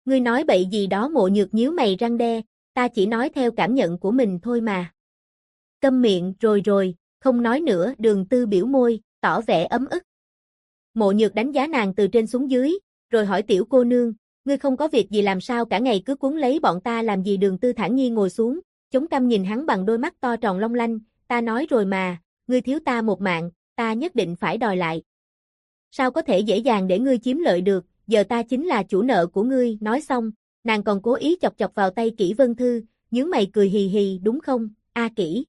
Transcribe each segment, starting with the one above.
Ngươi nói bậy gì đó? Mộ Nhược nhíu mày răng đe, ta chỉ nói theo cảm nhận của mình thôi mà. Câm miệng rồi, không nói nữa. Đường Tư biểu môi, tỏ vẻ ấm ức. Mộ Nhược đánh giá nàng từ trên xuống dưới, rồi hỏi tiểu cô nương, ngươi không có việc gì làm sao cả ngày cứ cuốn lấy bọn ta làm gì? Đường Tư thản nhiên ngồi xuống, chống cằm nhìn hắn bằng đôi mắt to tròn long lanh, ta nói rồi mà, ngươi thiếu ta một mạng, ta nhất định phải đòi lại. Sao có thể dễ dàng để ngươi chiếm lợi được, giờ ta chính là chủ nợ của ngươi. Nói xong, nàng còn cố ý chọc chọc vào tay Kỷ Vân Thư, nhướng mày cười hì hì, đúng không, A Kỷ?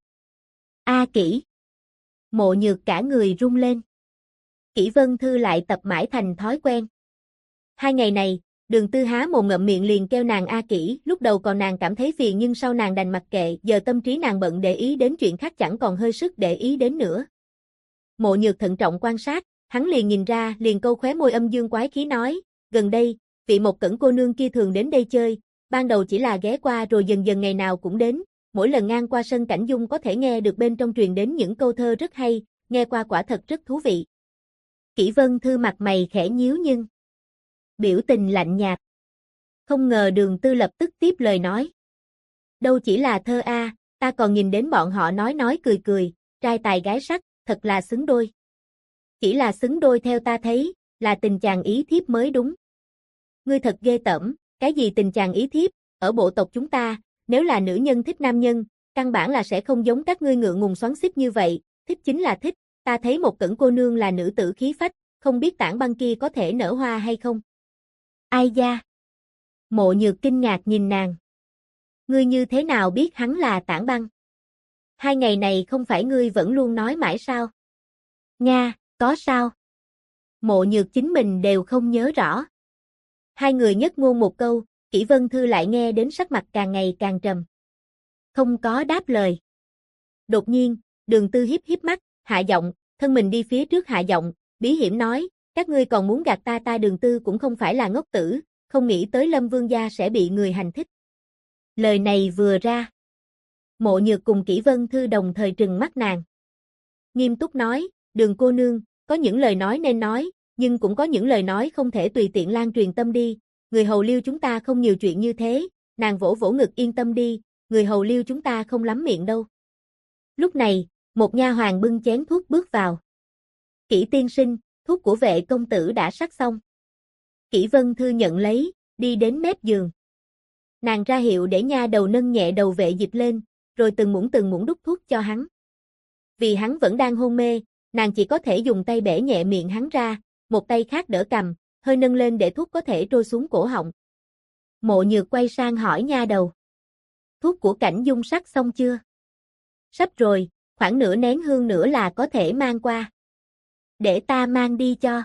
A Kỷ. Mộ Nhược cả người run lên. Kỷ Vân Thư lại tập mãi thành thói quen. 2 ngày này, Đường Tư há mồm ngậm miệng liền kêu nàng A Kỷ, lúc đầu còn nàng cảm thấy phiền nhưng sau nàng đành mặc kệ, giờ tâm trí nàng bận để ý đến chuyện khác chẳng còn hơi sức để ý đến nữa. Mộ Nhược thận trọng quan sát, hắn liền nhìn ra, liền câu khóe môi âm dương quái khí nói, gần đây, vị Một Cẩn cô nương kia thường đến đây chơi, ban đầu chỉ là ghé qua rồi dần dần ngày nào cũng đến, mỗi lần ngang qua sân Cảnh Dung có thể nghe được bên trong truyền đến những câu thơ rất hay, nghe qua quả thật rất thú vị. Kỷ Vân Thư mặt mày khẽ nhíu nhưng biểu tình lạnh nhạt. Không ngờ Đường Tư lập tức tiếp lời nói. Đâu chỉ là thơ a, ta còn nhìn đến bọn họ nói cười cười, trai tài gái sắc, thật là xứng đôi. Chỉ là xứng đôi theo ta thấy, là tình chàng ý thiếp mới đúng. Ngươi thật ghê tởm, cái gì tình chàng ý thiếp, ở bộ tộc chúng ta, nếu là nữ nhân thích nam nhân, căn bản là sẽ không giống các ngươi ngượng ngùng xoắn xít như vậy, thích chính là thích, ta thấy Một Cẩn cô nương là nữ tử khí phách, không biết tảng băng kia có thể nở hoa hay không. Ai da? Mộ Nhược kinh ngạc nhìn nàng. Ngươi như thế nào biết hắn là tảng băng? 2 ngày này không phải ngươi vẫn luôn nói mãi sao? Nga, có sao? Mộ Nhược chính mình đều không nhớ rõ. Hai người nhất ngôn một câu, Kỷ Vân Thư lại nghe đến sắc mặt càng ngày càng trầm. Không có đáp lời. Đột nhiên, Đường Tư hiếp hiếp mắt, hạ giọng, thân mình đi phía trước hạ giọng, bí hiểm nói, các ngươi còn muốn gạt ta? Ta Đường Tư cũng không phải là ngốc tử, không nghĩ tới Lâm Vương gia sẽ bị người hành thích. Lời này vừa ra, Mộ Nhược cùng Kỷ Vân Thư đồng thời trừng mắt nàng. Nghiêm túc nói, Đường cô nương, có những lời nói nên nói, nhưng cũng có những lời nói không thể tùy tiện lan truyền tâm đi, người hầu Liêu chúng ta không nhiều chuyện như thế, nàng vỗ vỗ ngực, yên tâm đi, người hầu Liêu chúng ta không lắm miệng đâu. Lúc này, một nha hoàn bưng chén thuốc bước vào. Kỷ tiên sinh, thuốc của Vệ công tử đã sắc xong. Kỷ Vân Thư nhận lấy, đi đến mép giường. Nàng ra hiệu để nha đầu nâng nhẹ đầu Vệ Dịch lên, rồi từng muỗng đút thuốc cho hắn. Vì hắn vẫn đang hôn mê, nàng chỉ có thể dùng tay bẻ nhẹ miệng hắn ra, một tay khác đỡ cằm, hơi nâng lên để thuốc có thể trôi xuống cổ họng. Mộ Nhược quay sang hỏi nha đầu. Thuốc của Cảnh Dung sắc xong chưa? Sắp rồi, khoảng nửa nén hương nữa là có thể mang qua. Để ta mang đi cho.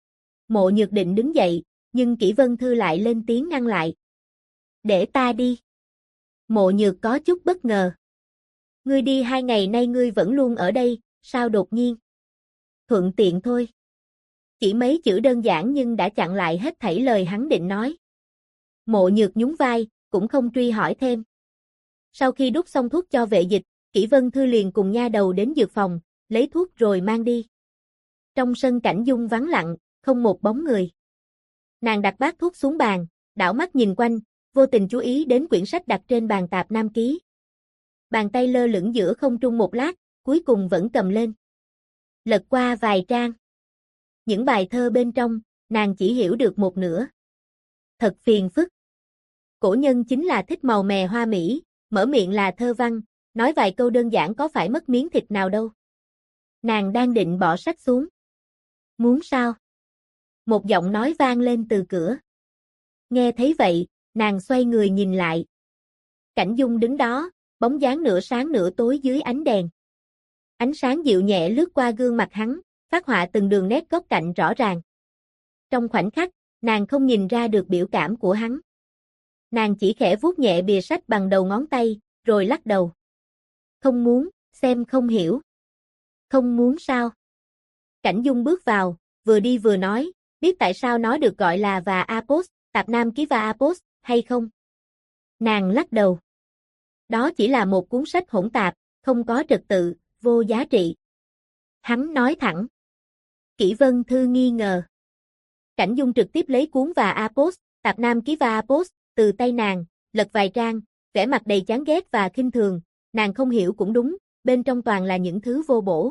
Mộ Nhược định đứng dậy, nhưng Kỷ Vân Thư lại lên tiếng ngăn lại. Để ta đi. Mộ Nhược có chút bất ngờ. Ngươi đi 2 ngày nay ngươi vẫn luôn ở đây, sao đột nhiên? Thuận tiện thôi. Chỉ mấy chữ đơn giản nhưng đã chặn lại hết thảy lời hắn định nói. Mộ Nhược nhún vai, cũng không truy hỏi thêm. Sau khi đút xong thuốc cho Vệ Dịch, Kỷ Vân Thư liền cùng nha đầu đến dược phòng, lấy thuốc rồi mang đi. Trong sân Cảnh Dung vắng lặng, không một bóng người. Nàng đặt bát thuốc xuống bàn, đảo mắt nhìn quanh, vô tình chú ý đến quyển sách đặt trên bàn tạp nam ký. Bàn tay lơ lửng giữa không trung một lát, cuối cùng vẫn cầm lên. Lật qua vài trang. Những bài thơ bên trong, nàng chỉ hiểu được một nửa. Thật phiền phức. Cổ nhân chính là thích màu mè hoa mỹ, mở miệng là thơ văn, nói vài câu đơn giản có phải mất miếng thịt nào đâu. Nàng đang định bỏ sách xuống. Muốn sao? Một giọng nói vang lên từ cửa. Nghe thấy vậy, nàng xoay người nhìn lại. Cảnh Dung đứng đó, bóng dáng nửa sáng nửa tối dưới ánh đèn. Ánh sáng dịu nhẹ lướt qua gương mặt hắn, phát họa từng đường nét góc cạnh rõ ràng. Trong khoảnh khắc, nàng không nhìn ra được biểu cảm của hắn. Nàng chỉ khẽ vuốt nhẹ bìa sách bằng đầu ngón tay, rồi lắc đầu. Không muốn, xem không hiểu. Không muốn sao? Cảnh Dung bước vào, vừa đi vừa nói, biết tại sao nó được gọi là và Apos, tạp nam ký và Apos, hay không? Nàng lắc đầu. Đó chỉ là một cuốn sách hỗn tạp, không có trật tự, vô giá trị. Hắn nói thẳng. Kỷ Vân Thư nghi ngờ. Cảnh Dung trực tiếp lấy cuốn và Apos, Tạp Nam Ký và Post, từ tay nàng, lật vài trang, vẻ mặt đầy chán ghét và khinh thường, nàng không hiểu cũng đúng, bên trong toàn là những thứ vô bổ.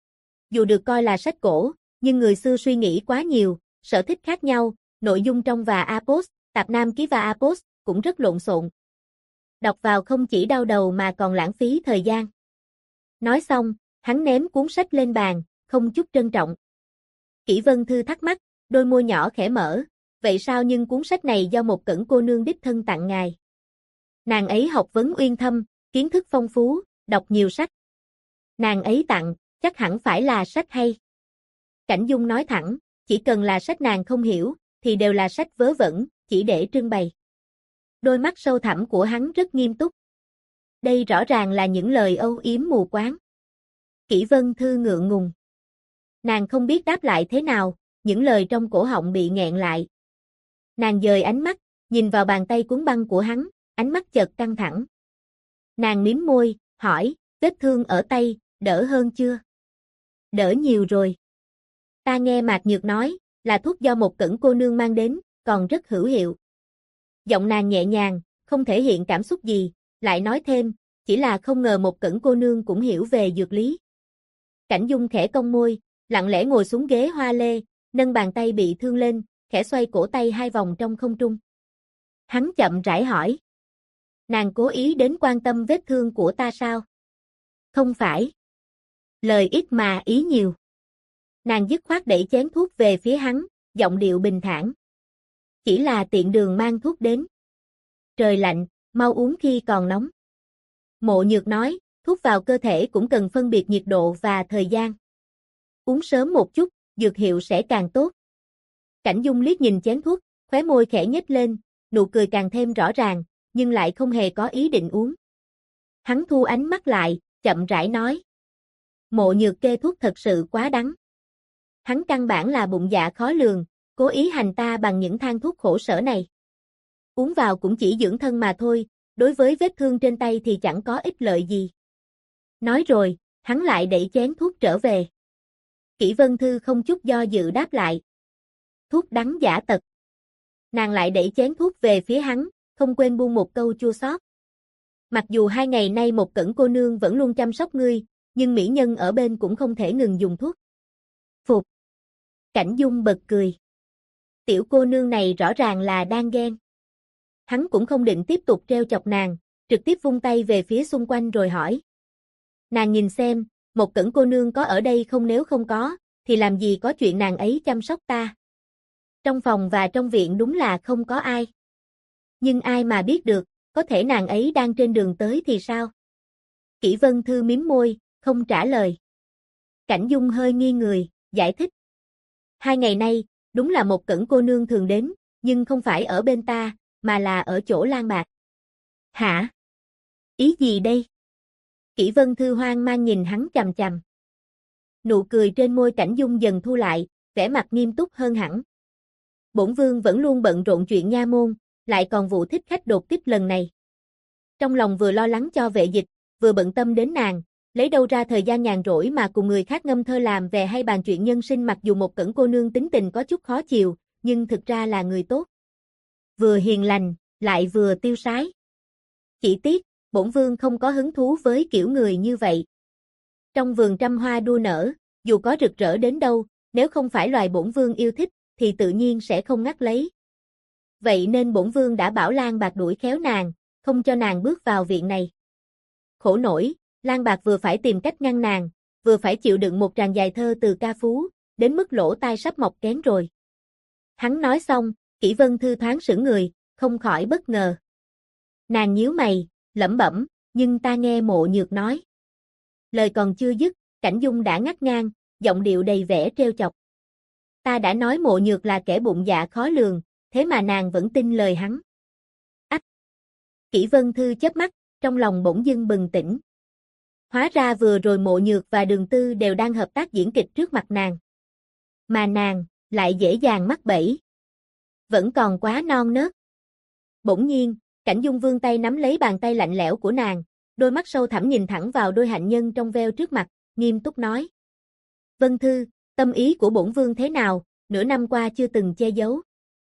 Dù được coi là sách cổ, nhưng người xưa suy nghĩ quá nhiều, sở thích khác nhau, nội dung trong và Apost, Tạp Nam Ký và Apost cũng rất lộn xộn. Đọc vào không chỉ đau đầu mà còn lãng phí thời gian. Nói xong, hắn ném cuốn sách lên bàn, không chút trân trọng. Kỷ Vân Thư thắc mắc, đôi môi nhỏ khẽ mở, vậy sao nhưng cuốn sách này do một Cẩn cô nương đích thân tặng ngài. Nàng ấy học vấn uyên thâm, kiến thức phong phú, đọc nhiều sách. Nàng ấy tặng, chắc hẳn phải là sách hay. Cảnh Dung nói thẳng, chỉ cần là sách nàng không hiểu, thì đều là sách vớ vẩn, chỉ để trưng bày. Đôi mắt sâu thẳm của hắn rất nghiêm túc. Đây rõ ràng là những lời âu yếm mù quáng. Kỷ Vân Thư ngượng ngùng. Nàng không biết đáp lại thế nào, những lời trong cổ họng bị nghẹn lại. Nàng dời ánh mắt, nhìn vào bàn tay cuốn băng của hắn, ánh mắt chợt căng thẳng. Nàng mím môi, hỏi, vết thương ở tay, đỡ hơn chưa? Đỡ nhiều rồi. Ta nghe Mạc Nhược nói, là thuốc do một Cẩn cô nương mang đến, còn rất hữu hiệu. Giọng nàng nhẹ nhàng, không thể hiện cảm xúc gì, lại nói thêm, chỉ là không ngờ một Cẩn cô nương cũng hiểu về dược lý. Cảnh Dung khẽ cong môi, lặng lẽ ngồi xuống ghế hoa lê, nâng bàn tay bị thương lên, khẽ xoay cổ tay 2 vòng trong không trung. Hắn chậm rãi hỏi. Nàng cố ý đến quan tâm vết thương của ta sao? Không phải. Lời ít mà ý nhiều. Nàng dứt khoát đẩy chén thuốc về phía hắn, giọng điệu bình thản. Chỉ là tiện đường mang thuốc đến. Trời lạnh, mau uống khi còn nóng. Mộ Nhược nói, thuốc vào cơ thể cũng cần phân biệt nhiệt độ và thời gian. Uống sớm một chút, dược hiệu sẽ càng tốt. Cảnh Dung liếc nhìn chén thuốc, khóe môi khẽ nhếch lên, nụ cười càng thêm rõ ràng, nhưng lại không hề có ý định uống. Hắn thu ánh mắt lại, chậm rãi nói. Mộ Nhược kê thuốc thật sự quá đắng. Hắn căn bản là bụng dạ khó lường, cố ý hành ta bằng những thang thuốc khổ sở này. Uống vào cũng chỉ dưỡng thân mà thôi, đối với vết thương trên tay thì chẳng có ích lợi gì. Nói rồi, hắn lại đẩy chén thuốc trở về. Kỷ Vân Thư không chút do dự đáp lại. Thuốc đắng giả tật. Nàng lại đẩy chén thuốc về phía hắn, không quên buông một câu chua xót. Mặc dù 2 ngày nay một Cẩn cô nương vẫn luôn chăm sóc ngươi, nhưng mỹ nhân ở bên cũng không thể ngừng dùng thuốc. Phục. Cảnh Dung bật cười. Tiểu cô nương này rõ ràng là đang ghen. Hắn cũng không định tiếp tục treo chọc nàng, trực tiếp vung tay về phía xung quanh rồi hỏi. Nàng nhìn xem, một Cẩn cô nương có ở đây không, nếu không có, thì làm gì có chuyện nàng ấy chăm sóc ta. Trong phòng và trong viện đúng là không có ai. Nhưng ai mà biết được, có thể nàng ấy đang trên đường tới thì sao? Kỷ Vân Thư mím môi, không trả lời. Cảnh Dung hơi nghi người, giải thích. 2 ngày nay, đúng là một Cẩn cô nương thường đến, nhưng không phải ở bên ta, mà là ở chỗ Lan Bạc. Hả? Ý gì đây? Kỷ Vân Thư hoang mang nhìn hắn chằm chằm. Nụ cười trên môi Cảnh Dung dần thu lại, vẻ mặt nghiêm túc hơn hẳn. Bổn vương vẫn luôn bận rộn chuyện nha môn, lại còn vụ thích khách đột kích lần này. Trong lòng vừa lo lắng cho Vệ Dịch, vừa bận tâm đến nàng, lấy đâu ra thời gian nhàn rỗi mà cùng người khác ngâm thơ làm về hay bàn chuyện nhân sinh. Mặc dù một Cẩn cô nương tính tình có chút khó chiều, nhưng thực ra là người tốt. Vừa hiền lành, lại vừa tiêu sái. Chỉ tiếc, bổn vương không có hứng thú với kiểu người như vậy. Trong vườn trăm hoa đua nở, dù có rực rỡ đến đâu, nếu không phải loài bổn vương yêu thích, thì tự nhiên sẽ không ngắt lấy. Vậy nên bổn vương đã bảo Lan Bạc đuổi khéo nàng, không cho nàng bước vào viện này. Khổ nổi, Lan Bạc vừa phải tìm cách ngăn nàng, vừa phải chịu đựng một tràng dài thơ từ ca phú, đến mức lỗ tai sắp mọc kén rồi. Hắn nói xong, Kỷ Vân Thư thoáng sững người, không khỏi bất ngờ. Nàng nhíu mày, lẩm bẩm, nhưng ta nghe Mộ Nhược nói. Lời còn chưa dứt, Cảnh Dung đã ngắt ngang, giọng điệu đầy vẻ trêu chọc. Ta đã nói Mộ Nhược là kẻ bụng dạ khó lường, thế mà nàng vẫn tin lời hắn. Ách! Kỷ Vân Thư chớp mắt, trong lòng bỗng dưng bừng tỉnh. Hóa ra vừa rồi Mộ Nhược và Đường Tư đều đang hợp tác diễn kịch trước mặt nàng. Mà nàng, lại dễ dàng mắc bẫy. Vẫn còn quá non nớt. Bỗng nhiên, Cảnh Dung vươn tay nắm lấy bàn tay lạnh lẽo của nàng, đôi mắt sâu thẳm nhìn thẳng vào đôi hạnh nhân trong veo trước mặt, nghiêm túc nói. Vân Thư, tâm ý của bổn vương thế nào, nửa năm qua chưa từng che giấu.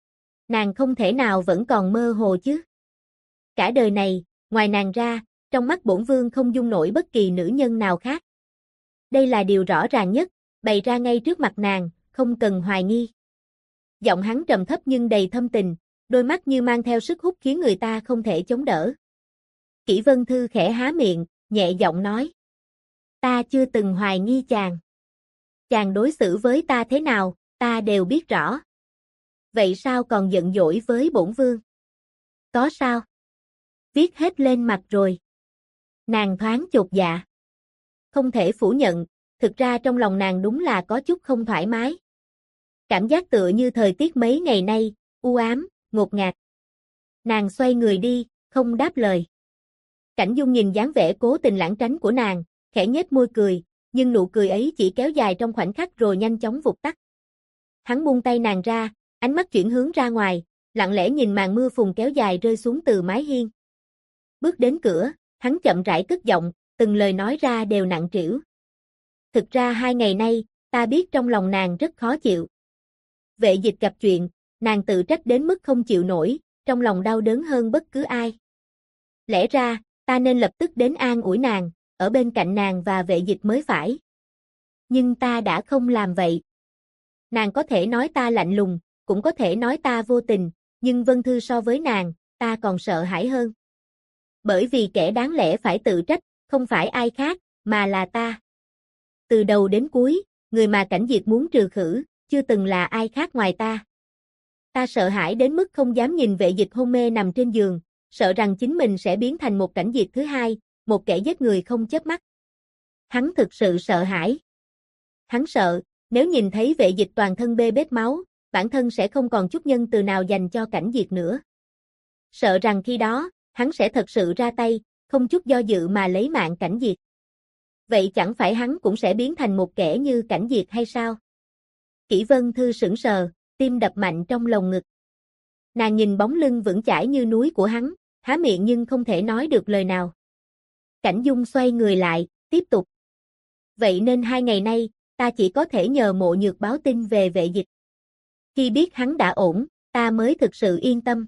Nàng không thể nào vẫn còn mơ hồ chứ. Cả đời này, ngoài nàng ra, trong mắt bổn vương không dung nổi bất kỳ nữ nhân nào khác. Đây là điều rõ ràng nhất, bày ra ngay trước mặt nàng, không cần hoài nghi. Giọng hắn trầm thấp nhưng đầy thâm tình, đôi mắt như mang theo sức hút khiến người ta không thể chống đỡ. Kỷ Vân Thư khẽ há miệng, nhẹ giọng nói. Ta chưa từng hoài nghi chàng. Chàng đối xử với ta thế nào, ta đều biết rõ. Vậy sao còn giận dỗi với bổn vương? Có sao? Viết hết lên mặt rồi. Nàng thoáng chột dạ. Không thể phủ nhận, thực ra trong lòng nàng đúng là có chút không thoải mái. Cảm giác tựa như thời tiết mấy ngày nay, u ám, ngột ngạt. Nàng xoay người đi, không đáp lời. Cảnh Dung nhìn dáng vẻ cố tình lảng tránh của nàng, khẽ nhếch môi cười, nhưng nụ cười ấy chỉ kéo dài trong khoảnh khắc rồi nhanh chóng vụt tắt. Hắn buông tay nàng ra, ánh mắt chuyển hướng ra ngoài, lặng lẽ nhìn màn mưa phùn kéo dài rơi xuống từ mái hiên. Bước đến cửa, hắn chậm rãi cất giọng, từng lời nói ra đều nặng trĩu. Thực ra 2 ngày nay, ta biết trong lòng nàng rất khó chịu. Vệ Dịch gặp chuyện, nàng tự trách đến mức không chịu nổi, trong lòng đau đớn hơn bất cứ ai. Lẽ ra, ta nên lập tức đến an ủi nàng, ở bên cạnh nàng và Vệ Dịch mới phải. Nhưng ta đã không làm vậy. Nàng có thể nói ta lạnh lùng, cũng có thể nói ta vô tình, nhưng Vân Thư so với nàng, ta còn sợ hãi hơn. Bởi vì kẻ đáng lẽ phải tự trách, không phải ai khác, mà là ta. Từ đầu đến cuối, người mà Cảnh Diệt muốn trừ khử, chưa từng là ai khác ngoài ta. Ta sợ hãi đến mức không dám nhìn Vệ Dịch hôn mê nằm trên giường, sợ rằng chính mình sẽ biến thành một Cảnh Diệt thứ hai, một kẻ giết người không chớp mắt. Hắn thực sự sợ hãi. Hắn sợ, nếu nhìn thấy Vệ Dịch toàn thân bê bết máu, bản thân sẽ không còn chút nhân từ nào dành cho Cảnh Diệt nữa. Sợ rằng khi đó, hắn sẽ thật sự ra tay, không chút do dự mà lấy mạng Cảnh Diệt. Vậy chẳng phải hắn cũng sẽ biến thành một kẻ như Cảnh Diệt hay sao? Kỷ Vân Thư sững sờ, tim đập mạnh trong lồng ngực. Nàng nhìn bóng lưng vững chãi như núi của hắn, há miệng nhưng không thể nói được lời nào. Cảnh Dung xoay người lại, tiếp tục. Vậy nên 2 ngày nay, ta chỉ có thể nhờ Mộ Nhược báo tin về Vệ Dịch. Khi biết hắn đã ổn, ta mới thực sự yên tâm.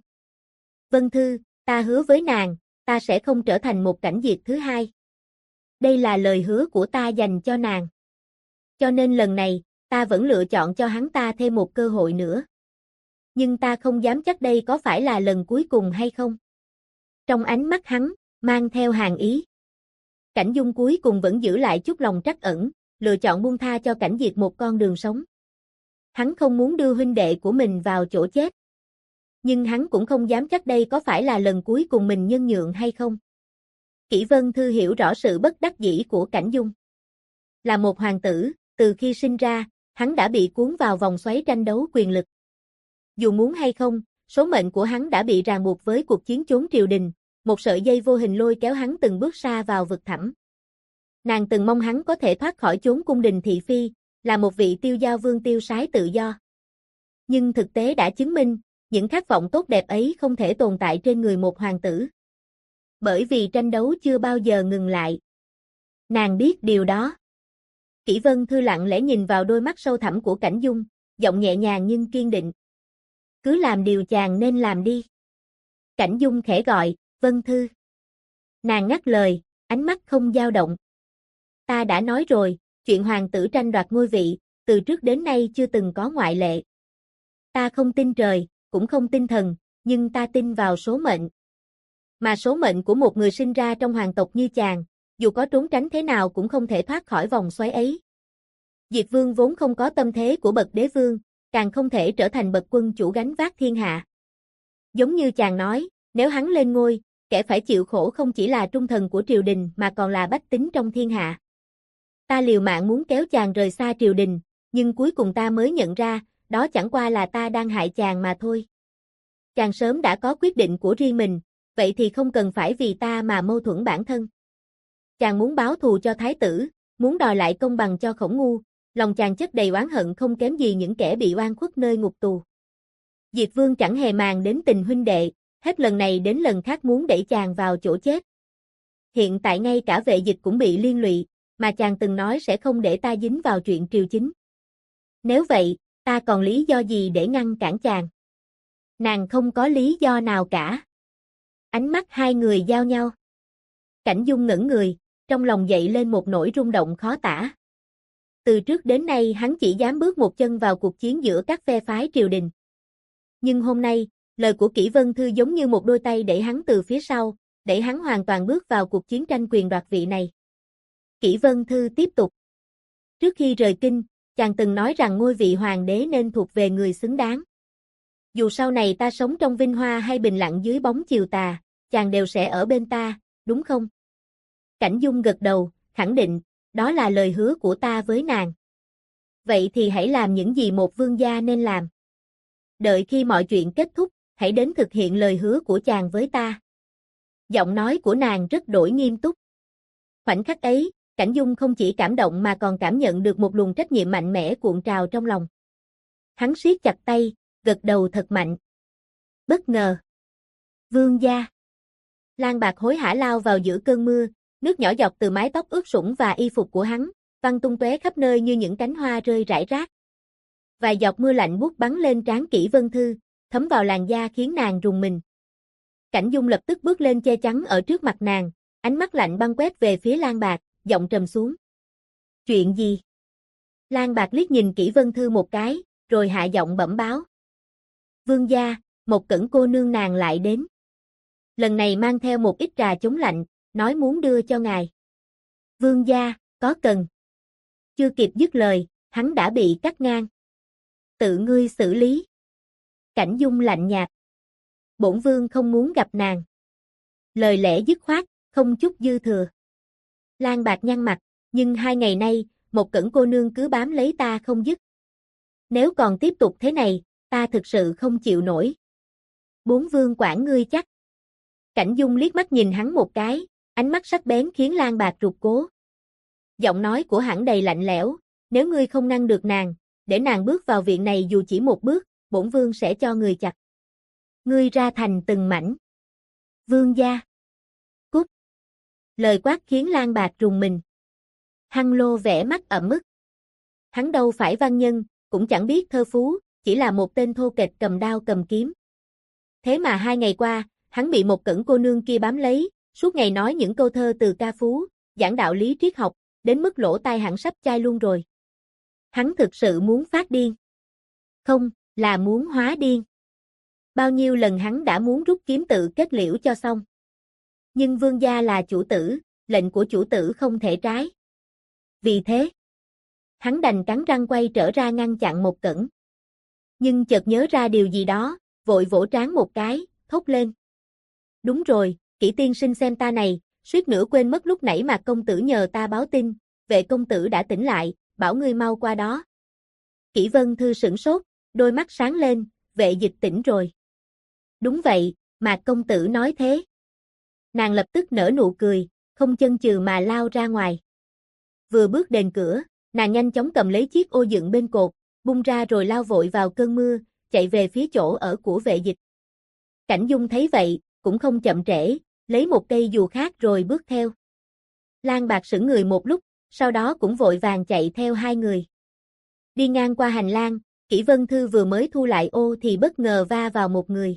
Vân Thư, ta hứa với nàng, ta sẽ không trở thành một Cảnh Diệt thứ hai. Đây là lời hứa của ta dành cho nàng. Cho nên lần này, ta vẫn lựa chọn cho hắn ta thêm một cơ hội nữa. Nhưng ta không dám chắc đây có phải là lần cuối cùng hay không. Trong ánh mắt hắn, mang theo hàn ý. Cảnh Dung cuối cùng vẫn giữ lại chút lòng trắc ẩn, lựa chọn buông tha cho Cảnh Diệt một con đường sống. Hắn không muốn đưa huynh đệ của mình vào chỗ chết. Nhưng hắn cũng không dám chắc đây có phải là lần cuối cùng mình nhân nhượng hay không. Kỷ Vân Thư hiểu rõ sự bất đắc dĩ của Cảnh Dung. Là một hoàng tử, từ khi sinh ra, hắn đã bị cuốn vào vòng xoáy tranh đấu quyền lực. Dù muốn hay không, số mệnh của hắn đã bị ràng buộc với cuộc chiến chốn triều đình, một sợi dây vô hình lôi kéo hắn từng bước xa vào vực thẳm. Nàng từng mong hắn có thể thoát khỏi chốn cung đình thị phi, là một vị tiêu giao vương tiêu sái tự do. Nhưng thực tế đã chứng minh, những khát vọng tốt đẹp ấy không thể tồn tại trên người một hoàng tử. Bởi vì tranh đấu chưa bao giờ ngừng lại. Nàng biết điều đó. Kỷ Vân Thư lặng lẽ nhìn vào đôi mắt sâu thẳm của Cảnh Dung, giọng nhẹ nhàng nhưng kiên định. Cứ làm điều chàng nên làm đi. Cảnh Dung khẽ gọi, Vân Thư. Nàng ngắt lời, ánh mắt không dao động. Ta đã nói rồi, chuyện hoàng tử tranh đoạt ngôi vị, từ trước đến nay chưa từng có ngoại lệ. Ta không tin trời, cũng không tin thần, nhưng ta tin vào số mệnh. Mà số mệnh của một người sinh ra trong hoàng tộc như chàng, dù có trốn tránh thế nào cũng không thể thoát khỏi vòng xoáy ấy. Diệt Vương vốn không có tâm thế của bậc đế vương, càng không thể trở thành bậc quân chủ gánh vác thiên hạ. Giống như chàng nói, nếu hắn lên ngôi, kẻ phải chịu khổ không chỉ là trung thần của triều đình mà còn là bách tính trong thiên hạ. Ta liều mạng muốn kéo chàng rời xa triều đình, nhưng cuối cùng ta mới nhận ra, đó chẳng qua là ta đang hại chàng mà thôi. Chàng sớm đã có quyết định của riêng mình, vậy thì không cần phải vì ta mà mâu thuẫn bản thân. Chàng muốn báo thù cho thái tử, muốn đòi lại công bằng cho Khổng Ngu, lòng chàng chất đầy oán hận không kém gì những kẻ bị oan khuất nơi ngục tù. Diệt Vương chẳng hề màng đến tình huynh đệ, hết lần này đến lần khác muốn đẩy chàng vào chỗ chết. Hiện tại ngay cả Vệ Dịch cũng bị liên lụy, mà chàng từng nói sẽ không để ta dính vào chuyện triều chính. Nếu vậy, ta còn lý do gì để ngăn cản chàng? Nàng không có lý do nào cả. Ánh mắt hai người giao nhau. Cảnh Dung ngẩn người, trong lòng dậy lên một nỗi rung động khó tả. Từ trước đến nay hắn chỉ dám bước một chân vào cuộc chiến giữa các phe phái triều đình. Nhưng hôm nay, lời của Kỷ Vân Thư giống như một đôi tay đẩy hắn từ phía sau, đẩy hắn hoàn toàn bước vào cuộc chiến tranh quyền đoạt vị này. Kỷ Vân Thư tiếp tục. Trước khi rời kinh, chàng từng nói rằng ngôi vị hoàng đế nên thuộc về người xứng đáng. Dù sau này ta sống trong vinh hoa hay bình lặng dưới bóng chiều tà, chàng đều sẽ ở bên ta, đúng không? Cảnh Dung gật đầu, khẳng định, đó là lời hứa của ta với nàng. Vậy thì hãy làm những gì một vương gia nên làm. Đợi khi mọi chuyện kết thúc, hãy đến thực hiện lời hứa của chàng với ta. Giọng nói của nàng rất đổi nghiêm túc. Khoảnh khắc ấy, Cảnh Dung không chỉ cảm động mà còn cảm nhận được một luồng trách nhiệm mạnh mẽ cuộn trào trong lòng. Hắn siết chặt tay, gật đầu thật mạnh. Bất ngờ. Vương gia. Lang Bạc hối hả lao vào giữa cơn mưa, nước nhỏ giọt từ mái tóc ướt sũng và y phục của hắn, văng tung tóe khắp nơi như những cánh hoa rơi rải rác. Vài giọt mưa lạnh buốt bắn lên trán Kỷ Vân Thư, thấm vào làn da khiến nàng rùng mình. Cảnh Dung lập tức bước lên che chắn ở trước mặt nàng, ánh mắt lạnh băng quét về phía Lang Bạc, giọng trầm xuống. Chuyện gì? Lang Bạc liếc nhìn Kỷ Vân Thư một cái, rồi hạ giọng bẩm báo. Vương gia, một Cẩn cô nương nàng lại đến. Lần này mang theo một ít trà chống lạnh, nói muốn đưa cho ngài. Vương gia, có cần? Chưa kịp dứt lời, hắn đã bị cắt ngang. Tự ngươi xử lý. Cảnh Dung lạnh nhạt. Bổn vương không muốn gặp nàng. Lời lẽ dứt khoát, không chút dư thừa. Lang Bạc nhăn mặt, nhưng 2 ngày nay, một Cẩn cô nương cứ bám lấy ta không dứt. Nếu còn tiếp tục thế này, ta thực sự không chịu nổi. Bốn vương quản ngươi chắc. Cảnh Dung liếc mắt nhìn hắn một cái, ánh mắt sắc bén khiến Lang Bạc rụt cố. Giọng nói của hắn đầy lạnh lẽo, nếu ngươi không ngăn được nàng, để nàng bước vào viện này dù chỉ một bước, bổn vương sẽ cho người chặt. Ngươi ra thành từng mảnh. Vương gia. Cút. Lời quát khiến Lang Bạc rùng mình. Hăng Lô vẻ mắt ẩm ức. Hắn đâu phải văn nhân, cũng chẳng biết thơ phú, chỉ là một tên thô kệch cầm đao cầm kiếm. Thế mà 2 ngày qua, hắn bị một Cẩn cô nương kia bám lấy, suốt ngày nói những câu thơ từ ca phú, giảng đạo lý triết học, đến mức lỗ tai hắn sắp chai luôn rồi. Hắn thực sự muốn phát điên. Không, là muốn hóa điên. Bao nhiêu lần hắn đã muốn rút kiếm tự kết liễu cho xong. Nhưng vương gia là chủ tử, lệnh của chủ tử không thể trái. Vì thế, hắn đành cắn răng quay trở ra ngăn chặn một Cẩn. Nhưng chợt nhớ ra điều gì đó, vội vỗ trán một cái, thốt lên. Đúng rồi, Kỷ tiên sinh xem ta này, suýt nữa quên mất lúc nãy Mạc công tử nhờ ta báo tin, Vệ công tử đã tỉnh lại, bảo ngươi mau qua đó. Kỷ Vân Thư sửng sốt, đôi mắt sáng lên, Vệ dịch tỉnh rồi. Đúng vậy, Mạc công tử nói thế. Nàng lập tức nở nụ cười, không chần chừ mà lao ra ngoài. Vừa bước đến cửa, nàng nhanh chóng cầm lấy chiếc ô dựng bên cột, bung ra rồi lao vội vào cơn mưa, chạy về phía chỗ ở của Vệ dịch. Cảnh Dung thấy vậy, cũng không chậm trễ, lấy một cây dù khác rồi bước theo. Lang Bạc sững người một lúc, sau đó cũng vội vàng chạy theo hai người. Đi ngang qua hành lang, Kỷ Vân Thư vừa mới thu lại ô thì bất ngờ va vào một người.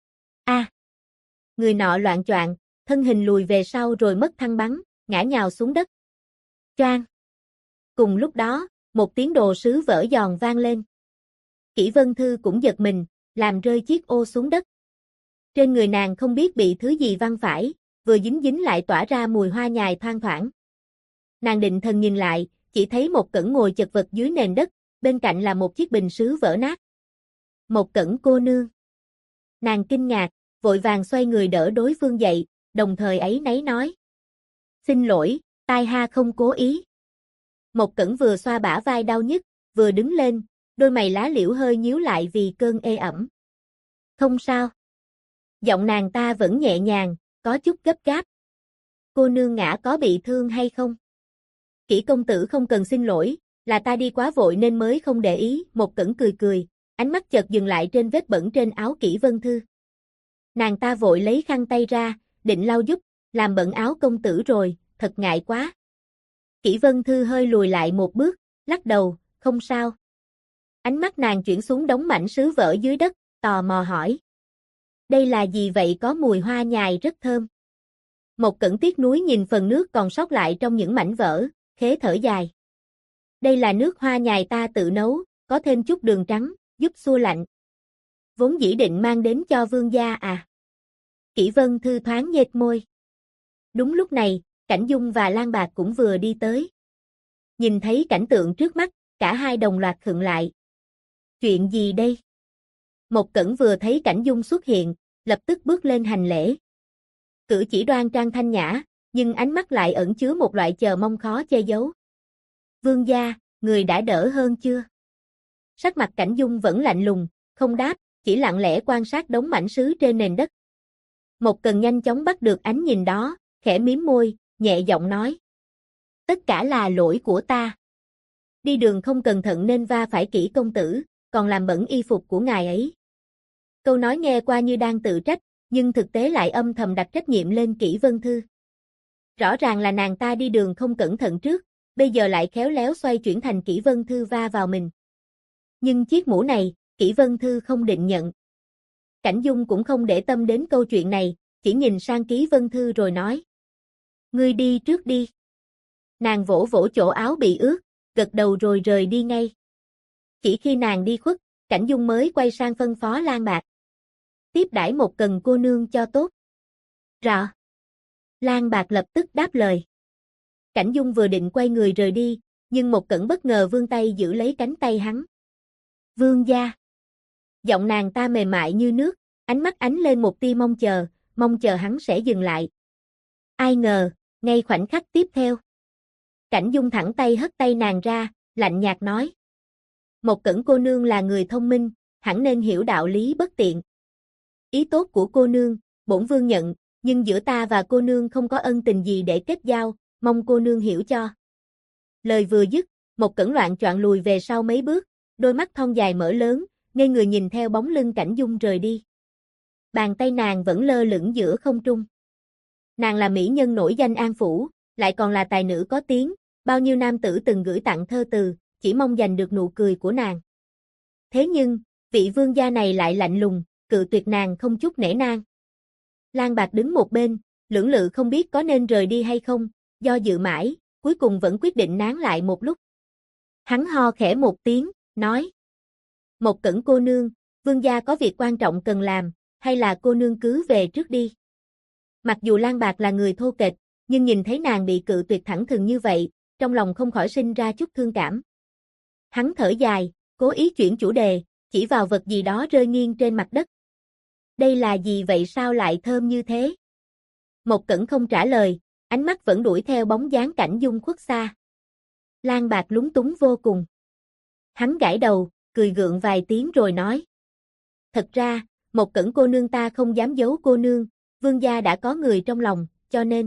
Người nọ loạng choạng, thân hình lùi về sau rồi mất thăng bắn, ngã nhào xuống đất. Choang! Cùng lúc đó, một tiếng đồ sứ vỡ giòn vang lên. Kỷ Vân Thư cũng giật mình, làm rơi chiếc ô xuống đất. Trên người nàng không biết bị thứ gì văng phải, vừa dính dính lại tỏa ra mùi hoa nhài thoang thoảng. Nàng định thần nhìn lại, chỉ thấy một Cẩn ngồi chật vật dưới nền đất, bên cạnh là một chiếc bình sứ vỡ nát. Một Cẩn cô nương. Nàng kinh ngạc, vội vàng xoay người đỡ đối phương dậy, đồng thời áy náy nói. Xin lỗi, tai ha không cố ý. Một Cẩn vừa xoa bả vai đau nhức, vừa đứng lên, đôi mày lá liễu hơi nhíu lại vì cơn ê ẩm. Không sao. Giọng nàng ta vẫn nhẹ nhàng, có chút gấp gáp. Cô nương ngã có bị thương hay không? Kỷ công tử không cần xin lỗi, là ta đi quá vội nên mới không để ý. Một Cẩn cười cười, ánh mắt chợt dừng lại trên vết bẩn trên áo Kỷ Vân Thư. Nàng ta vội lấy khăn tay ra, định lau giúp, làm bẩn áo công tử rồi, thật ngại quá. Kỷ Vân Thư hơi lùi lại một bước, lắc đầu, không sao. Ánh mắt nàng chuyển xuống đống mảnh sứ vỡ dưới đất, tò mò hỏi. Đây là gì vậy, có mùi hoa nhài rất thơm. Một Cẩn tiếc nuối nhìn phần nước còn sót lại trong những mảnh vỡ, khế thở dài. Đây là nước hoa nhài ta tự nấu, có thêm chút đường trắng, giúp xua lạnh. Vốn dĩ định mang đến cho vương gia à. Kỷ Vân Thư thoáng nhếch môi. Đúng lúc này, Cảnh Dung và Lan Bạc cũng vừa đi tới. Nhìn thấy cảnh tượng trước mắt, cả hai đồng loạt khựng lại. Chuyện gì đây? Một Cẩn vừa thấy Cảnh Dung xuất hiện, lập tức bước lên hành lễ. Cử chỉ đoan trang thanh nhã, nhưng ánh mắt lại ẩn chứa một loại chờ mong khó che giấu. Vương gia, người đã đỡ hơn chưa? Sắc mặt Cảnh Dung vẫn lạnh lùng, không đáp, chỉ lặng lẽ quan sát đống mảnh sứ trên nền đất. Một Cần nhanh chóng bắt được ánh nhìn đó, khẽ mím môi, nhẹ giọng nói. Tất cả là lỗi của ta. Đi đường không cẩn thận nên va phải Kỷ công tử, còn làm bẩn y phục của ngài ấy. Câu nói nghe qua như đang tự trách, nhưng thực tế lại âm thầm đặt trách nhiệm lên Kỷ Vân Thư. Rõ ràng là nàng ta đi đường không cẩn thận trước, bây giờ lại khéo léo xoay chuyển thành Kỷ Vân Thư va vào mình. Nhưng chiếc mũ này, Kỷ Vân Thư không định nhận. Cảnh Dung cũng không để tâm đến câu chuyện này, chỉ nhìn sang Kỷ Vân Thư rồi nói. Ngươi đi trước đi. Nàng vỗ vỗ chỗ áo bị ướt, gật đầu rồi rời đi ngay. Chỉ khi nàng đi khuất, Cảnh Dung mới quay sang phân phó Lan Bạc. Tiếp đãi Một Cần cô nương cho tốt. Rõ. Lan Bạc lập tức đáp lời. Cảnh Dung vừa định quay người rời đi, nhưng Một Cẩn bất ngờ vươn tay giữ lấy cánh tay hắn. Vương gia. Giọng nàng ta mềm mại như nước, ánh mắt ánh lên một tia mong chờ hắn sẽ dừng lại. Ai ngờ, ngay khoảnh khắc tiếp theo. Cảnh Dung thẳng tay hất tay nàng ra, lạnh nhạt nói. Một Cẩn cô nương là người thông minh, hẳn nên hiểu đạo lý bất tiện. Ý tốt của cô nương, bổn vương nhận, nhưng giữa ta và cô nương không có ân tình gì để kết giao, mong cô nương hiểu cho. Lời vừa dứt, Một Cẩn loạng choạng lùi về sau mấy bước, đôi mắt thon dài mở lớn, ngây người nhìn theo bóng lưng Cảnh Dung rời đi. Bàn tay nàng vẫn lơ lửng giữa không trung. Nàng là mỹ nhân nổi danh An Phủ, lại còn là tài nữ có tiếng, bao nhiêu nam tử từng gửi tặng thơ từ, chỉ mong giành được nụ cười của nàng. Thế nhưng, vị vương gia này lại lạnh lùng, cự tuyệt nàng không chút nể nang. Lan Bạc đứng một bên, lưỡng lự không biết có nên rời đi hay không, do dự mãi, cuối cùng vẫn quyết định nán lại một lúc. Hắn ho khẽ một tiếng, nói. Một Cẩn cô nương, vương gia có việc quan trọng cần làm, hay là cô nương cứ về trước đi. Mặc dù Lan Bạc là người thô kệch, nhưng nhìn thấy nàng bị cự tuyệt thẳng thừng như vậy, trong lòng không khỏi sinh ra chút thương cảm. Hắn thở dài, cố ý chuyển chủ đề, chỉ vào vật gì đó rơi nghiêng trên mặt đất. Đây là gì vậy, sao lại thơm như thế? Một Cẩn không trả lời, ánh mắt vẫn đuổi theo bóng dáng Cảnh Dung khuất xa. Lan Bạc lúng túng vô cùng. Hắn gãi đầu, cười gượng vài tiếng rồi nói. Thật ra, Một Cẩn cô nương ta không dám giấu cô nương, vương gia đã có người trong lòng, cho nên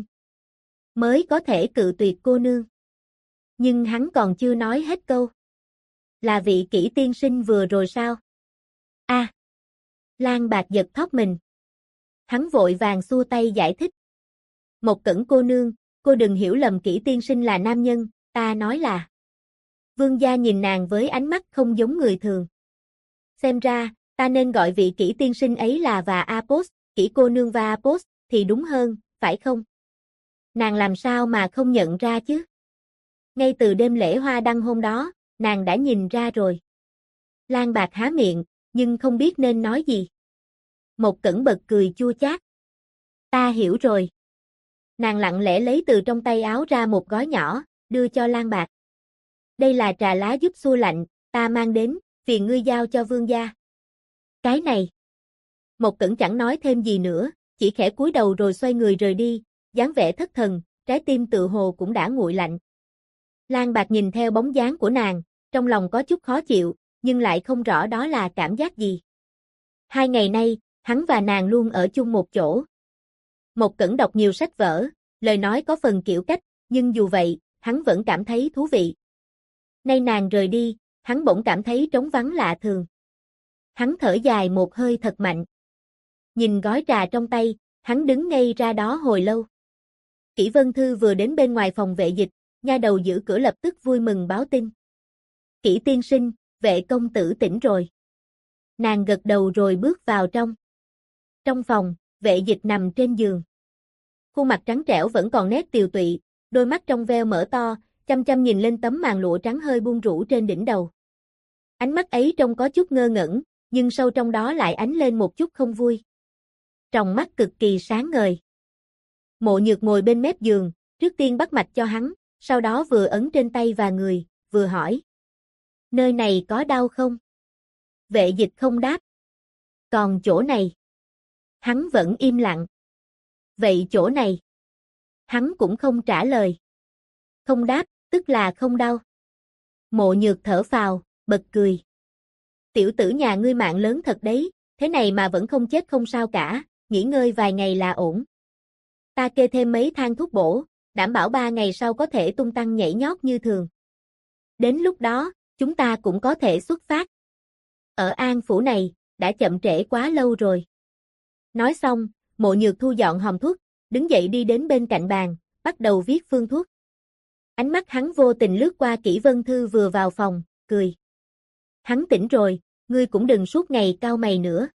mới có thể cự tuyệt cô nương. Nhưng hắn còn chưa nói hết câu. Là vị Kỷ tiên sinh vừa rồi sao? A. Lan Bạc giật thót mình. Hắn vội vàng xua tay giải thích. Một Cẩn cô nương, cô đừng hiểu lầm Kỷ tiên sinh là nam nhân, ta nói là. Vương gia nhìn nàng với ánh mắt không giống người thường. Xem ra, ta nên gọi vị Kỷ tiên sinh ấy là và Apos, Kỷ cô nương và Apos, thì đúng hơn, phải không? Nàng làm sao mà không nhận ra chứ? Ngay từ đêm lễ hoa đăng hôm đó, nàng đã nhìn ra rồi. Lan Bạc há miệng, nhưng không biết nên nói gì. Một Cẩn bật cười chua chát. Ta hiểu rồi. Nàng lặng lẽ lấy từ trong tay áo ra một gói nhỏ, đưa cho Lan Bạc. Đây là trà lá giúp xua lạnh, ta mang đến, phiền ngươi giao cho vương gia. Cái này. Một Cẩn chẳng nói thêm gì nữa, chỉ khẽ cúi đầu rồi xoay người rời đi, dáng vẻ thất thần, trái tim tự hồ cũng đã nguội lạnh. Lan Bạc nhìn theo bóng dáng của nàng, trong lòng có chút khó chịu, nhưng lại không rõ đó là cảm giác gì. 2 ngày nay, hắn và nàng luôn ở chung một chỗ. Một Cẩn đọc nhiều sách vở, lời nói có phần kiểu cách, nhưng dù vậy, hắn vẫn cảm thấy thú vị. Nay nàng rời đi, hắn bỗng cảm thấy trống vắng lạ thường. Hắn thở dài một hơi thật mạnh. Nhìn gói trà trong tay, hắn đứng ngây ra đó hồi lâu. Kỷ Vân Thư vừa đến bên ngoài phòng vệ dịch, nha đầu giữ cửa lập tức vui mừng báo tin. Kỷ tiên sinh, vệ công tử tỉnh rồi. Nàng gật đầu rồi bước vào trong. Trong phòng, Vệ Dịch nằm trên giường. Khuôn mặt trắng trẻo vẫn còn nét tiều tụy, đôi mắt trong veo mở to, chăm chăm nhìn lên tấm màn lụa trắng hơi buông rũ trên đỉnh đầu. Ánh mắt ấy trông có chút ngơ ngẩn, nhưng sâu trong đó lại ánh lên một chút không vui. Tròng mắt cực kỳ sáng ngời. Mộ Nhược ngồi bên mép giường, trước tiên bắt mạch cho hắn, sau đó vừa ấn trên tay và người, vừa hỏi. Nơi này có đau không? Vệ Dịch không đáp. Còn chỗ này? Hắn vẫn im lặng. Vậy chỗ này? Hắn cũng không trả lời. Không đáp, tức là không đau. Mộ Nhược thở phào, bật cười. Tiểu tử nhà ngươi mạng lớn thật đấy, thế này mà vẫn không chết không sao cả, nghỉ ngơi vài ngày là ổn. Ta kê thêm mấy thang thuốc bổ, đảm bảo 3 ngày sau có thể tung tăng nhảy nhót như thường. Đến lúc đó, chúng ta cũng có thể xuất phát. Ở An Phủ này, đã chậm trễ quá lâu rồi. Nói xong, Mộ Nhược thu dọn hòm thuốc, đứng dậy đi đến bên cạnh bàn, bắt đầu viết phương thuốc. Ánh mắt hắn vô tình lướt qua Kỷ Vân Thư vừa vào phòng, cười. Hắn tỉnh rồi, ngươi cũng đừng suốt ngày cau mày nữa.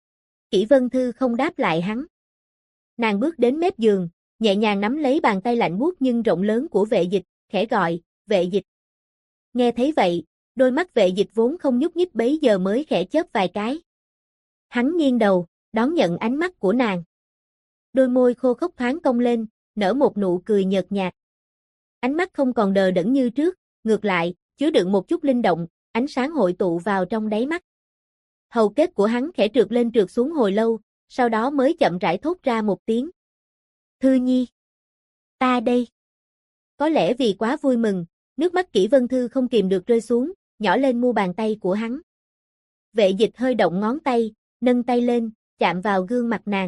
Kỷ Vân Thư không đáp lại hắn. Nàng bước đến mép giường, nhẹ nhàng nắm lấy bàn tay lạnh buốt nhưng rộng lớn của Vệ Dịch, khẽ gọi, Vệ Dịch. Nghe thấy vậy, đôi mắt Vệ Dịch vốn không nhúc nhích bấy giờ mới khẽ chớp vài cái. Hắn nghiêng đầu, đón nhận ánh mắt của nàng. Đôi môi khô khốc thoáng cong lên, nở một nụ cười nhợt nhạt. Ánh mắt không còn đờ đẫn như trước, ngược lại, chứa đựng một chút linh động, ánh sáng hội tụ vào trong đáy mắt. Hầu kết của hắn khẽ trượt lên trượt xuống hồi lâu, sau đó mới chậm rãi thốt ra một tiếng. Thư Nhi. Ta đây. Có lẽ vì quá vui mừng, nước mắt Kỷ Vân Thư không kìm được rơi xuống, nhỏ lên mu bàn tay của hắn. Vệ Dịch hơi động ngón tay, nâng tay lên, chạm vào gương mặt nàng.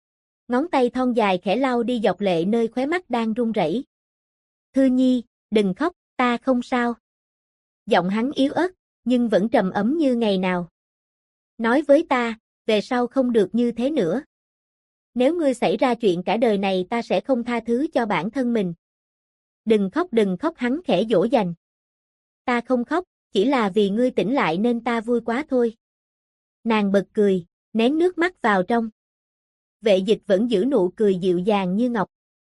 Ngón tay thon dài khẽ lau đi giọt lệ nơi khóe mắt đang run rẩy. Thư Nhi, đừng khóc, ta không sao. Giọng hắn yếu ớt, nhưng vẫn trầm ấm như ngày nào. Nói với ta, về sau không được như thế nữa. Nếu ngươi xảy ra chuyện cả đời này ta sẽ không tha thứ cho bản thân mình. Đừng khóc hắn khẽ dỗ dành. Ta không khóc, chỉ là vì ngươi tỉnh lại nên ta vui quá thôi. Nàng bật cười, nén nước mắt vào trong. Vệ Dịch vẫn giữ nụ cười dịu dàng như ngọc.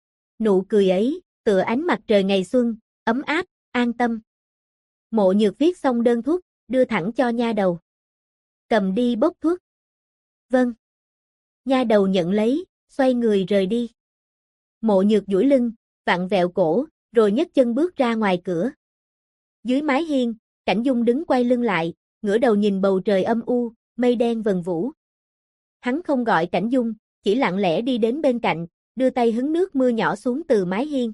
Nụ cười ấy, tựa ánh mặt trời ngày xuân, ấm áp, an tâm. Mộ Nhược viết xong đơn thuốc, đưa thẳng cho nha đầu. Cầm đi bốc thuốc. Vâng. Nha đầu nhận lấy, xoay người rời đi. Mộ Nhược duỗi lưng, vặn vẹo cổ, rồi nhấc chân bước ra ngoài cửa. Dưới mái hiên, Cảnh Dung đứng quay lưng lại, ngửa đầu nhìn bầu trời âm u, mây đen vần vũ. Hắn không gọi Cảnh Dung, chỉ lặng lẽ đi đến bên cạnh, đưa tay hứng nước mưa nhỏ xuống từ mái hiên.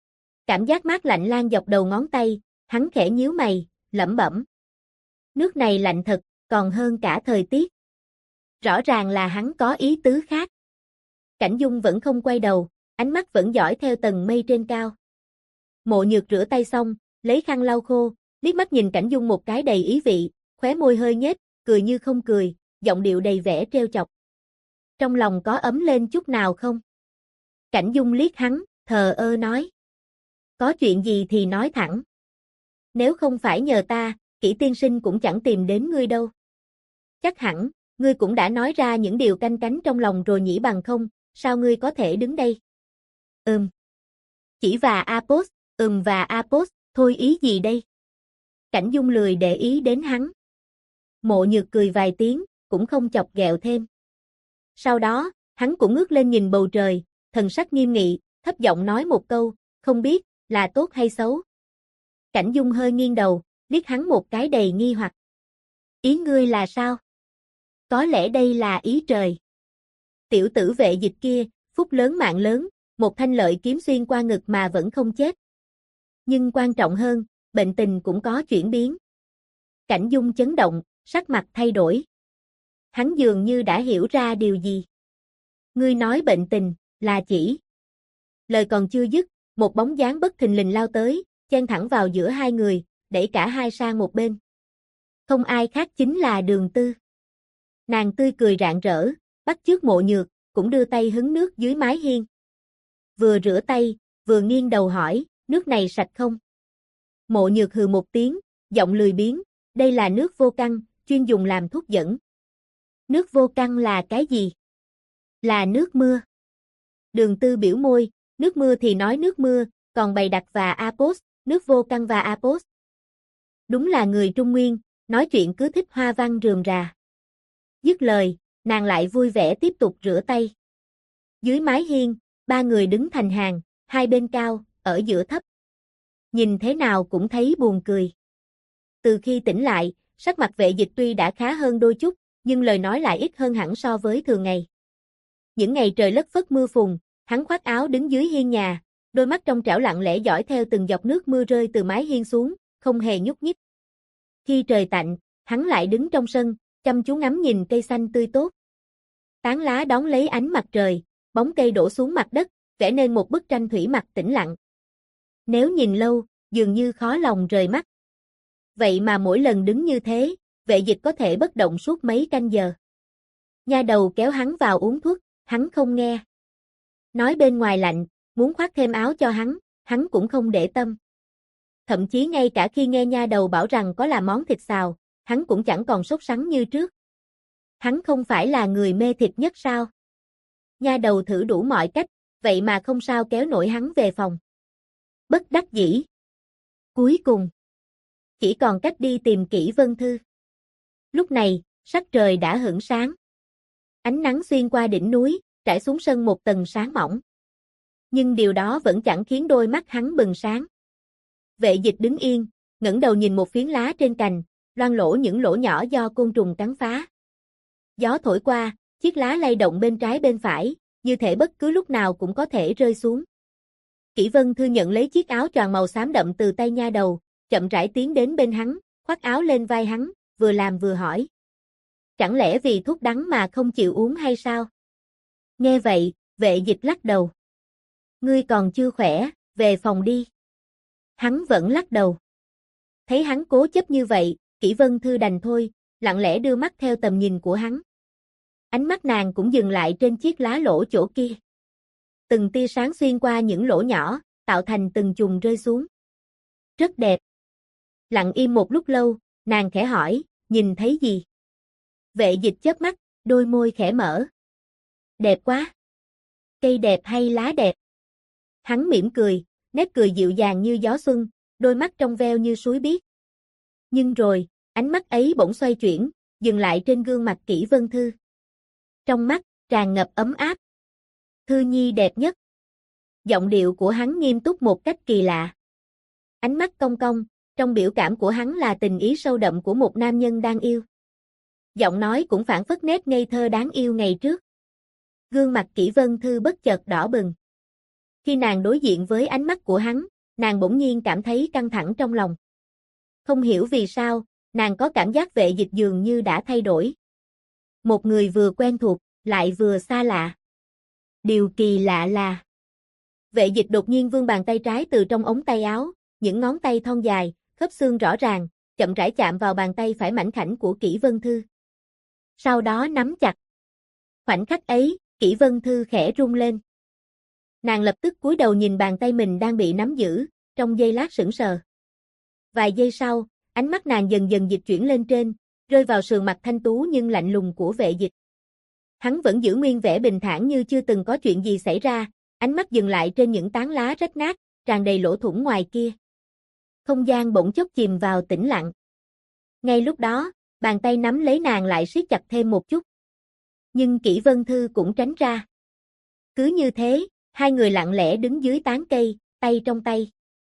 Cảm giác mát lạnh lan dọc đầu ngón tay, hắn khẽ nhíu mày, lẩm bẩm. Nước này lạnh thật, còn hơn cả thời tiết. Rõ ràng là hắn có ý tứ khác. Cảnh Dung vẫn không quay đầu, ánh mắt vẫn dõi theo tầng mây trên cao. Mộ Nhược rửa tay xong, lấy khăn lau khô, liếc mắt nhìn Cảnh Dung một cái đầy ý vị, khóe môi hơi nhếch, cười như không cười, giọng điệu đầy vẻ trêu chọc. Trong lòng có ấm lên chút nào không? Cảnh Dung liếc hắn, thờ ơ nói. Có chuyện gì thì nói thẳng. Nếu không phải nhờ ta, Kỷ tiên sinh cũng chẳng tìm đến ngươi đâu. Chắc hẳn, ngươi cũng đã nói ra những điều canh cánh trong lòng rồi nhỉ, bằng không, sao ngươi có thể đứng đây? Chỉ và Apos, và Apos, thôi ý gì đây? Cảnh Dung lười để ý đến hắn. Mộ Nhược cười vài tiếng, cũng không chọc ghẹo thêm. Sau đó, hắn cũng ngước lên nhìn bầu trời, thần sắc nghiêm nghị, thấp giọng nói một câu, không biết, là tốt hay xấu. Cảnh Dung hơi nghiêng đầu, liếc hắn một cái đầy nghi hoặc. Ý ngươi là sao? Có lẽ đây là ý trời. Tiểu tử Vệ Dịch kia, phúc lớn mạng lớn, một thanh lợi kiếm xuyên qua ngực mà vẫn không chết. Nhưng quan trọng hơn, bệnh tình cũng có chuyển biến. Cảnh Dung chấn động, sắc mặt thay đổi. Hắn dường như đã hiểu ra điều gì. Ngươi nói bệnh tình, là chỉ. Lời còn chưa dứt, một bóng dáng bất thình lình lao tới, chen thẳng vào giữa hai người, đẩy cả hai sang một bên. Không ai khác chính là Đường Tư. Nàng tươi cười rạng rỡ, bắt chước Mộ Nhược, cũng đưa tay hứng nước dưới mái hiên. Vừa rửa tay, vừa nghiêng đầu hỏi, nước này sạch không? Mộ Nhược hừ một tiếng, giọng lười biếng, đây là nước vô căn, chuyên dùng làm thuốc dẫn. Nước vô căn là cái gì? Là nước mưa. Đường Tư biểu môi, nước mưa thì nói nước mưa, còn bày đặt và apos, nước vô căn và apos. Đúng là người Trung Nguyên, nói chuyện cứ thích hoa văn rườm rà. Dứt lời, nàng lại vui vẻ tiếp tục rửa tay. Dưới mái hiên, ba người đứng thành hàng, hai bên cao, ở giữa thấp. Nhìn thế nào cũng thấy buồn cười. Từ khi tỉnh lại, sắc mặt Vệ Dịch tuy đã khá hơn đôi chút, nhưng lời nói lại ít hơn hẳn so với thường ngày. Những ngày trời lất phất mưa phùn, hắn khoác áo đứng dưới hiên nhà, đôi mắt trong trẻo lặng lẽ dõi theo từng giọt nước mưa rơi từ mái hiên xuống, không hề nhúc nhích. Khi trời tạnh, hắn lại đứng trong sân, chăm chú ngắm nhìn cây xanh tươi tốt. Tán lá đón lấy ánh mặt trời, bóng cây đổ xuống mặt đất, vẽ nên một bức tranh thủy mặc tĩnh lặng. Nếu nhìn lâu, dường như khó lòng rời mắt. Vậy mà mỗi lần đứng như thế, Vệ Dịch có thể bất động suốt mấy canh giờ. Nha đầu kéo hắn vào uống thuốc, hắn không nghe. Nói bên ngoài lạnh, muốn khoác thêm áo cho hắn cũng không để tâm. Thậm chí ngay cả khi nghe nha đầu bảo rằng có làm món thịt xào, hắn cũng chẳng còn sốt sắng như trước. Hắn không phải là người mê thịt nhất sao? Nha đầu thử đủ mọi cách, vậy mà không sao kéo nổi hắn về phòng. Bất đắc dĩ. Cuối cùng, chỉ còn cách đi tìm Kỷ Vân Thư. Lúc này, sắc trời đã hửng sáng. Ánh nắng xuyên qua đỉnh núi, trải xuống sân một tầng sáng mỏng. Nhưng điều đó vẫn chẳng khiến đôi mắt hắn bừng sáng. Vệ Dịch đứng yên, ngẩng đầu nhìn một phiến lá trên cành, loang lổ những lỗ nhỏ do côn trùng cắn phá. Gió thổi qua, chiếc lá lay động bên trái bên phải, như thể bất cứ lúc nào cũng có thể rơi xuống. Kỷ Vân Thư nhận lấy chiếc áo choàng màu xám đậm từ tay nha đầu, chậm rãi tiến đến bên hắn, khoác áo lên vai hắn, vừa làm vừa hỏi. Chẳng lẽ vì thuốc đắng mà không chịu uống hay sao? Nghe vậy, Vệ Dịch lắc đầu. Ngươi còn chưa khỏe, về phòng đi. Hắn vẫn lắc đầu. Thấy hắn cố chấp như vậy, Kỷ Vân Thư đành thôi, lặng lẽ đưa mắt theo tầm nhìn của hắn. Ánh mắt nàng cũng dừng lại trên chiếc lá lỗ chỗ kia. Từng tia sáng xuyên qua những lỗ nhỏ, tạo thành từng chùm rơi xuống. Rất đẹp. Lặng im một lúc lâu, nàng khẽ hỏi, nhìn thấy gì? Vệ Dịch chớp mắt, đôi môi khẽ mở. Đẹp quá. Cây đẹp hay lá đẹp? Hắn mỉm cười, nét cười dịu dàng như gió xuân, đôi mắt trong veo như suối biếc. Nhưng rồi, ánh mắt ấy bỗng xoay chuyển, dừng lại trên gương mặt Kỷ Vân Thư. Trong mắt, tràn ngập ấm áp. Thư nhi đẹp nhất. Giọng điệu của hắn nghiêm túc một cách kỳ lạ. Ánh mắt cong cong, trong biểu cảm của hắn là tình ý sâu đậm của một nam nhân đang yêu. Giọng nói cũng phảng phất nét ngây thơ đáng yêu ngày trước. Gương mặt Kỷ Vân Thư bất chợt đỏ bừng. Khi nàng đối diện với ánh mắt của hắn, nàng bỗng nhiên cảm thấy căng thẳng trong lòng. Không hiểu vì sao, nàng có cảm giác Vệ Dịch dường như đã thay đổi. Một người vừa quen thuộc, lại vừa xa lạ. Điều kỳ lạ là Vệ Dịch đột nhiên vươn bàn tay trái từ trong ống tay áo, những ngón tay thon dài, khớp xương rõ ràng, chậm rãi chạm vào bàn tay phải mảnh khảnh của Kỷ Vân Thư. Sau đó nắm chặt. Khoảnh khắc ấy, Kỷ Vân Thư khẽ rung lên. Nàng lập tức cúi đầu nhìn bàn tay mình đang bị nắm giữ, trong giây lát sững sờ. Vài giây sau, ánh mắt nàng dần dần dịch chuyển lên trên, rơi vào sườn mặt thanh tú nhưng lạnh lùng của Vệ Dịch. Hắn vẫn giữ nguyên vẻ bình thản như chưa từng có chuyện gì xảy ra, ánh mắt dừng lại trên những tán lá rách nát, tràn đầy lỗ thủng ngoài kia. Không gian bỗng chốc chìm vào tĩnh lặng. Ngay lúc đó, bàn tay nắm lấy nàng lại siết chặt thêm một chút. Nhưng Kỷ Vân Thư cũng tránh ra. Cứ như thế, hai người lặng lẽ đứng dưới tán cây, tay trong tay.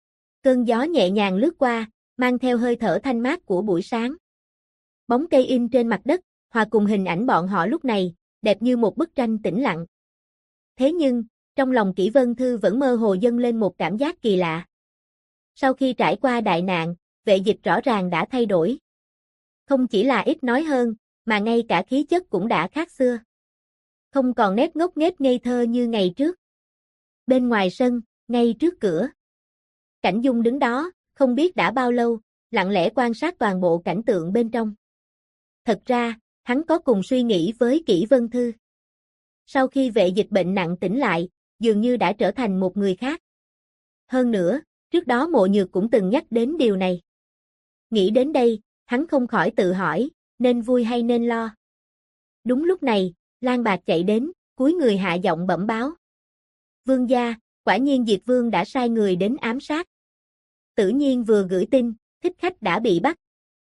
Cơn gió nhẹ nhàng lướt qua, mang theo hơi thở thanh mát của buổi sáng. Bóng cây in trên mặt đất, hòa cùng hình ảnh bọn họ lúc này, đẹp như một bức tranh tĩnh lặng. Thế nhưng, trong lòng Kỷ Vân Thư vẫn mơ hồ dâng lên một cảm giác kỳ lạ. Sau khi trải qua đại nạn, Vệ Dịch rõ ràng đã thay đổi. Không chỉ là ít nói hơn, mà ngay cả khí chất cũng đã khác xưa. Không còn nét ngốc nghếch ngây thơ như ngày trước. Bên ngoài sân, ngay trước cửa. Cảnh Dung đứng đó, không biết đã bao lâu, lặng lẽ quan sát toàn bộ cảnh tượng bên trong. Thật ra, hắn có cùng suy nghĩ với Kỷ Vân Thư. Sau khi Vệ Dịch bệnh nặng tỉnh lại, dường như đã trở thành một người khác. Hơn nữa, trước đó Mộ Nhược cũng từng nhắc đến điều này. Nghĩ đến đây, hắn không khỏi tự hỏi, nên vui hay nên lo. Đúng lúc này, Lang Bạc chạy đến, cúi người hạ giọng bẩm báo. Vương gia, quả nhiên Diệt Vương đã sai người đến ám sát. Tử Nhiên vừa gửi tin, thích khách đã bị bắt.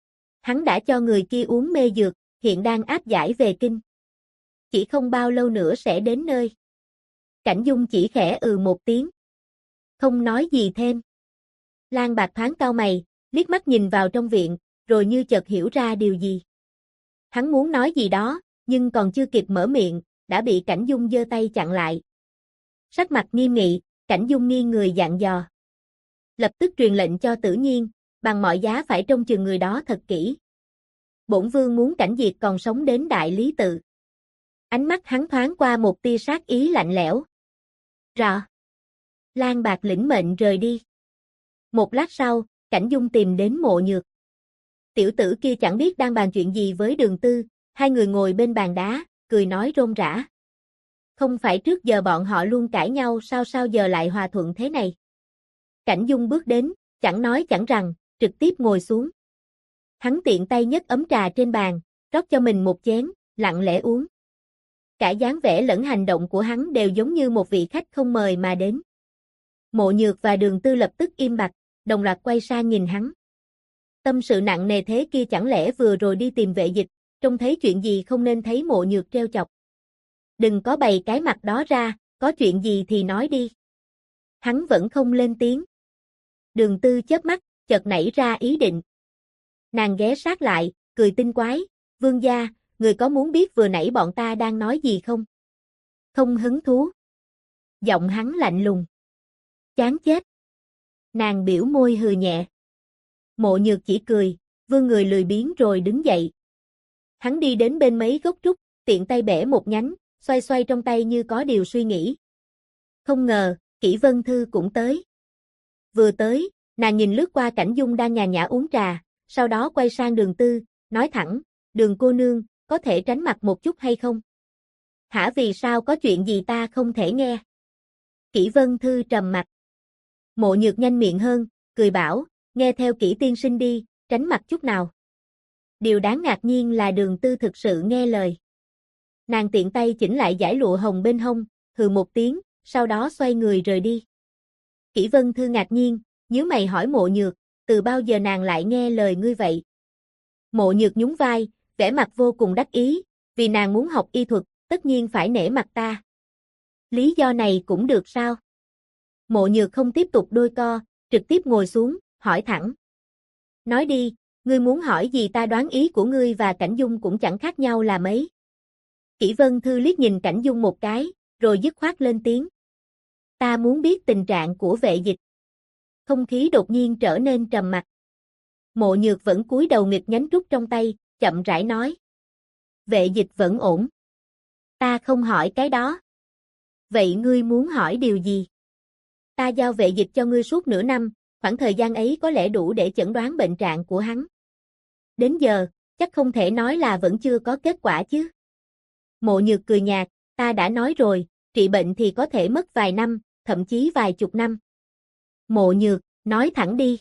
Hắn đã cho người kia uống mê dược, hiện đang áp giải về kinh. Chỉ không bao lâu nữa sẽ đến nơi. Cảnh Dung chỉ khẽ một tiếng. Không nói gì thêm. Lang Bạc thoáng cau mày, liếc mắt nhìn vào trong viện, rồi như chợt hiểu ra điều gì. Hắn muốn nói gì đó, nhưng còn chưa kịp mở miệng, đã bị Cảnh Dung giơ tay chặn lại. Sắc mặt nghiêm nghị, Cảnh Dung nghiêng người dặn dò. Lập tức truyền lệnh cho Tử Nhiên, bằng mọi giá phải trông chừng người đó thật kỹ. Bổn vương muốn Cảnh Diệt còn sống đến Đại Lý Tự. Ánh mắt hắn thoáng qua một tia sát ý lạnh lẽo. Rõ. Lang Bạc lĩnh mệnh rời đi. Một lát sau, Cảnh Dung tìm đến Mộ Nhược. Tiểu tử kia chẳng biết đang bàn chuyện gì với Đường Tư, hai người ngồi bên bàn đá, cười nói rôm rả. Không phải trước giờ bọn họ luôn cãi nhau sao giờ lại hòa thuận thế này. Cảnh Dung bước đến, chẳng nói chẳng rằng, trực tiếp ngồi xuống. Hắn tiện tay nhấc ấm trà trên bàn, rót cho mình một chén, lặng lẽ uống. Cả dáng vẻ lẫn hành động của hắn đều giống như một vị khách không mời mà đến. Mộ Nhược và Đường Tư lập tức im bặt, đồng loạt quay sang nhìn hắn. Tâm sự nặng nề thế kia chẳng lẽ vừa rồi đi tìm Vệ Dịch, trông thấy chuyện gì không nên thấy Mộ Nhược trêu chọc. Đừng có bày cái mặt đó ra, có chuyện gì thì nói đi. Hắn vẫn không lên tiếng. Đường Tư chớp mắt, chợt nảy ra ý định. Nàng ghé sát lại, cười tinh quái, vương gia, người có muốn biết vừa nãy bọn ta đang nói gì không? Không hứng thú. Giọng hắn lạnh lùng. Chán chết. Nàng biểu môi hừ nhẹ. Mộ Nhược chỉ cười, vươn người lười biếng rồi đứng dậy. Hắn đi đến bên mấy gốc trúc, tiện tay bẻ một nhánh, xoay xoay trong tay như có điều suy nghĩ. Không ngờ, Kỷ Vân Thư cũng tới. Vừa tới, nàng nhìn lướt qua Cảnh Dung đang nhàn nhã uống trà, sau đó quay sang Đường Tư, nói thẳng, Đường cô nương, có thể tránh mặt một chút hay không? Hả, vì sao, có chuyện gì ta không thể nghe? Kỷ Vân Thư trầm mặt. Mộ Nhược nhanh miệng hơn, cười bảo, nghe theo Kỷ tiên sinh đi, tránh mặt chút nào. Điều đáng ngạc nhiên là Đường Tư thực sự nghe lời. Nàng tiện tay chỉnh lại dải lụa hồng bên hông, hừ một tiếng, sau đó xoay người rời đi. Kỷ Vân Thư ngạc nhiên, nhíu mày hỏi Mộ Nhược, từ bao giờ nàng lại nghe lời ngươi vậy? Mộ Nhược nhún vai, vẻ mặt vô cùng đắc ý, vì nàng muốn học y thuật, tất nhiên phải nể mặt ta. Lý do này cũng được sao? Mộ Nhược không tiếp tục đôi co, trực tiếp ngồi xuống, hỏi thẳng. Nói đi, ngươi muốn hỏi gì, ta đoán ý của ngươi và Cảnh Dung cũng chẳng khác nhau là mấy. Kỷ Vân Thư liếc nhìn Cảnh Dung một cái, rồi dứt khoát lên tiếng. Ta muốn biết tình trạng của Vệ Dịch. Không khí đột nhiên trở nên trầm mặc. Mộ Nhược vẫn cúi đầu nghịch nhánh trúc trong tay, chậm rãi nói. Vệ Dịch vẫn ổn. Ta không hỏi cái đó. Vậy ngươi muốn hỏi điều gì? Ta giao Vệ Dịch cho ngươi suốt nửa năm, khoảng thời gian ấy có lẽ đủ để chẩn đoán bệnh trạng của hắn. Đến giờ, chắc không thể nói là vẫn chưa có kết quả chứ. Mộ Nhược cười nhạt, ta đã nói rồi, trị bệnh thì có thể mất vài năm, thậm chí vài chục năm. Mộ Nhược, nói thẳng đi.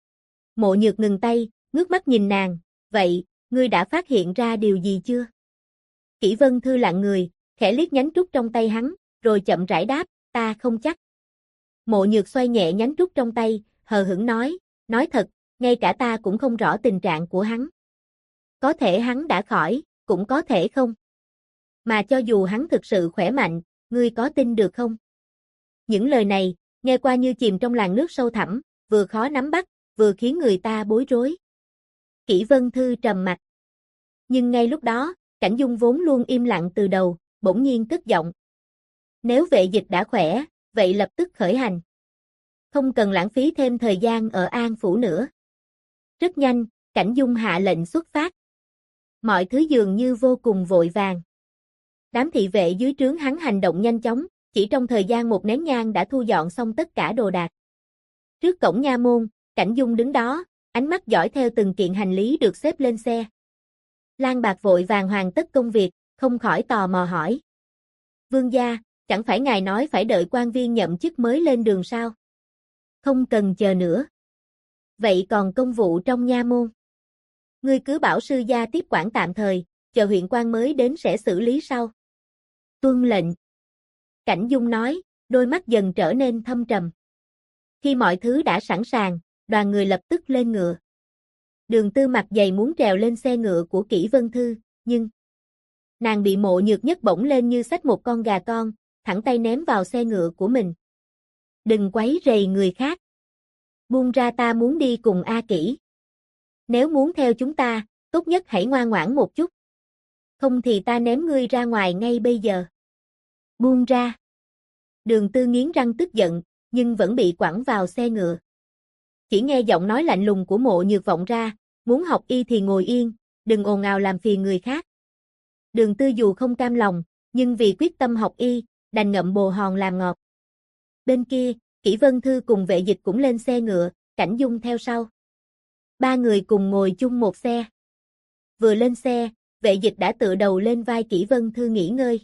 Mộ Nhược ngừng tay, ngước mắt nhìn nàng, vậy, ngươi đã phát hiện ra điều gì chưa? Kỷ Vân Thư lặng người, khẽ liếc nhánh trúc trong tay hắn, rồi chậm rãi đáp, ta không chắc. Mộ Nhược xoay nhẹ nhánh trúc trong tay, hờ hững nói thật, ngay cả ta cũng không rõ tình trạng của hắn. Có thể hắn đã khỏi, cũng có thể không. Mà cho dù hắn thực sự khỏe mạnh, ngươi có tin được không? Những lời này, nghe qua như chìm trong làn nước sâu thẳm, vừa khó nắm bắt, vừa khiến người ta bối rối. Kỷ Vân Thư trầm mặc. Nhưng ngay lúc đó, Cảnh Dung vốn luôn im lặng từ đầu, bỗng nhiên cất giọng. Nếu Vệ Dịch đã khỏe, vậy lập tức khởi hành. Không cần lãng phí thêm thời gian ở An Phủ nữa. Rất nhanh, Cảnh Dung hạ lệnh xuất phát. Mọi thứ dường như vô cùng vội vàng. Đám thị vệ dưới trướng hắn hành động nhanh chóng, chỉ trong thời gian một nén nhang đã thu dọn xong tất cả đồ đạc. Trước cổng nha môn, Cảnh Dung đứng đó, ánh mắt dõi theo từng kiện hành lý được xếp lên xe. Lang Bạc vội vàng hoàn tất công việc, không khỏi tò mò hỏi. Vương gia, chẳng phải ngài nói phải đợi quan viên nhậm chức mới lên đường sao? Không cần chờ nữa. Vậy còn công vụ trong nha môn? Ngươi cứ bảo sư gia tiếp quản tạm thời, chờ huyện quan mới đến sẽ xử lý sau. Tuân lệnh. Cảnh Dung nói, đôi mắt dần trở nên thâm trầm. Khi mọi thứ đã sẵn sàng, đoàn người lập tức lên ngựa. Đường Tư mặt dày muốn trèo lên xe ngựa của Kỷ Vân Thư, nhưng nàng bị Mộ Nhược nhấc bổng lên như xách một con gà con, thẳng tay ném vào xe ngựa của mình. Đừng quấy rầy người khác. Buông ra, ta muốn đi cùng A Kỷ. Nếu muốn theo chúng ta, tốt nhất hãy ngoan ngoãn một chút. Không thì ta ném ngươi ra ngoài ngay bây giờ. Buông ra. Đường Tư nghiến răng tức giận, nhưng vẫn bị quẳng vào xe ngựa. Chỉ nghe giọng nói lạnh lùng của Mộ Nhược vọng ra, muốn học y thì ngồi yên, đừng ồn ào làm phiền người khác. Đường Tư dù không cam lòng, nhưng vì quyết tâm học y, đành ngậm bồ hòn làm ngọt. Bên kia, Kỷ Vân Thư cùng Vệ Dịch cũng lên xe ngựa, Cảnh Dung theo sau. Ba người cùng ngồi chung một xe. Vừa lên xe, Vệ Dịch đã tựa đầu lên vai Kỷ Vân Thư nghỉ ngơi.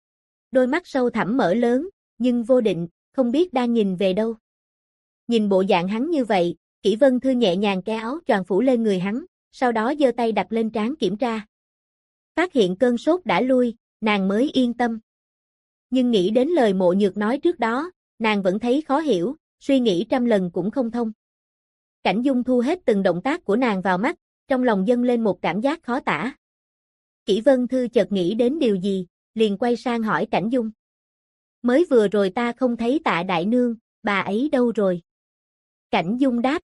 Đôi mắt sâu thẳm mở lớn, nhưng vô định, không biết đang nhìn về đâu. Nhìn bộ dạng hắn như vậy, Kỷ Vân Thư nhẹ nhàng kéo áo choàng phủ lên người hắn, sau đó giơ tay đặt lên trán kiểm tra. Phát hiện cơn sốt đã lui, nàng mới yên tâm. Nhưng nghĩ đến lời Mộ Nhược nói trước đó, nàng vẫn thấy khó hiểu, suy nghĩ trăm lần cũng không thông. Cảnh Dung thu hết từng động tác của nàng vào mắt, trong lòng dâng lên một cảm giác khó tả. Kỷ Vân Thư chợt nghĩ đến điều gì, liền quay sang hỏi Cảnh Dung. Mới vừa rồi ta không thấy Tạ đại nương, bà ấy đâu rồi? Cảnh Dung đáp.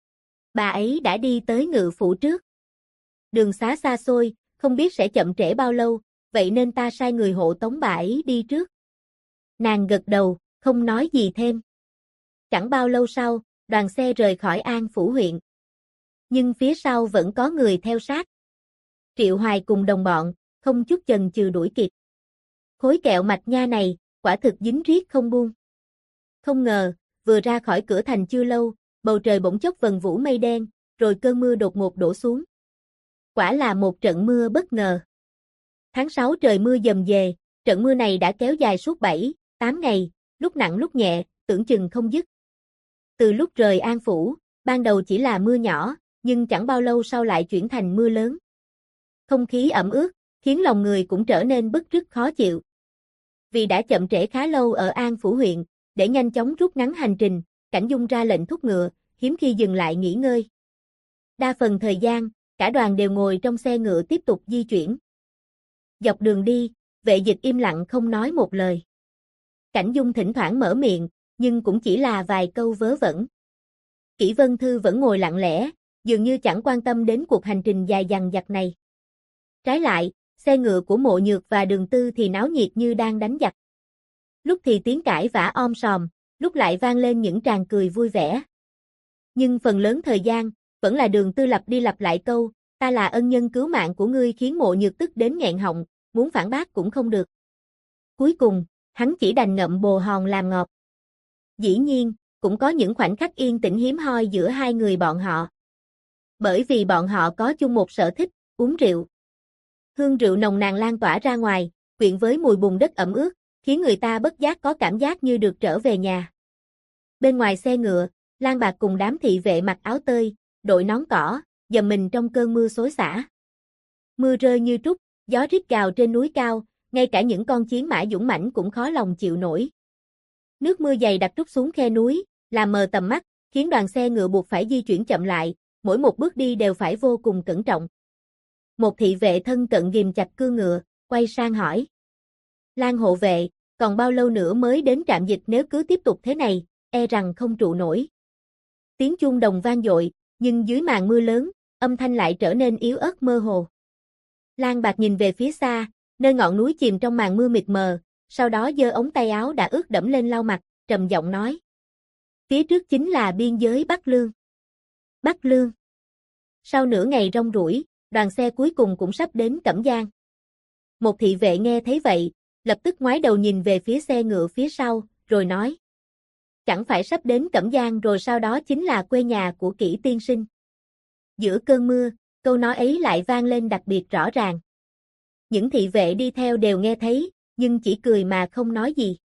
Bà ấy đã đi tới ngự phủ trước. Đường xá xa xôi, không biết sẽ chậm trễ bao lâu, vậy nên ta sai người hộ tống bà ấy đi trước. Nàng gật đầu, không nói gì thêm. Chẳng bao lâu sau, đoàn xe rời khỏi An Phủ huyện. Nhưng phía sau vẫn có người theo sát. Triệu Hoài cùng đồng bọn, không chút chần chừ đuổi kịp. Khối kẹo mạch nha này, quả thực dính riết không buông. Không ngờ, vừa ra khỏi cửa thành chưa lâu, bầu trời bỗng chốc vần vũ mây đen, rồi cơn mưa đột ngột đổ xuống. Quả là một trận mưa bất ngờ. Tháng 6 trời mưa dầm dề, trận mưa này đã kéo dài suốt 7-8 ngày, lúc nặng lúc nhẹ, tưởng chừng không dứt. Từ lúc rời An Phủ, ban đầu chỉ là mưa nhỏ, nhưng chẳng bao lâu sau lại chuyển thành mưa lớn. Không khí ẩm ướt, khiến lòng người cũng trở nên bức rứt khó chịu. Vì đã chậm trễ khá lâu ở An Phủ huyện, để nhanh chóng rút ngắn hành trình, Cảnh Dung ra lệnh thúc ngựa, hiếm khi dừng lại nghỉ ngơi. Đa phần thời gian, cả đoàn đều ngồi trong xe ngựa tiếp tục di chuyển. Dọc đường đi, Vệ Dịch im lặng không nói một lời. Cảnh Dung thỉnh thoảng mở miệng, nhưng cũng chỉ là vài câu vớ vẩn. Kỷ Vân Thư vẫn ngồi lặng lẽ, dường như chẳng quan tâm đến cuộc hành trình dài dằng dặc này. Trái lại, xe ngựa của Mộ Nhược và Đường Tư thì náo nhiệt như đang đánh giặc. Lúc thì tiếng cãi vã om sòm, lúc lại vang lên những tràng cười vui vẻ. Nhưng phần lớn thời gian, vẫn là Đường Tư lặp đi lặp lại câu, ta là ân nhân cứu mạng của ngươi, khiến Mộ Nhược tức đến nghẹn họng, muốn phản bác cũng không được. Cuối cùng, hắn chỉ đành ngậm bồ hòn làm ngọt. Dĩ nhiên, cũng có những khoảnh khắc yên tĩnh hiếm hoi giữa hai người bọn họ. Bởi vì bọn họ có chung một sở thích, uống rượu. Hương rượu nồng nàn lan tỏa ra ngoài, quyện với mùi bùn đất ẩm ướt, khiến người ta bất giác có cảm giác như được trở về nhà. Bên ngoài xe ngựa, Lan Bạc cùng đám thị vệ mặc áo tơi, đội nón cỏ, dầm mình trong cơn mưa xối xả. Mưa rơi như trút, gió rít gào trên núi cao, ngay cả những con chiến mã dũng mãnh cũng khó lòng chịu nổi. Nước mưa dày đặc trút xuống khe núi, làm mờ tầm mắt, khiến đoàn xe ngựa buộc phải di chuyển chậm lại, mỗi một bước đi đều phải vô cùng cẩn trọng. Một thị vệ thân cận ghìm chặt cương ngựa, quay sang hỏi. Lan hộ vệ, còn bao lâu nữa mới đến trạm dịch, nếu cứ tiếp tục thế này, e rằng không trụ nổi. Tiếng chuông đồng vang dội, nhưng dưới màn mưa lớn, âm thanh lại trở nên yếu ớt mơ hồ. Lan Bạc nhìn về phía xa, nơi ngọn núi chìm trong màn mưa mịt mờ, sau đó giơ ống tay áo đã ướt đẫm lên lau mặt, trầm giọng nói. Phía trước chính là biên giới Bắc Lương. Bắc Lương. Sau nửa ngày rong ruổi, đoàn xe cuối cùng cũng sắp đến Cẩm Giang. Một thị vệ nghe thấy vậy, lập tức ngoái đầu nhìn về phía xe ngựa phía sau, rồi nói. Chẳng phải sắp đến Cẩm Giang rồi sau đó chính là quê nhà của Kỷ tiên sinh. Giữa cơn mưa, câu nói ấy lại vang lên đặc biệt rõ ràng. Những thị vệ đi theo đều nghe thấy, nhưng chỉ cười mà không nói gì.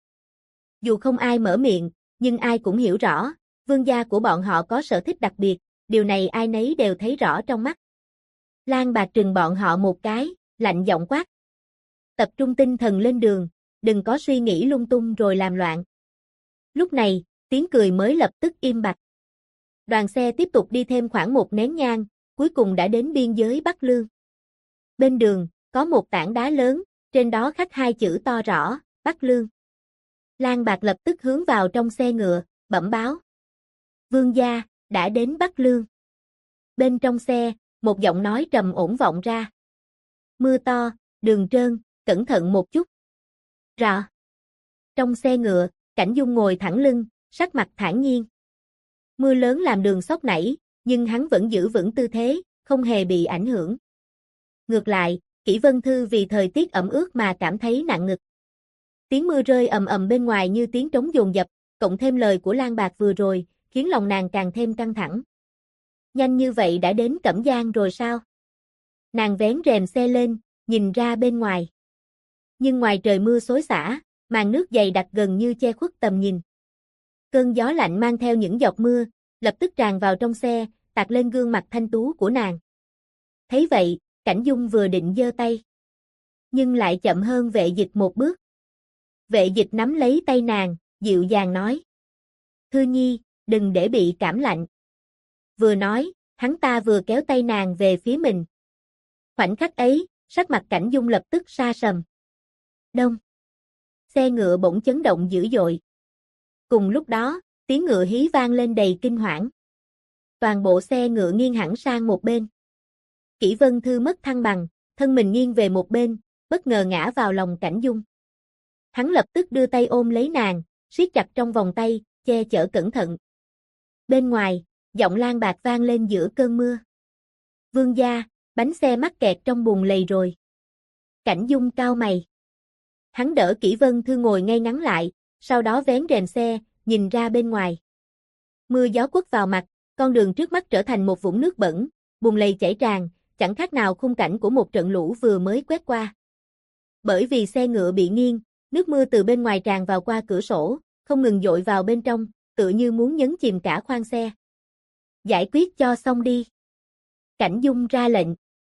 Dù không ai mở miệng, nhưng ai cũng hiểu rõ, vương gia của bọn họ có sở thích đặc biệt, điều này ai nấy đều thấy rõ trong mắt. Lan Bạc trừng bọn họ một cái, lạnh giọng quát. Tập trung tinh thần lên đường, đừng có suy nghĩ lung tung rồi làm loạn. Lúc này, tiếng cười mới lập tức im bặt. Đoàn xe tiếp tục đi thêm khoảng một nén nhang, cuối cùng đã đến biên giới Bắc Lương. Bên đường, có một tảng đá lớn, trên đó khắc hai chữ to rõ, Bắc Lương. Lang Bạc lập tức hướng vào trong xe ngựa, bẩm báo. Vương gia, đã đến Bắc Lương. Bên trong xe, một giọng nói trầm ổn vọng ra. Mưa to, đường trơn, cẩn thận một chút. Rõ. Trong xe ngựa, Cảnh Dung ngồi thẳng lưng, sắc mặt thản nhiên. Mưa lớn làm đường xóc nảy, nhưng hắn vẫn giữ vững tư thế, không hề bị ảnh hưởng. Ngược lại, Kỷ Vân Thư vì thời tiết ẩm ướt mà cảm thấy nặng ngực. Tiếng mưa rơi ầm ầm bên ngoài như tiếng trống dồn dập, cộng thêm lời của Lang Bạc vừa rồi, khiến lòng nàng càng thêm căng thẳng. Nhanh như vậy đã đến Cẩm Giang rồi sao? Nàng vén rèm xe lên, nhìn ra bên ngoài. Nhưng ngoài trời mưa xối xả, màn nước dày đặc gần như che khuất tầm nhìn. Cơn gió lạnh mang theo những giọt mưa, lập tức tràn vào trong xe, tạt lên gương mặt thanh tú của nàng. Thấy vậy, Cảnh Dung vừa định giơ tay, nhưng lại chậm hơn Vệ Dịch một bước. Vệ Dịch nắm lấy tay nàng, dịu dàng nói. Thư nhi, đừng để bị cảm lạnh. Vừa nói, hắn ta vừa kéo tay nàng về phía mình. Khoảnh khắc ấy, sắc mặt Cảnh Dung lập tức sa sầm. Đông. Xe ngựa bỗng chấn động dữ dội. Cùng lúc đó, tiếng ngựa hí vang lên đầy kinh hoảng. Toàn bộ xe ngựa nghiêng hẳn sang một bên. Kỷ Vân Thư mất thăng bằng, thân mình nghiêng về một bên, bất ngờ ngã vào lòng Cảnh Dung. Hắn lập tức đưa tay ôm lấy nàng, siết chặt trong vòng tay, che chở cẩn thận. Bên ngoài, giọng Lang Bạc vang lên giữa cơn mưa. Vương gia, bánh xe mắc kẹt trong bùn lầy rồi. Cảnh Dung cau mày. Hắn đỡ Kỷ Vân Thư ngồi ngay ngắn lại, sau đó vén rèm xe, nhìn ra bên ngoài. Mưa gió quất vào mặt, con đường trước mắt trở thành một vũng nước bẩn, bùn lầy chảy tràn, chẳng khác nào khung cảnh của một trận lũ vừa mới quét qua. Bởi vì xe ngựa bị nghiêng, nước mưa từ bên ngoài tràn vào qua cửa sổ, không ngừng dội vào bên trong, tựa như muốn nhấn chìm cả khoang xe. Giải quyết cho xong đi. Cảnh Dung ra lệnh.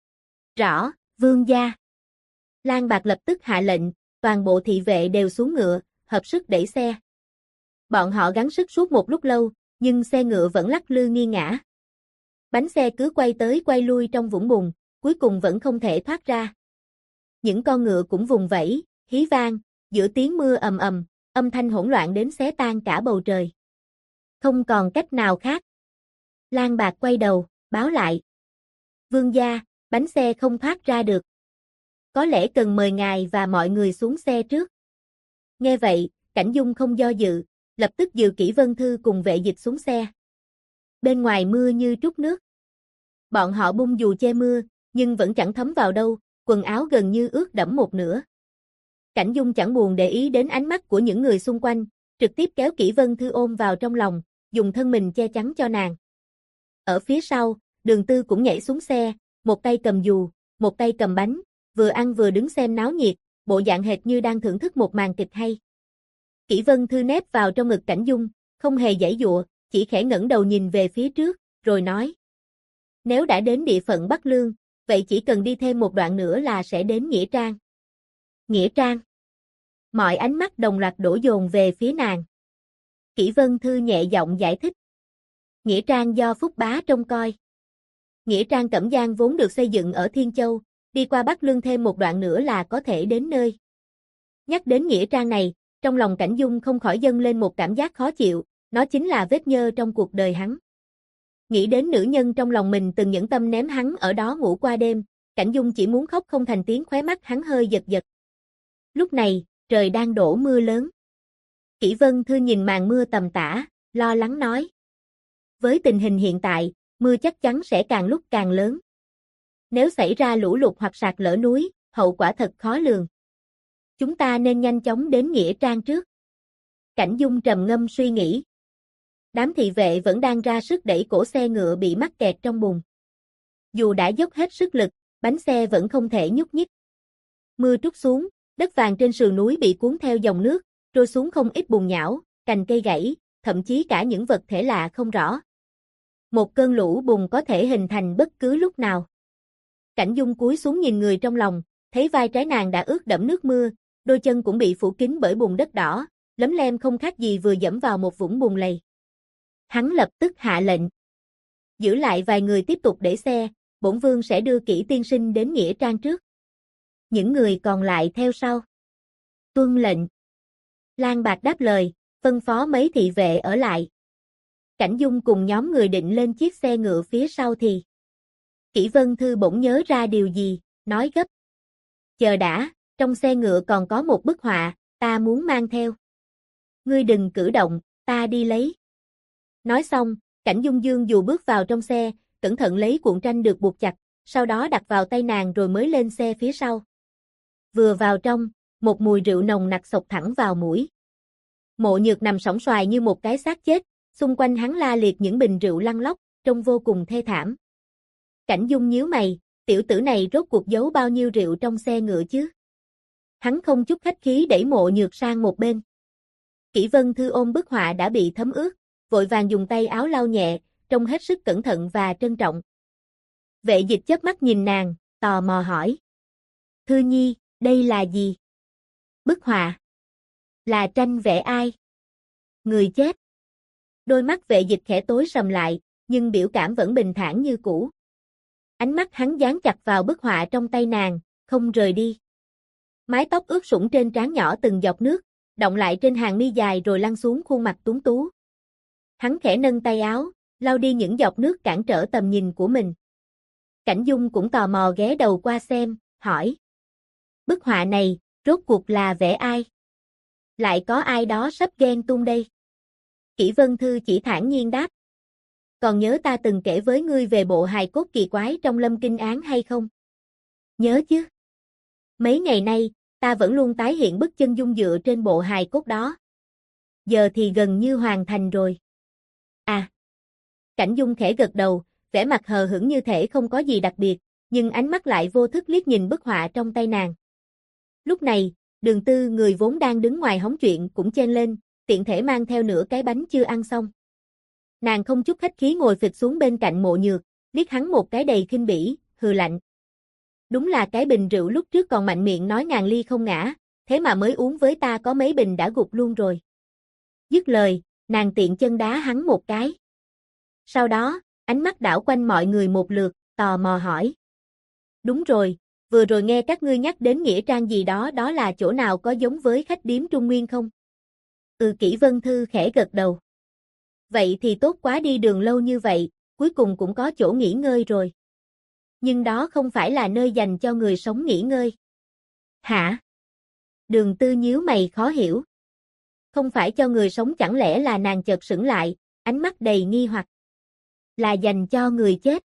Rõ, vương gia. Lang Bạc lập tức hạ lệnh, toàn bộ thị vệ đều xuống ngựa, hợp sức đẩy xe. Bọn họ gắng sức suốt một lúc lâu, nhưng xe ngựa vẫn lắc lư nghiêng ngã. Bánh xe cứ quay tới quay lui trong vũng bùn, cuối cùng vẫn không thể thoát ra. Những con ngựa cũng vùng vẫy, hí vang, giữa tiếng mưa ầm ầm, âm thanh hỗn loạn đến xé tan cả bầu trời. Không còn cách nào khác. Lang Bạc quay đầu, báo lại. Vương gia, bánh xe không thoát ra được. Có lẽ cần mời ngài và mọi người xuống xe trước. Nghe vậy, Cảnh Dung không do dự, lập tức dìu Kỷ Vân Thư cùng Vệ Dịch xuống xe. Bên ngoài mưa như trút nước. Bọn họ bung dù che mưa, nhưng vẫn chẳng thấm vào đâu, quần áo gần như ướt đẫm một nửa. Cảnh Dung chẳng buồn để ý đến ánh mắt của những người xung quanh, trực tiếp kéo Kỷ Vân Thư ôm vào trong lòng, dùng thân mình che chắn cho nàng. Ở phía sau, Đường Tư cũng nhảy xuống xe, một tay cầm dù, một tay cầm bánh, vừa ăn vừa đứng xem náo nhiệt, bộ dạng hệt như đang thưởng thức một màn kịch hay. Kỷ Vân Thư nép vào trong ngực Cảnh Dung, không hề giãy giụa, chỉ khẽ ngẩng đầu nhìn về phía trước, rồi nói. Nếu đã đến địa phận Bắc Lương, vậy chỉ cần đi thêm một đoạn nữa là sẽ đến Nghĩa Trang. Nghĩa Trang. Mọi ánh mắt đồng loạt đổ dồn về phía nàng. Kỷ Vân Thư nhẹ giọng giải thích. Nghĩa Trang do Phúc Bá trông coi. Nghĩa Trang Cẩm Giang vốn được xây dựng ở Thiên Châu, đi qua Bắc Lương thêm một đoạn nữa là có thể đến nơi. Nhắc đến Nghĩa Trang này, trong lòng Cảnh Dung không khỏi dâng lên một cảm giác khó chịu, nó chính là vết nhơ trong cuộc đời hắn. Nghĩ đến nữ nhân trong lòng mình từng nhẫn tâm ném hắn ở đó ngủ qua đêm, Cảnh Dung chỉ muốn khóc không thành tiếng, khóe mắt hắn hơi giật giật. Lúc này, trời đang đổ mưa lớn. Kỷ Vân Thư nhìn màn mưa tầm tã, lo lắng nói. Với tình hình hiện tại, mưa chắc chắn sẽ càng lúc càng lớn. Nếu xảy ra lũ lụt hoặc sạt lở núi, hậu quả thật khó lường. Chúng ta nên nhanh chóng đến Nghĩa Trang trước. Cảnh Dung trầm ngâm suy nghĩ. Đám thị vệ vẫn đang ra sức đẩy cổ xe ngựa bị mắc kẹt trong bùn. Dù đã dốc hết sức lực, bánh xe vẫn không thể nhúc nhích. Mưa trút xuống, đất vàng trên sườn núi bị cuốn theo dòng nước, trôi xuống không ít bùn nhão, cành cây gãy, thậm chí cả những vật thể lạ không rõ. Một cơn lũ bùn có thể hình thành bất cứ lúc nào. Cảnh Dung cúi xuống nhìn người trong lòng, thấy vai trái nàng đã ướt đẫm nước mưa, đôi chân cũng bị phủ kín bởi bùn đất đỏ, lấm lem không khác gì vừa dẫm vào một vũng bùn lầy. Hắn lập tức hạ lệnh. Giữ lại vài người tiếp tục để xe, bổn vương sẽ đưa Kỷ tiên sinh đến nghĩa trang trước. Những người còn lại theo sau. Tuân lệnh. Lang Bạc đáp lời, phân phó mấy thị vệ ở lại. Cảnh Dung cùng nhóm người định lên chiếc xe ngựa phía sau thì Kỷ Vân Thư bỗng nhớ ra điều gì, nói gấp. Chờ đã, trong xe ngựa còn có một bức họa, ta muốn mang theo. Ngươi đừng cử động, ta đi lấy. Nói xong, Cảnh Dung dương dù bước vào trong xe, cẩn thận lấy cuộn tranh được buộc chặt, sau đó đặt vào tay nàng rồi mới lên xe phía sau. Vừa vào trong, một mùi rượu nồng nặc xộc thẳng vào mũi. Mộ Nhược nằm sõng soài như một cái xác chết, xung quanh hắn la liệt những bình rượu lăn lóc, trông vô cùng thê thảm. Cảnh Dung nhíu mày, tiểu tử này rốt cuộc giấu bao nhiêu rượu trong xe ngựa chứ? Hắn không chút khách khí đẩy Mộ Nhược sang một bên. Kỷ Vân Thư ôm bức họa đã bị thấm ướt, vội vàng dùng tay áo lau nhẹ, trông hết sức cẩn thận và trân trọng. Vệ Dịch chớp mắt nhìn nàng, tò mò hỏi. Thư nhi, đây là gì? Bức họa. Là tranh vẽ ai? Người chết. Đôi mắt Vệ Dịch khẽ tối sầm lại, nhưng biểu cảm vẫn bình thản như cũ. Ánh mắt hắn dán chặt vào bức họa trong tay nàng, không rời đi. Mái tóc ướt sũng trên trán nhỏ từng giọt nước, đọng lại trên hàng mi dài rồi lăn xuống khuôn mặt tuấn tú. Hắn khẽ nâng tay áo, lau đi những giọt nước cản trở tầm nhìn của mình. Cảnh Dung cũng tò mò ghé đầu qua xem, hỏi. Bức họa này, rốt cuộc là vẽ ai? Lại có ai đó sắp ghen tuông đây? Kỷ Vân Thư chỉ thản nhiên đáp. Còn nhớ ta từng kể với ngươi về bộ hài cốt kỳ quái trong Lâm Kinh Án hay không? Nhớ chứ. Mấy ngày nay, ta vẫn luôn tái hiện bức chân dung dựa trên bộ hài cốt đó. Giờ thì gần như hoàn thành rồi. À. Cảnh Dung khẽ gật đầu, vẻ mặt hờ hững như thể không có gì đặc biệt, nhưng ánh mắt lại vô thức liếc nhìn bức họa trong tay nàng. Lúc này, Đường Tư người vốn đang đứng ngoài hóng chuyện cũng chen lên, tiện thể mang theo nửa cái bánh chưa ăn xong. Nàng không chút khách khí ngồi phịch xuống bên cạnh Mộ Nhược, liếc hắn một cái đầy khinh bỉ, hừ lạnh. Đúng là cái bình rượu lúc trước còn mạnh miệng nói ngàn ly không ngã, thế mà mới uống với ta có mấy bình đã gục luôn rồi. Dứt lời, nàng tiện chân đá hắn một cái. Sau đó, ánh mắt đảo quanh mọi người một lượt, tò mò hỏi. Đúng rồi, vừa rồi nghe các ngươi nhắc đến nghĩa trang gì đó, đó là chỗ nào có giống với khách điếm Trung Nguyên không? Kỷ Vân Thư khẽ gật đầu. Vậy thì tốt quá, đi đường lâu như vậy, cuối cùng cũng có chỗ nghỉ ngơi rồi. Nhưng đó không phải là nơi dành cho người sống nghỉ ngơi. Hả? Đường Tư nhíu mày khó hiểu. Không phải cho người sống, chẳng lẽ là nàng chợt sững lại, ánh mắt đầy nghi hoặc. Là dành cho người chết.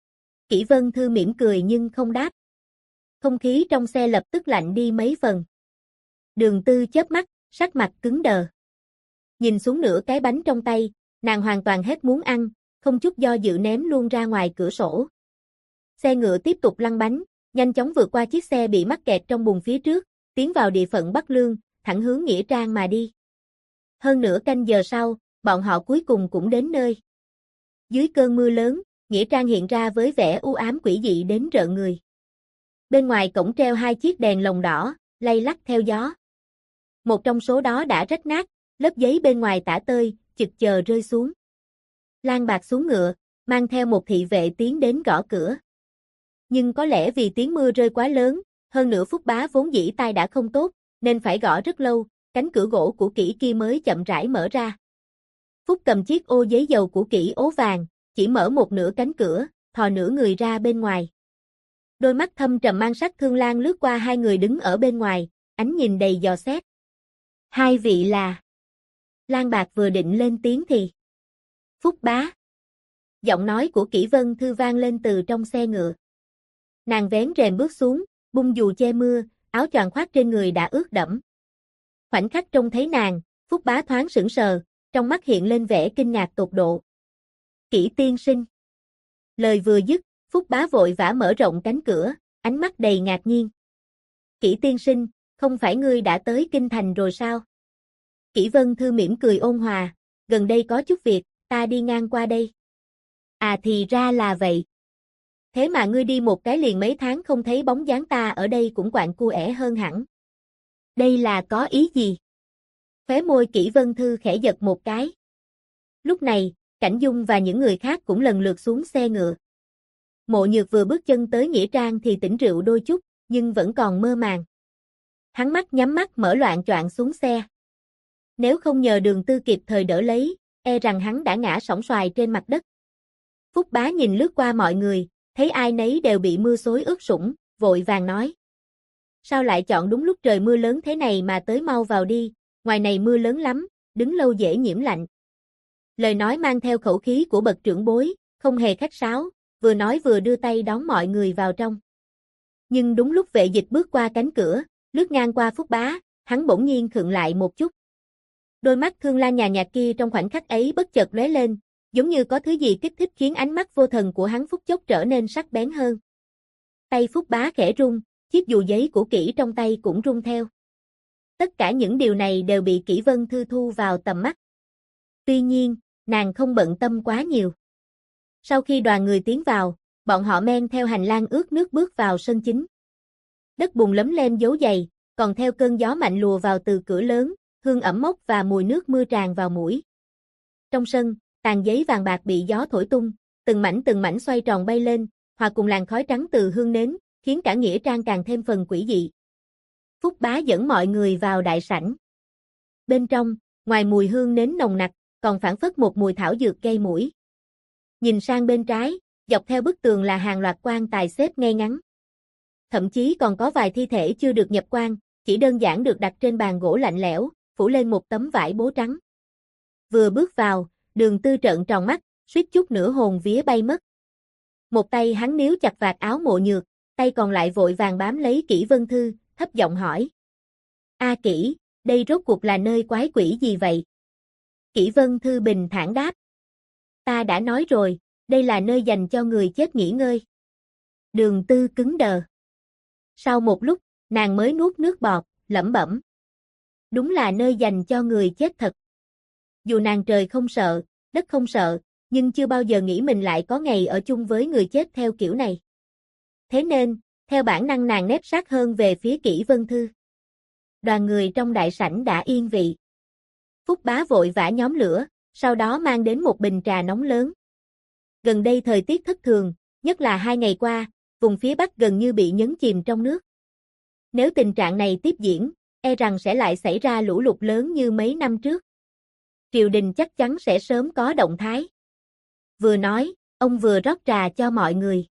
Kỷ Vân Thư mỉm cười nhưng không đáp. Không khí trong xe lập tức lạnh đi mấy phần. Đường Tư chớp mắt, sắc mặt cứng đờ. Nhìn xuống nửa cái bánh trong tay, nàng hoàn toàn hết muốn ăn, không chút do dự ném luôn ra ngoài cửa sổ. Xe ngựa tiếp tục lăn bánh, nhanh chóng vượt qua chiếc xe bị mắc kẹt trong bùn phía trước, tiến vào địa phận Bắc Lương, thẳng hướng nghĩa trang mà đi. Hơn nửa canh giờ sau, bọn họ cuối cùng cũng đến nơi. Dưới cơn mưa lớn, nghĩa trang hiện ra với vẻ u ám quỷ dị đến rợn người. Bên ngoài cổng treo hai chiếc đèn lồng đỏ, lay lắc theo gió. Một trong số đó đã rách nát, lớp giấy bên ngoài tả tơi, chực chờ rơi xuống. Lang Bạc xuống ngựa, mang theo một thị vệ tiến đến gõ cửa. Nhưng có lẽ vì tiếng mưa rơi quá lớn, hơn nữa Phúc Bá vốn dĩ tai đã không tốt, nên phải gõ rất lâu, cánh cửa gỗ của Kỷ kia mới chậm rãi mở ra. Phúc cầm chiếc ô giấy dầu của Kỷ ố vàng, chỉ mở một nửa cánh cửa, thò nửa người ra bên ngoài. Đôi mắt thâm trầm mang sắc thương lang lướt qua hai người đứng ở bên ngoài, ánh nhìn đầy dò xét. Hai vị là... Lang Bạc vừa định lên tiếng thì... Phúc Bá. Giọng nói của Kỷ Vân Thư vang lên từ trong xe ngựa. Nàng vén rèm bước xuống, bung dù che mưa, áo choàng khoác trên người đã ướt đẫm. Khoảnh khắc trông thấy nàng, Phúc Bá thoáng sững sờ, trong mắt hiện lên vẻ kinh ngạc tột độ. Kỷ tiên sinh. Lời vừa dứt, Phúc Bá vội vã mở rộng cánh cửa, ánh mắt đầy ngạc nhiên. Kỷ tiên sinh, không phải ngươi đã tới Kinh Thành rồi sao? Kỷ Vân Thư mỉm cười ôn hòa, gần đây có chút việc, ta đi ngang qua đây. À thì ra là vậy. Thế mà ngươi đi một cái liền mấy tháng không thấy bóng dáng, ta ở đây cũng quạnh cua ẻ hơn hẳn. Đây là có ý gì? Khóe môi Kỷ Vân Thư khẽ giật một cái. Lúc này, Cảnh Dung và những người khác cũng lần lượt xuống xe ngựa. Mộ Nhược vừa bước chân tới nghĩa trang thì tỉnh rượu đôi chút, nhưng vẫn còn mơ màng. Hắn mắt nhắm mắt mở loạn choạng xuống xe. Nếu không nhờ Đường Tư kịp thời đỡ lấy, e rằng hắn đã ngã sóng xoài trên mặt đất. Phúc Bá nhìn lướt qua mọi người, thấy ai nấy đều bị mưa xối ướt sũng, vội vàng nói. Sao lại chọn đúng lúc trời mưa lớn thế này mà tới mau vào đi, ngoài này mưa lớn lắm, đứng lâu dễ nhiễm lạnh. Lời nói mang theo khẩu khí của bậc trưởng bối, không hề khách sáo, vừa nói vừa đưa tay đón mọi người vào trong. Nhưng đúng lúc Vệ Dịch bước qua cánh cửa, lướt ngang qua Phúc Bá, hắn bỗng nhiên khựng lại một chút. Đôi mắt Thương Lan nhà nhạt kia trong khoảnh khắc ấy bất chợt lóe lên, giống như có thứ gì kích thích khiến ánh mắt vô thần của hắn phút chốc trở nên sắc bén hơn. Tay Phúc Bá khẽ rung, chiếc dù giấy của Kỷ trong tay cũng rung theo. Tất cả những điều này đều bị Kỷ Vân Thư thu vào tầm mắt. Tuy nhiên, nàng không bận tâm quá nhiều. Sau khi đoàn người tiến vào, bọn họ men theo hành lang ướt nước bước vào sân chính. Đất bùn lấm lem dấu giày, còn theo cơn gió mạnh lùa vào từ cửa lớn, hương ẩm mốc và mùi nước mưa tràn vào mũi. Trong sân, tàn giấy vàng bạc bị gió thổi tung, từng mảnh xoay tròn bay lên, hòa cùng làn khói trắng từ hương nến, khiến cả nghĩa trang càng thêm phần quỷ dị. Phúc Bá dẫn mọi người vào đại sảnh. Bên trong, ngoài mùi hương nến nồng nặc, còn phảng phất một mùi thảo dược gây mũi. Nhìn sang bên trái, dọc theo bức tường là hàng loạt quan tài xếp ngay ngắn. Thậm chí còn có vài thi thể chưa được nhập quan, chỉ đơn giản được đặt trên bàn gỗ lạnh lẽo, phủ lên một tấm vải bố trắng. Vừa bước vào, Đường Tư trợn tròn mắt, suýt chút nữa hồn vía bay mất. Một tay hắn níu chặt vạt áo Mộ Nhược, tay còn lại vội vàng bám lấy Kỷ Vân Thư, thấp giọng hỏi. A Kỷ, đây rốt cuộc là nơi quái quỷ gì vậy? Kỷ Vân Thư bình thản đáp. Ta đã nói rồi, đây là nơi dành cho người chết nghỉ ngơi. Đường Tư cứng đờ. Sau một lúc, nàng mới nuốt nước bọt, lẩm bẩm. Đúng là nơi dành cho người chết thật. Dù nàng trời không sợ, đất không sợ, nhưng chưa bao giờ nghĩ mình lại có ngày ở chung với người chết theo kiểu này. Thế nên, theo bản năng nàng nép sát hơn về phía Kỷ Vân Thư. Đoàn người trong đại sảnh đã yên vị. Phúc Bá vội vã nhóm lửa, sau đó mang đến một bình trà nóng lớn. Gần đây thời tiết thất thường, nhất là 2 ngày qua, vùng phía Bắc gần như bị nhấn chìm trong nước. Nếu tình trạng này tiếp diễn, e rằng sẽ lại xảy ra lũ lụt lớn như mấy năm trước. Triều đình chắc chắn sẽ sớm có động thái. Vừa nói, ông vừa rót trà cho mọi người.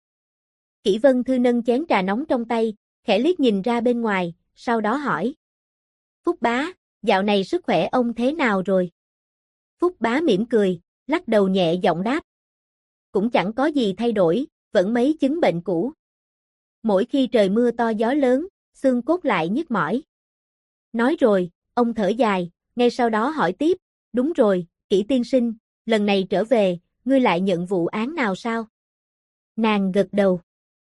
Kỷ Vân Thư nâng chén trà nóng trong tay, khẽ liếc nhìn ra bên ngoài, sau đó hỏi. Phúc Bá, dạo này sức khỏe ông thế nào rồi? Phúc Bá mỉm cười, lắc đầu nhẹ giọng đáp. Cũng chẳng có gì thay đổi, vẫn mấy chứng bệnh cũ. Mỗi khi trời mưa to gió lớn, xương cốt lại nhức mỏi. Nói rồi, ông thở dài, ngay sau đó hỏi tiếp, đúng rồi, Kỷ tiên sinh, lần này trở về, ngươi lại nhận vụ án nào sao? Nàng gật đầu.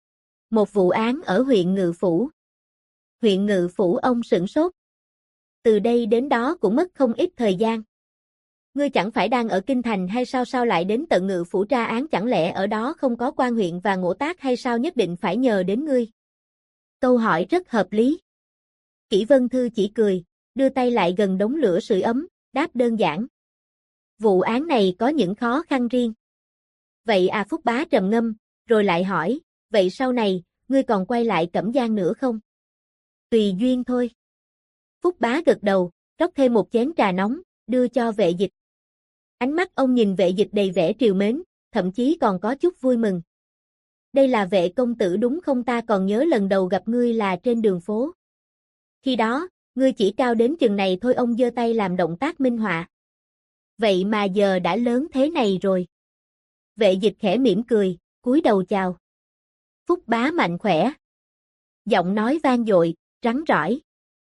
Một vụ án ở huyện Ngự Phủ. Huyện Ngự Phủ ông sửng sốt. Từ đây đến đó cũng mất không ít thời gian. Ngươi chẳng phải đang ở Kinh Thành hay sao lại đến tận Ngự Phủ tra án, chẳng lẽ ở đó không có quan huyện và ngỗ tác hay sao nhất định phải nhờ đến ngươi? Câu hỏi rất hợp lý. Kỷ Vân Thư chỉ cười, đưa tay lại gần đống lửa sưởi ấm, đáp đơn giản. Vụ án này có những khó khăn riêng. Vậy à? Phúc Bá trầm ngâm, rồi lại hỏi, vậy sau này, ngươi còn quay lại Cẩm Giang nữa không? Tùy duyên thôi. Phúc Bá gật đầu, rót thêm một chén trà nóng, đưa cho Vệ Dịch. Ánh mắt ông nhìn Vệ Dịch đầy vẻ trìu mến, thậm chí còn có chút vui mừng. Đây là Vệ công tử đúng không? Ta còn nhớ lần đầu gặp ngươi là trên đường phố. Khi đó, ngươi chỉ cao đến chừng này thôi. Ông giơ tay làm động tác minh họa. Vậy mà giờ đã lớn thế này rồi. Vệ Dịch khẽ mỉm cười, cúi đầu chào. Phúc Bá mạnh khỏe. Giọng nói vang dội, rắn rỏi.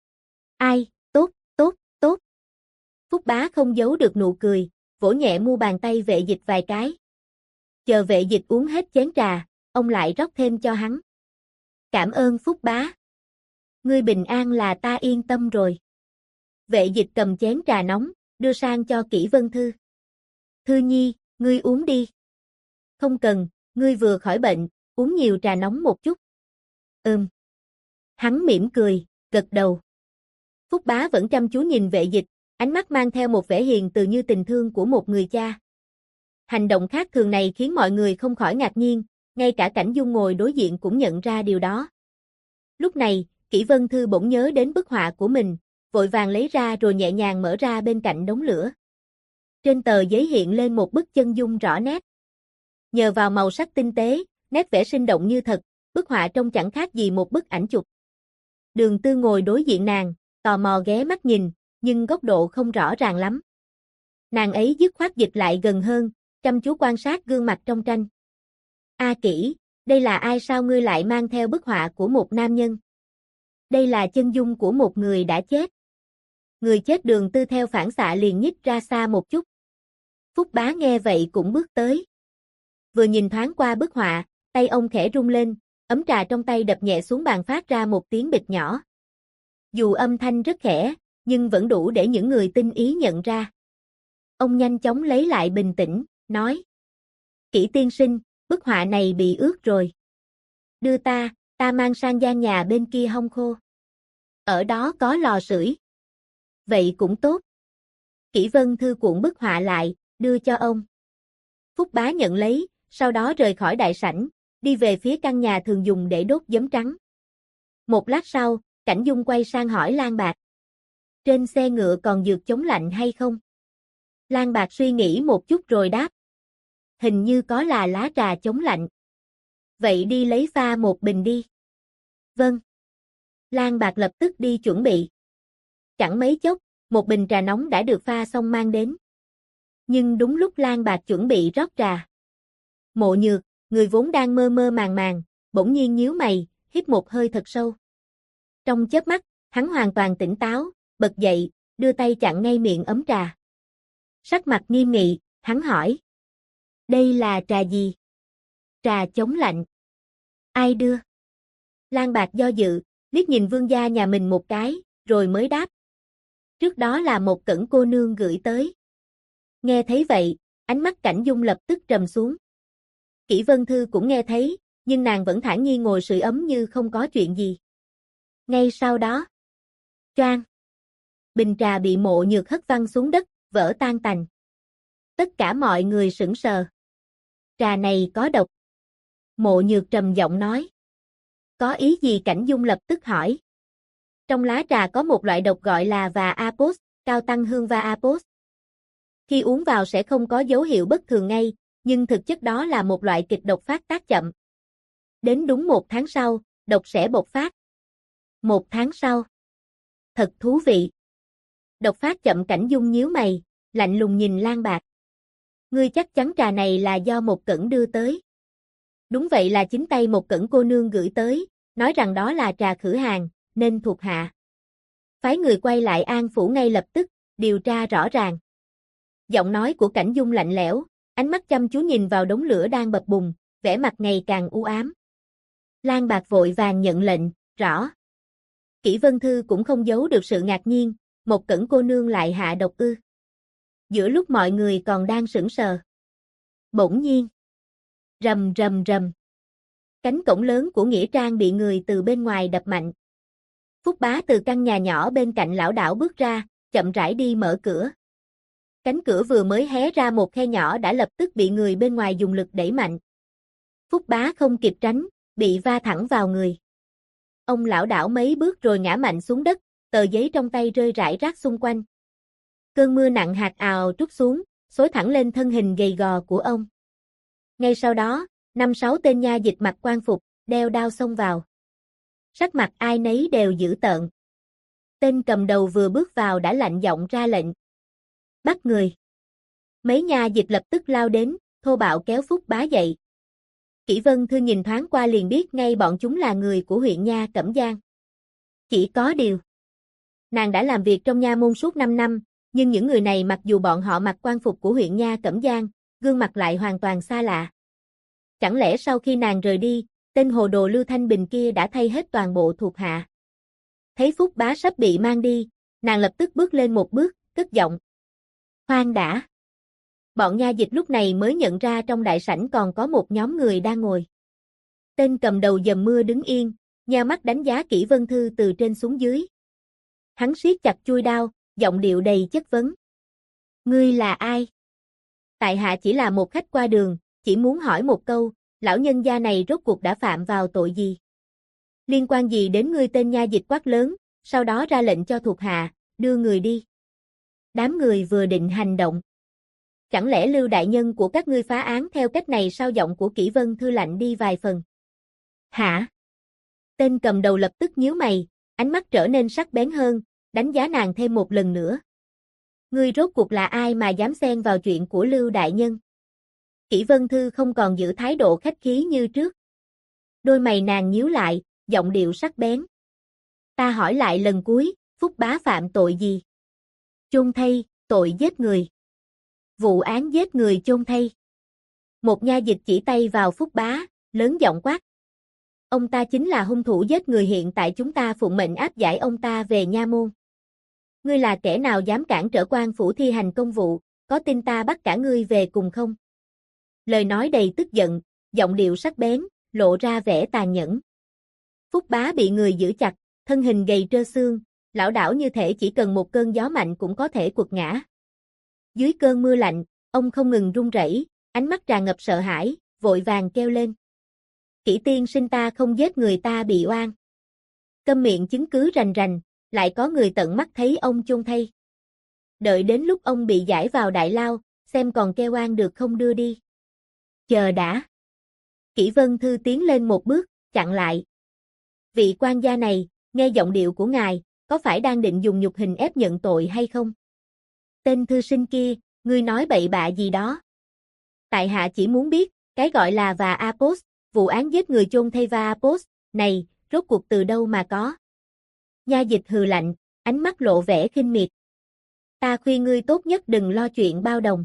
Ai, tốt, tốt, tốt. Phúc Bá không giấu được nụ cười, vỗ nhẹ mu bàn tay Vệ Dịch vài cái. Chờ Vệ Dịch uống hết chén trà, ông lại rót thêm cho hắn. Cảm ơn Phúc Bá. Ngươi bình an là ta yên tâm rồi. Vệ Dịch cầm chén trà nóng, đưa sang cho Kỷ Vân Thư. Thư nhi, ngươi uống đi. Không cần, ngươi vừa khỏi bệnh, uống nhiều trà nóng một chút. Hắn mỉm cười, gật đầu. Phúc Bá vẫn chăm chú nhìn Vệ Dịch, ánh mắt mang theo một vẻ hiền từ như tình thương của một người cha. Hành động khác thường này khiến mọi người không khỏi ngạc nhiên, ngay cả Cảnh Dung ngồi đối diện cũng nhận ra điều đó. Lúc này, Kỷ Vân Thư bỗng nhớ đến bức họa của mình, vội vàng lấy ra rồi nhẹ nhàng mở ra bên cạnh đống lửa. Trên tờ giấy hiện lên một bức chân dung rõ nét. Nhờ vào màu sắc tinh tế, nét vẽ sinh động như thật, bức họa trông chẳng khác gì một bức ảnh chụp. Đường Tư ngồi đối diện nàng, tò mò ghé mắt nhìn, nhưng góc độ không rõ ràng lắm. Nàng ấy dứt khoát dịch lại gần hơn, chăm chú quan sát gương mặt trong tranh. A Kỷ, đây là ai, sao ngươi lại mang theo bức họa của một nam nhân? Đây là chân dung của một người đã chết. Người chết. Đường Tư theo phản xạ liền nhích ra xa một chút. Phúc Bá nghe vậy cũng bước tới. Vừa nhìn thoáng qua bức họa, tay ông khẽ rung lên, ấm trà trong tay đập nhẹ xuống bàn phát ra một tiếng bịch nhỏ. Dù âm thanh rất khẽ, nhưng vẫn đủ để những người tinh ý nhận ra. Ông nhanh chóng lấy lại bình tĩnh, nói: Kỷ tiên sinh, bức họa này bị ướt rồi. Đưa ta mang sang gian nhà bên kia hong khô. Ở đó có lò sưởi. Vậy cũng tốt. Kỷ Vân Thư cuộn bức họa lại, đưa cho ông. Phúc Bá nhận lấy, sau đó rời khỏi đại sảnh, đi về phía căn nhà thường dùng để đốt giấm trắng. Một lát sau, Cảnh Dung quay sang hỏi Lan Bạc: Trên xe ngựa còn dược chống lạnh hay không? Lan Bạc suy nghĩ một chút rồi đáp: Hình như có, là lá trà chống lạnh. Vậy đi lấy pha một bình đi. Vâng. Lan Bạc lập tức đi chuẩn bị. Chẳng mấy chốc, một bình trà nóng đã được pha xong mang đến. Nhưng đúng lúc Lan Bạc chuẩn bị rót trà, Mộ Nhược, người vốn đang mơ mơ màng màng, bỗng nhiên nhíu mày, hít một hơi thật sâu. Trong chớp mắt, hắn hoàn toàn tỉnh táo, bật dậy, đưa tay chặn ngay miệng ấm trà. Sắc mặt nghiêm nghị, hắn hỏi: Đây là trà gì? Trà chống lạnh. Ai đưa? Lan Bạc do dự, liếc nhìn vương gia nhà mình một cái, rồi mới đáp: Trước đó là một Cẩn cô nương gửi tới. Nghe thấy vậy, ánh mắt Cảnh Dung lập tức trầm xuống. Kỷ Vân Thư cũng nghe thấy, nhưng nàng vẫn thản nhiên ngồi sưởi ấm như không có chuyện gì. Ngay sau đó, choang, bình trà bị Mộ Nhược hất văng xuống đất, vỡ tan tành. Tất cả mọi người sững sờ. Trà này có độc. Mộ Nhược trầm giọng nói. Có ý gì? Cảnh Dung lập tức hỏi. Trong lá trà có một loại độc gọi là và apos, cao tăng hương và apos. Khi uống vào sẽ không có dấu hiệu bất thường ngay, nhưng thực chất đó là một loại kịch độc phát tác chậm. Đến đúng 1 tháng sau, độc sẽ bộc phát. 1 tháng sau. Thật thú vị. Độc phát chậm. Cảnh Dung nhíu mày, lạnh lùng nhìn Lan Bạc. Ngươi chắc chắn trà này là do một Cẩn đưa tới? Đúng vậy, là chính tay một Cẩn cô nương gửi tới, nói rằng đó là trà khử hàn, nên thuộc hạ phái người quay lại An phủ ngay lập tức, điều tra rõ ràng. Giọng nói của Cảnh Dung lạnh lẽo, ánh mắt chăm chú nhìn vào đống lửa đang bập bùng, vẻ mặt ngày càng u ám. Lan Bạc vội vàng nhận lệnh, rõ. Kỷ Vân Thư cũng không giấu được sự ngạc nhiên, một Cẩn cô nương lại hạ độc ư? Giữa lúc mọi người còn đang sững sờ, bỗng nhiên, rầm rầm rầm, cánh cổng lớn của nghĩa trang bị người từ bên ngoài đập mạnh. Phúc Bá từ căn nhà nhỏ bên cạnh lão đảo bước ra, chậm rãi đi mở cửa. Cánh cửa vừa mới hé ra một khe nhỏ đã lập tức bị người bên ngoài dùng lực đẩy mạnh. Phúc Bá không kịp tránh, bị va thẳng vào người. Ông lão đảo mấy bước rồi ngã mạnh xuống đất, tờ giấy trong tay rơi rải rác xung quanh. Cơn mưa nặng hạt ào trút xuống, xối thẳng lên thân hình gầy gò của ông. Ngay sau đó, 5-6 tên nha dịch mặc quan phục, đeo đao xông vào. Sắc mặt ai nấy đều dữ tợn. Tên cầm đầu vừa bước vào đã lạnh giọng ra lệnh. Bắt người. Mấy nha dịch lập tức lao đến, thô bạo kéo Phúc Bá dậy. Kỷ Vân Thư nhìn thoáng qua liền biết ngay bọn chúng là người của huyện Nha Cẩm Giang. Chỉ có điều, nàng đã làm việc trong nha môn suốt 5 năm, nhưng những người này mặc dù bọn họ mặc quan phục của huyện Nha Cẩm Giang, gương mặt lại hoàn toàn xa lạ. Chẳng lẽ sau khi nàng rời đi, tên hồ đồ Lưu Thanh Bình kia đã thay hết toàn bộ thuộc hạ? Thấy Phúc Bá sắp bị mang đi, nàng lập tức bước lên một bước, cất giọng. Khoan đã. Bọn nha dịch lúc này mới nhận ra trong đại sảnh còn có một nhóm người đang ngồi. Tên cầm đầu dầm mưa đứng yên, nheo mắt đánh giá Kỷ Vân Thư từ trên xuống dưới. Hắn siết chặt chuôi đao, giọng điệu đầy chất vấn. Ngươi là ai? Tại hạ chỉ là một khách qua đường, chỉ muốn hỏi một câu, lão nhân gia này rốt cuộc đã phạm vào tội gì? Liên quan gì đến ngươi? Tên nha dịch quát lớn, sau đó ra lệnh cho thuộc hạ, đưa người đi. Đám người vừa định hành động. Chẳng lẽ Lưu đại nhân của các ngươi phá án theo cách này sao? Giọng của Kỷ Vân Thư lạnh đi vài phần. Hả? Tên cầm đầu lập tức nhíu mày, ánh mắt trở nên sắc bén hơn, đánh giá nàng thêm một lần nữa. Ngươi rốt cuộc là ai mà dám xen vào chuyện của Lưu đại nhân? Kỷ Vân Thư không còn giữ thái độ khách khí như trước. Đôi mày nàng nhíu lại, giọng điệu sắc bén. Ta hỏi lại lần cuối, Phúc Bá phạm tội gì? Chôn thây, tội giết người. Vụ án giết người chôn thây. Một nha dịch chỉ tay vào Phúc Bá, lớn giọng quát. Ông ta chính là hung thủ giết người, hiện tại chúng ta phụng mệnh áp giải ông ta về nha môn. Ngươi là kẻ nào dám cản trở quan phủ thi hành công vụ, có tin ta bắt cả ngươi về cùng không? Lời nói đầy tức giận, giọng điệu sắc bén, lộ ra vẻ tàn nhẫn. Phúc Bá bị người giữ chặt, thân hình gầy trơ xương, lảo đảo như thể chỉ cần một cơn gió mạnh cũng có thể quật ngã. Dưới cơn mưa lạnh, ông không ngừng run rẩy, ánh mắt tràn ngập sợ hãi, vội vàng kêu lên. Kỷ tiên sinh, ta không giết người, ta bị oan. Câm miệng, chứng cứ rành rành, lại có người tận mắt thấy ông chôn thây. Đợi đến lúc ông bị giải vào đại lao, xem còn kêu oan được không, đưa đi. Chờ đã. Kỷ Vân Thư tiến lên một bước, chặn lại. Vị quan gia này, nghe giọng điệu của ngài, có phải đang định dùng nhục hình ép nhận tội hay không? Tên thư sinh kia, ngươi nói bậy bạ gì đó? Tại hạ chỉ muốn biết, cái gọi là và Apos, vụ án giết người chôn thây và Apos, này, rốt cuộc từ đâu mà có? Nha dịch hừ lạnh, ánh mắt lộ vẻ khinh miệt. Ta khuyên ngươi tốt nhất đừng lo chuyện bao đồng.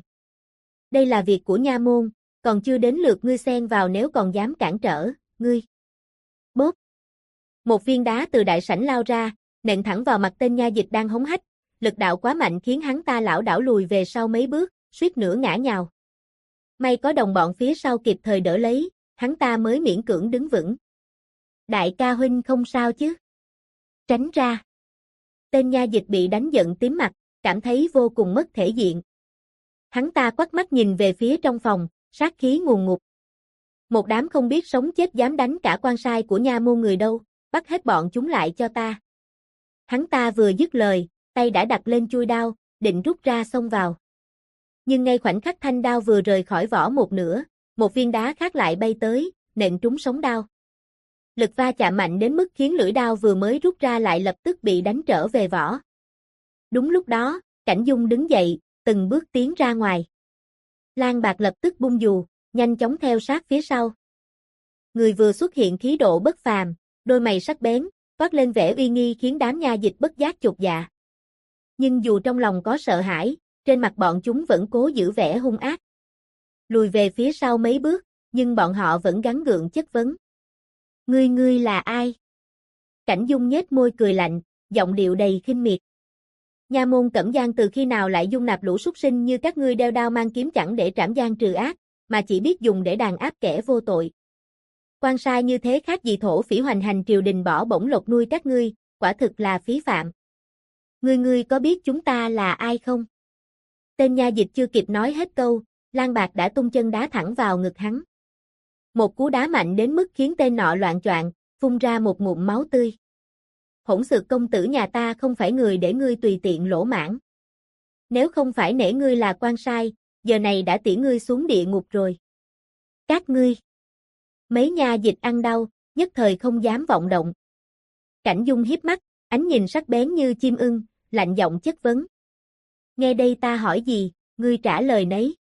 Đây là việc của nha môn, còn chưa đến lượt ngươi xen vào, nếu còn dám cản trở, ngươi. Bốp. Một viên đá từ đại sảnh lao ra, nện thẳng vào mặt tên nha dịch đang hống hách, lực đạo quá mạnh khiến hắn ta lảo đảo lùi về sau mấy bước, suýt nữa ngã nhào. May có đồng bọn phía sau kịp thời đỡ lấy, hắn ta mới miễn cưỡng đứng vững. Đại ca huynh không sao chứ? Tránh ra. Tên nha dịch bị đánh giận tím mặt, cảm thấy vô cùng mất thể diện. Hắn ta quắt mắt nhìn về phía trong phòng, sát khí ngùn ngụt. Một đám không biết sống chết dám đánh cả quan sai của nha môn người đâu, bắt hết bọn chúng lại cho ta. Hắn ta vừa dứt lời, tay đã đặt lên chuôi đao, định rút ra xông vào. Nhưng ngay khoảnh khắc thanh đao vừa rời khỏi vỏ một nửa, một viên đá khác lại bay tới, nện trúng sống đao. Lực va chạm mạnh đến mức khiến lưỡi đao vừa mới rút ra lại lập tức bị đánh trở về vỏ. Đúng lúc đó, Cảnh Dung đứng dậy, từng bước tiến ra ngoài. Lan Bạc lập tức bung dù, nhanh chóng theo sát phía sau. Người vừa xuất hiện khí độ bất phàm, đôi mày sắc bén, toát lên vẻ uy nghi khiến đám nha dịch bất giác chột dạ. Nhưng dù trong lòng có sợ hãi, trên mặt bọn chúng vẫn cố giữ vẻ hung ác. Lùi về phía sau mấy bước, nhưng bọn họ vẫn gắng gượng chất vấn. Ngươi là ai? Cảnh Dung nhếch môi cười lạnh, giọng điệu đầy khinh miệt. Nha môn Cẩm Giang từ khi nào lại dung nạp lũ súc sinh như các ngươi đeo đao mang kiếm chẳng để trảm gian trừ ác, mà chỉ biết dùng để đàn áp kẻ vô tội. Quan sai như thế khác gì thổ phỉ hoành hành triều đình bỏ bổng lộc nuôi các ngươi, quả thực là phí phạm. Ngươi có biết chúng ta là ai không? Tên nha dịch chưa kịp nói hết câu, Lan Bạc đã tung chân đá thẳng vào ngực hắn. Một cú đá mạnh đến mức khiến tên nọ loạng choạng, phun ra một ngụm máu tươi. Hỗn xược, công tử nhà ta không phải người để ngươi tùy tiện lỗ mãng. Nếu không phải nể ngươi là quan sai, giờ này đã tiễn ngươi xuống địa ngục rồi. Các ngươi. Mấy nha dịch ăn đau, nhất thời không dám vọng động. Cảnh Dung hiếp mắt, ánh nhìn sắc bén như chim ưng, lạnh giọng chất vấn. Nghe đây, ta hỏi gì, ngươi trả lời nấy.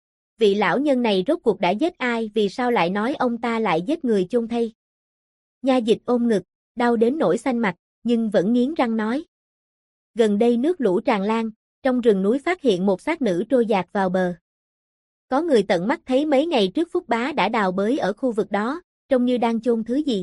Vị lão nhân này rốt cuộc đã giết ai, vì sao lại nói ông ta lại giết người chôn thây? Nha dịch ôm ngực, đau đến nỗi xanh mặt, nhưng vẫn nghiến răng nói. Gần đây nước lũ tràn lan, trong rừng núi phát hiện một xác nữ trôi dạt vào bờ. Có người tận mắt thấy mấy ngày trước Phúc Bá đã đào bới ở khu vực đó, trông như đang chôn thứ gì.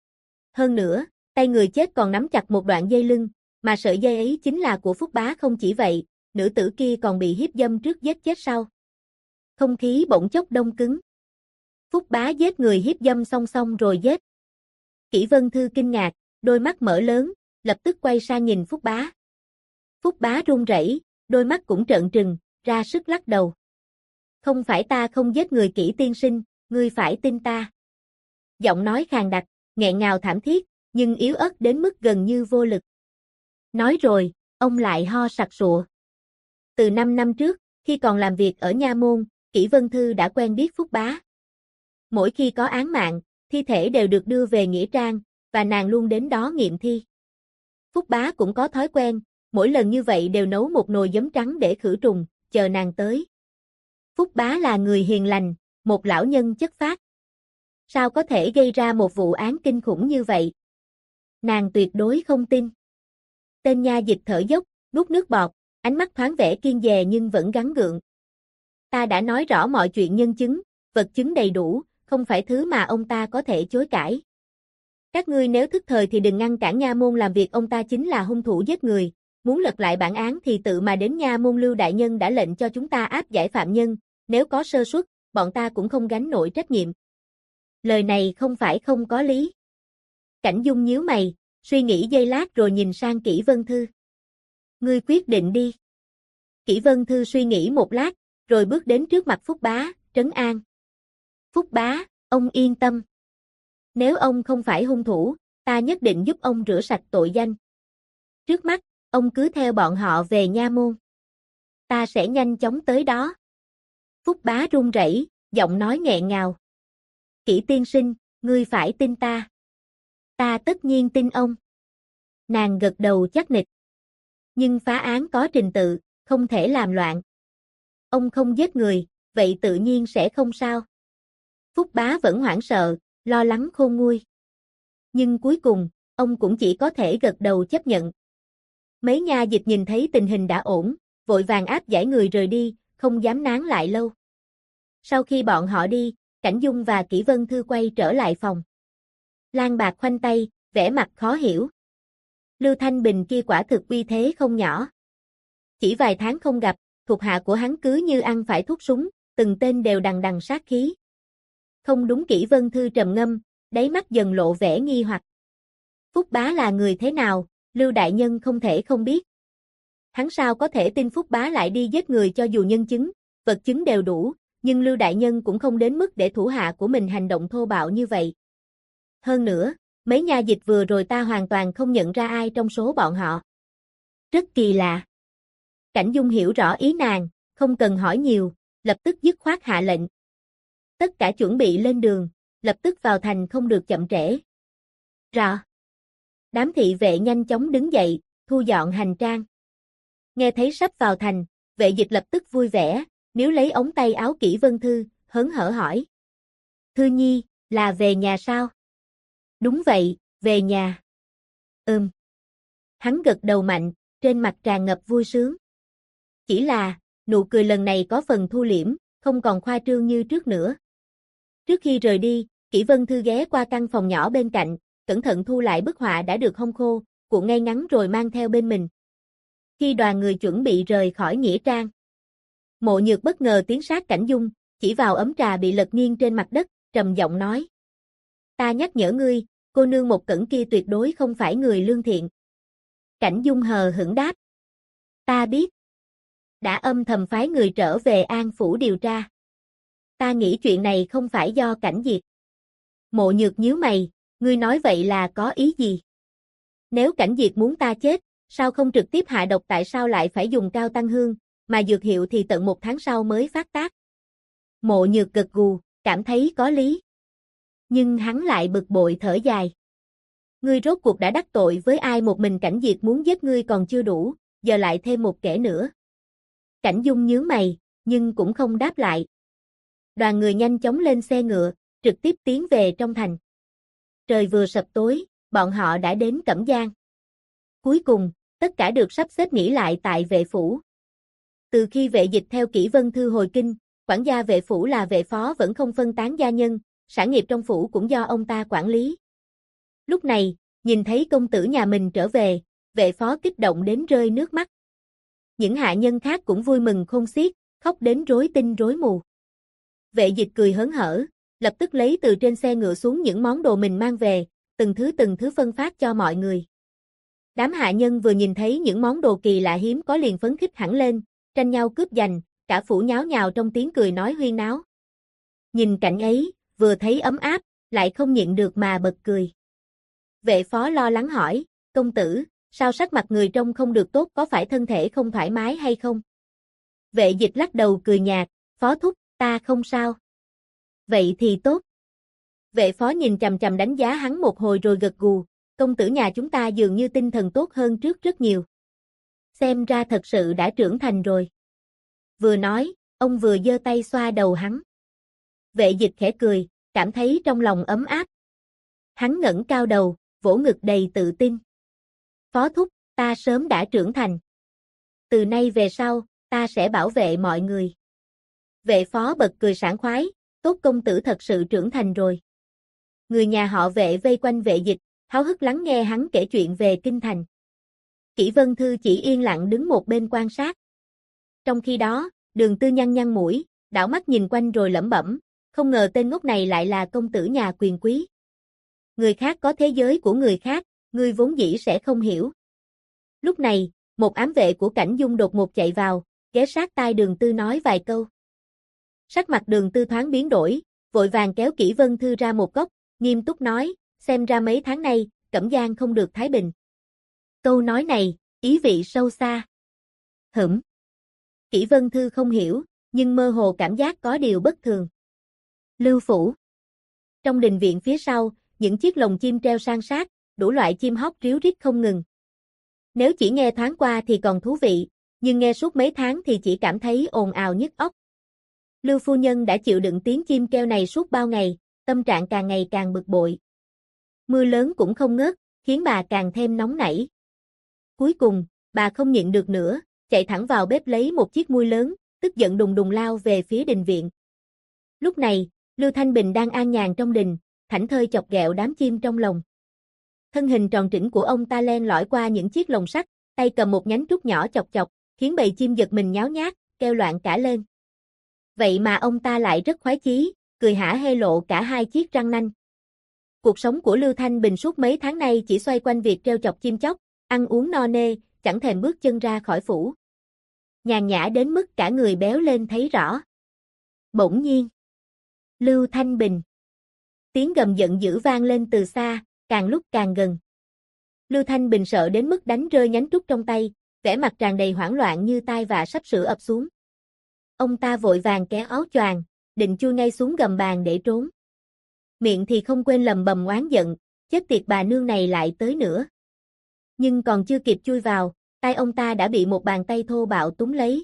Hơn nữa, tay người chết còn nắm chặt một đoạn dây lưng, mà sợi dây ấy chính là của Phúc Bá. Không chỉ vậy, nữ tử kia còn bị hiếp dâm trước giết chết sau. Không khí bỗng chốc đông cứng. Phúc Bá giết người hiếp dâm song song rồi giết. Kỷ Vân Thư kinh ngạc, đôi mắt mở lớn, lập tức quay sang nhìn Phúc Bá. Phúc Bá run rẩy, đôi mắt cũng trợn trừng, ra sức lắc đầu. Không phải ta không giết người, Kỷ tiên sinh, ngươi phải tin ta. Giọng nói khàn đặc, nghẹn ngào thảm thiết, nhưng yếu ớt đến mức gần như vô lực. Nói rồi, ông lại ho sặc sụa. Từ 5 năm trước, khi còn làm việc ở nha môn, Kỷ Vân Thư đã quen biết Phúc Bá. Mỗi khi có án mạng, thi thể đều được đưa về nghĩa trang, và nàng luôn đến đó nghiệm thi. Phúc Bá cũng có thói quen, mỗi lần như vậy đều nấu một nồi giấm trắng để khử trùng, chờ nàng tới. Phúc Bá là người hiền lành, một lão nhân chất phác. Sao có thể gây ra một vụ án kinh khủng như vậy? Nàng tuyệt đối không tin. Tên nha dịch thở dốc, nuốt nước bọt, ánh mắt thoáng vẻ kiên dè nhưng vẫn gắng gượng. Ta đã nói rõ mọi chuyện, nhân chứng, vật chứng đầy đủ, không phải thứ mà ông ta có thể chối cãi. Các ngươi nếu thức thời thì đừng ngăn cản nha môn làm việc, ông ta chính là hung thủ giết người, muốn lật lại bản án thì tự mà đến nha môn. Lưu đại nhân đã lệnh cho chúng ta áp giải phạm nhân, nếu có sơ suất, bọn ta cũng không gánh nổi trách nhiệm. Lời này không phải không có lý. Cảnh Dung nhíu mày, suy nghĩ giây lát rồi nhìn sang Kỷ Vân Thư. Ngươi quyết định đi. Kỷ Vân Thư suy nghĩ một lát, rồi bước đến trước mặt Phúc Bá, trấn an. Phúc Bá, ông yên tâm. Nếu ông không phải hung thủ, ta nhất định giúp ông rửa sạch tội danh. Trước mắt, ông cứ theo bọn họ về nha môn. Ta sẽ nhanh chóng tới đó. Phúc Bá run rẩy, giọng nói nghẹn ngào. Kỷ tiên sinh, ngươi phải tin ta. Ta tất nhiên tin ông. Nàng gật đầu chắc nịch. Nhưng phá án có trình tự, không thể làm loạn. Ông không giết người, vậy tự nhiên sẽ không sao. Phúc Bá vẫn hoảng sợ, lo lắng khôn nguôi. Nhưng cuối cùng, ông cũng chỉ có thể gật đầu chấp nhận. Mấy nha dịch nhìn thấy tình hình đã ổn, vội vàng áp giải người rời đi, không dám nán lại lâu. Sau khi bọn họ đi, Cảnh Dung và Kỷ Vân Thư quay trở lại phòng. Lan Bạc khoanh tay, vẻ mặt khó hiểu. Lưu Thanh Bình kia quả thực uy thế không nhỏ. Chỉ vài tháng không gặp, thuộc hạ của hắn cứ như ăn phải thuốc súng, từng tên đều đằng đằng sát khí. Không đúng, Kỷ Vân Thư trầm ngâm, đáy mắt dần lộ vẻ nghi hoặc. Phúc Bá là người thế nào, Lưu đại nhân không thể không biết. Hắn sao có thể tin Phúc Bá lại đi giết người, cho dù nhân chứng, vật chứng đều đủ, nhưng Lưu đại nhân cũng không đến mức để thủ hạ của mình hành động thô bạo như vậy. Hơn nữa, mấy nha dịch vừa rồi ta hoàn toàn không nhận ra ai trong số bọn họ. Rất kỳ lạ. Cảnh Dung hiểu rõ ý nàng, không cần hỏi nhiều, lập tức dứt khoát hạ lệnh. Tất cả chuẩn bị lên đường, lập tức vào thành, không được chậm trễ. Rõ. Đám thị vệ nhanh chóng đứng dậy, thu dọn hành trang. Nghe thấy sắp vào thành, vệ dịch lập tức vui vẻ, níu lấy ống tay áo Kỷ Vân Thư, hớn hở hỏi. Thư nhi, là về nhà sao? Đúng vậy, về nhà. Hắn gật đầu mạnh, trên mặt tràn ngập vui sướng. Chỉ là, nụ cười lần này có phần thu liễm, không còn khoa trương như trước nữa. Trước khi rời đi, Kỷ Vân Thư ghé qua căn phòng nhỏ bên cạnh, cẩn thận thu lại bức họa đã được hong khô, cuộn ngay ngắn rồi mang theo bên mình. Khi đoàn người chuẩn bị rời khỏi nghĩa trang, Mộ Nhược bất ngờ tiến sát Cảnh Dung, chỉ vào ấm trà bị lật nghiêng trên mặt đất, trầm giọng nói. Ta nhắc nhở ngươi, cô nương Một Cẩn kia tuyệt đối không phải người lương thiện. Cảnh Dung hờ hững đáp. Ta biết. Đã âm thầm phái người trở về An Phủ điều tra. Ta nghĩ chuyện này không phải do Cảnh Diệt. Mộ Nhược nhíu mày, ngươi nói vậy là có ý gì? Nếu Cảnh Diệt muốn ta chết, sao không trực tiếp hạ độc, tại sao lại phải dùng cao tăng hương, mà dược hiệu thì tận 1 tháng sau mới phát tác? Mộ Nhược gật gù, cảm thấy có lý. Nhưng hắn lại bực bội thở dài. Ngươi rốt cuộc đã đắc tội với ai? Một mình Cảnh Diệt muốn giết ngươi còn chưa đủ, giờ lại thêm một kẻ nữa. Cảnh Dung nhướng mày, nhưng cũng không đáp lại. Đoàn người nhanh chóng lên xe ngựa, trực tiếp tiến về trong thành. Trời vừa sập tối, bọn họ đã đến Cẩm Giang. Cuối cùng, tất cả được sắp xếp nghỉ lại tại vệ phủ. Từ khi vệ dịch theo Kỷ Vân Thư hồi kinh, quản gia vệ phủ là vệ phó vẫn không phân tán gia nhân, sản nghiệp trong phủ cũng do ông ta quản lý. Lúc này, nhìn thấy công tử nhà mình trở về, vệ phó kích động đến rơi nước mắt. Những hạ nhân khác cũng vui mừng khôn xiết, khóc đến rối tinh rối mù. Vệ dịch cười hớn hở, lập tức lấy từ trên xe ngựa xuống những món đồ mình mang về, từng thứ phân phát cho mọi người. Đám hạ nhân vừa nhìn thấy những món đồ kỳ lạ hiếm có liền phấn khích hẳn lên, tranh nhau cướp giành, cả phủ nháo nhào trong tiếng cười nói huyên náo. Nhìn cảnh ấy, vừa thấy ấm áp, lại không nhịn được mà bật cười. Vệ phó lo lắng hỏi, công tử, sao sắc mặt người trông không được tốt, có phải thân thể không thoải mái hay không? Vệ dịch lắc đầu cười nhạt, phó thúc, ta không sao. Vậy thì tốt. Vệ phó nhìn chằm chằm đánh giá hắn một hồi rồi gật gù, công tử nhà chúng ta dường như tinh thần tốt hơn trước rất nhiều. Xem ra thật sự đã trưởng thành rồi. Vừa nói, ông vừa giơ tay xoa đầu hắn. Vệ dịch khẽ cười, cảm thấy trong lòng ấm áp. Hắn ngẩng cao đầu, vỗ ngực đầy tự tin. Phó thúc, ta sớm đã trưởng thành. Từ nay về sau, ta sẽ bảo vệ mọi người. Vệ phó bật cười sảng khoái, tốt, công tử thật sự trưởng thành rồi. Người nhà họ Vệ vây quanh vệ dịch, háo hức lắng nghe hắn kể chuyện về kinh thành. Kỷ Vân Thư chỉ yên lặng đứng một bên quan sát. Trong khi đó, Đường Tư nhăn nhăn mũi, đảo mắt nhìn quanh rồi lẩm bẩm, không ngờ tên ngốc này lại là công tử nhà quyền quý. Người khác có thế giới của người khác, ngươi vốn dĩ sẽ không hiểu. Lúc này, một ám vệ của Cảnh Dung đột ngột chạy vào, ghé sát tai Đường Tư nói vài câu. Sắc mặt Đường Tư thoáng biến đổi, vội vàng kéo Kỷ Vân Thư ra một góc, nghiêm túc nói, xem ra mấy tháng nay, Cẩm Giang không được thái bình. Câu nói này, ý vị sâu xa. Hửm. Kỷ Vân Thư không hiểu, nhưng mơ hồ cảm giác có điều bất thường. Lưu phủ. Trong đình viện phía sau, những chiếc lồng chim treo san sát, đủ loại chim hót ríu rít không ngừng. Nếu chỉ nghe thoáng qua thì còn thú vị, nhưng nghe suốt mấy tháng thì chỉ cảm thấy ồn ào nhức óc. Lưu phu nhân đã chịu đựng tiếng chim kêu này suốt bao ngày, tâm trạng càng ngày càng bực bội. Mưa lớn cũng không ngớt, khiến bà càng thêm nóng nảy. Cuối cùng, bà không nhịn được nữa, chạy thẳng vào bếp lấy một chiếc muôi lớn, tức giận đùng đùng lao về phía đình viện. Lúc này, Lưu Thanh Bình đang an nhàn trong đình, thảnh thơi chọc ghẹo đám chim trong lồng. Thân hình tròn trĩnh của ông ta len lỏi qua những chiếc lồng sắt, tay cầm một nhánh trúc nhỏ chọc chọc, khiến bầy chim giật mình nháo nhác, kêu loạn cả lên. Vậy mà ông ta lại rất khoái chí, cười hả hê lộ cả hai chiếc răng nanh. Cuộc sống của Lưu Thanh Bình suốt mấy tháng nay chỉ xoay quanh việc trêu chọc chim chóc, ăn uống no nê, chẳng thèm bước chân ra khỏi phủ. Nhàn nhã đến mức cả người béo lên thấy rõ. Bỗng nhiên, Lưu Thanh Bình. Tiếng gầm giận dữ vang lên từ xa, càng lúc càng gần. Lưu Thanh Bình sợ đến mức đánh rơi nhánh trúc trong tay, vẻ mặt tràn đầy hoảng loạn như tai vạ sắp sửa ập xuống. Ông ta vội vàng kéo áo choàng, định chui ngay xuống gầm bàn để trốn. Miệng thì không quên lầm bầm oán giận, chết tiệt bà nương này lại tới nữa. Nhưng còn chưa kịp chui vào, tay ông ta đã bị một bàn tay thô bạo túm lấy.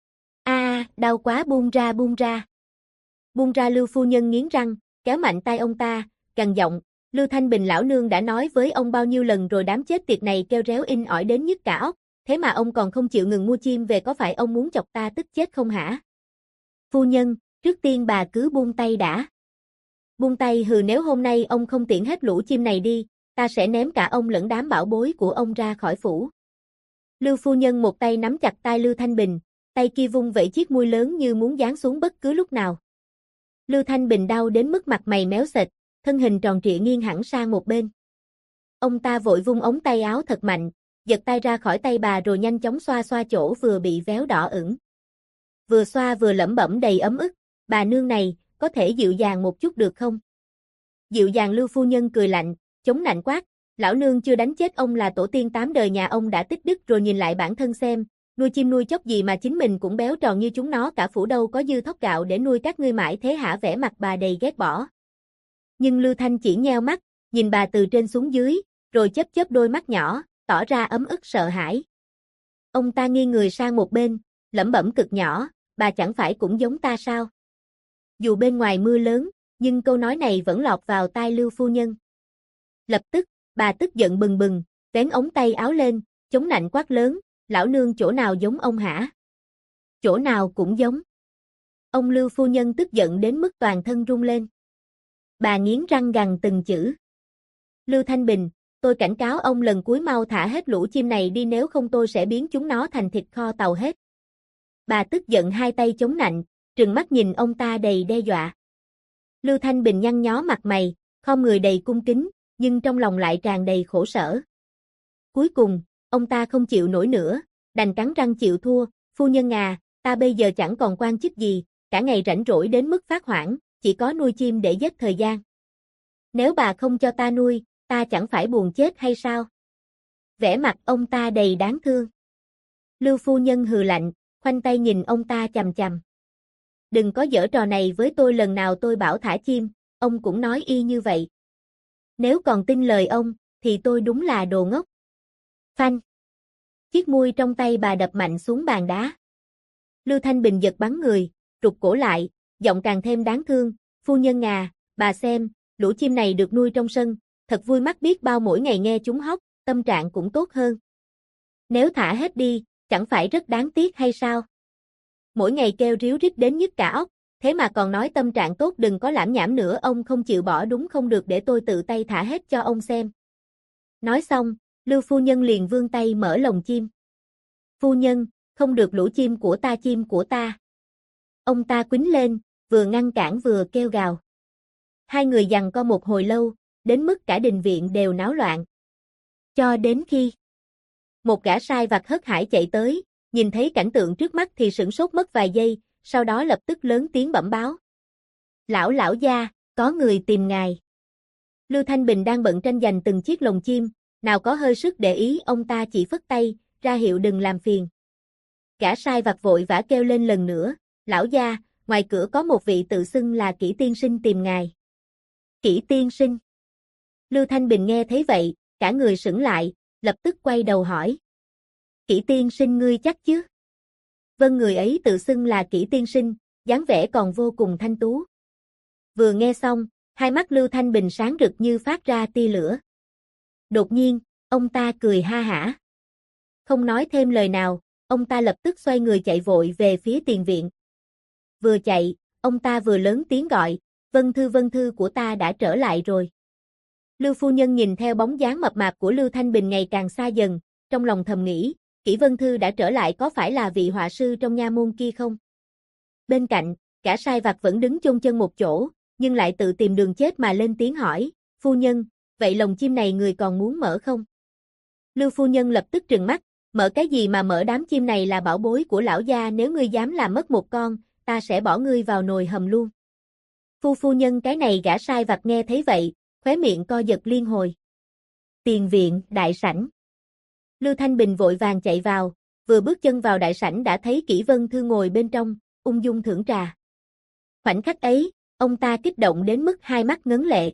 Đau quá, buông ra buông ra. Buông ra. Lưu phu nhân nghiến răng, kéo mạnh tay ông ta, gằn giọng, Lưu Thanh Bình lão nương đã nói với ông bao nhiêu lần rồi, đám chết tiệt này kêu réo in ỏi đến nhức cả óc, thế mà ông còn không chịu ngừng mua chim về, có phải ông muốn chọc ta tức chết không hả? Phu nhân, trước tiên bà cứ buông tay đã. Buông tay hừ, nếu hôm nay ông không tiễn hết lũ chim này đi, ta sẽ ném cả ông lẫn đám bảo bối của ông ra khỏi phủ. Lưu phu nhân một tay nắm chặt tay Lưu Thanh Bình, tay kia vung vẩy chiếc muôi lớn như muốn giáng xuống bất cứ lúc nào. Lưu Thanh Bình đau đến mức mặt mày méo sệt, thân hình tròn trịa nghiêng hẳn sang một bên. Ông ta vội vung ống tay áo thật mạnh, giật tay ra khỏi tay bà rồi nhanh chóng xoa xoa chỗ vừa bị véo đỏ ửng. Vừa xoa vừa lẩm bẩm đầy ấm ức, bà nương này, có thể dịu dàng một chút được không? Dịu dàng? Lưu phu nhân cười lạnh, chống nạnh quát, lão nương chưa đánh chết ông là tổ tiên 8 đời nhà ông đã tích đức rồi, nhìn lại bản thân xem, nuôi chim nuôi chóc gì mà chính mình cũng béo tròn như chúng nó, cả phủ đâu có dư thóc gạo để nuôi các ngươi mãi thế hả? Vẻ mặt bà đầy ghét bỏ. Nhưng Lưu Thanh chỉ nheo mắt, nhìn bà từ trên xuống dưới, rồi chớp chớp đôi mắt nhỏ, tỏ ra ấm ức sợ hãi. Ông ta nghiêng người sang một bên, lẩm bẩm cực nhỏ, bà chẳng phải cũng giống ta sao? Dù bên ngoài mưa lớn, nhưng câu nói này vẫn lọt vào tai Lưu phu nhân. Lập tức, bà tức giận bừng bừng, vén ống tay áo lên, chống nạnh quát lớn, lão nương chỗ nào giống ông hả? Chỗ nào cũng giống. Ông Lưu phu nhân tức giận đến mức toàn thân run lên. Bà nghiến răng gằn từng chữ. Lưu Thanh Bình, tôi cảnh cáo ông lần cuối mau thả hết lũ chim này đi, nếu không tôi sẽ biến chúng nó thành thịt kho tàu hết. Bà tức giận hai tay chống nạnh, trừng mắt nhìn ông ta đầy đe dọa. Lưu Thanh Bình nhăn nhó mặt mày, khom người đầy cung kính, nhưng trong lòng lại tràn đầy khổ sở. Cuối cùng, ông ta không chịu nổi nữa, đành cắn răng chịu thua. Phu nhân à, ta bây giờ chẳng còn quan chức gì, cả ngày rảnh rỗi đến mức phát hoảng, chỉ có nuôi chim để giết thời gian. Nếu bà không cho ta nuôi, ta chẳng phải buồn chết hay sao? Vẻ mặt ông ta đầy đáng thương. Lưu phu nhân hừ lạnh, khoanh tay nhìn ông ta chằm chằm. Đừng có giở trò này với tôi, lần nào tôi bảo thả chim, ông cũng nói y như vậy. Nếu còn tin lời ông, thì tôi đúng là đồ ngốc. Phanh. Chiếc muôi trong tay bà đập mạnh xuống bàn đá. Lưu Thanh Bình giật bắn người, rụt cổ lại, giọng càng thêm đáng thương. Phu nhân à, bà xem, lũ chim này được nuôi trong sân, thật vui mắt biết bao, mỗi ngày nghe chúng hót, tâm trạng cũng tốt hơn. Nếu thả hết đi, chẳng phải rất đáng tiếc hay sao? Mỗi ngày kêu ríu rít đến nhức cả óc, thế mà còn nói tâm trạng tốt, đừng có lảm nhảm nữa, ông không chịu bỏ đúng không, được để tôi tự tay thả hết cho ông xem. Nói xong, Lưu phu nhân liền vươn tay mở lồng chim. Phu nhân, không được, lũ chim của ta, chim của ta. Ông ta quýnh lên, vừa ngăn cản vừa kêu gào. Hai người giằng co một hồi lâu, đến mức cả đình viện đều náo loạn. Cho đến khi một gã sai vặt hớt hải chạy tới, nhìn thấy cảnh tượng trước mắt thì sửng sốt mất vài giây, sau đó lập tức lớn tiếng bẩm báo. Lão gia, có người tìm ngài. Lưu Thanh Bình đang bận tranh giành từng chiếc lồng chim, nào có hơi sức để ý, ông ta chỉ phất tay, ra hiệu đừng làm phiền. Gã sai vặt vội vã kêu lên lần nữa, lão gia, ngoài cửa có một vị tự xưng là Kỷ tiên sinh tìm ngài. Kỷ tiên sinh. Lưu Thanh Bình nghe thấy vậy, cả người sững lại, lập tức quay đầu hỏi. Kỷ tiên sinh ngươi chắc chứ? Vâng, người ấy tự xưng là Kỷ tiên sinh, dáng vẻ còn vô cùng thanh tú. Vừa nghe xong, hai mắt Lưu Thanh Bình sáng rực như phát ra tia lửa. Đột nhiên, ông ta cười ha hả. Không nói thêm lời nào, ông ta lập tức xoay người chạy vội về phía tiền viện. Vừa chạy, ông ta vừa lớn tiếng gọi, Vân Thư của ta đã trở lại rồi. Lưu phu nhân nhìn theo bóng dáng mập mạp của Lưu Thanh Bình ngày càng xa dần, trong lòng thầm nghĩ, Kỷ Vân Thư đã trở lại, có phải là vị họa sư trong nha môn kia không? Bên cạnh, cả sai vặt vẫn đứng chôn chân một chỗ, nhưng lại tự tìm đường chết mà lên tiếng hỏi, phu nhân, vậy lồng chim này người còn muốn mở không? Lưu phu nhân lập tức trừng mắt, mở cái gì mà mở, đám chim này là bảo bối của lão gia, nếu ngươi dám làm mất một con, ta sẽ bỏ ngươi vào nồi hầm luôn. Phu nhân, cái này, gã sai vặt nghe thấy vậy, khóe miệng co giật liên hồi. Tiền viện, đại sảnh. Lưu Thanh Bình vội vàng chạy vào, vừa bước chân vào đại sảnh đã thấy Kỷ Vân Thư ngồi bên trong, ung dung thưởng trà. Khoảnh khắc ấy, ông ta kích động đến mức hai mắt ngấn lệ.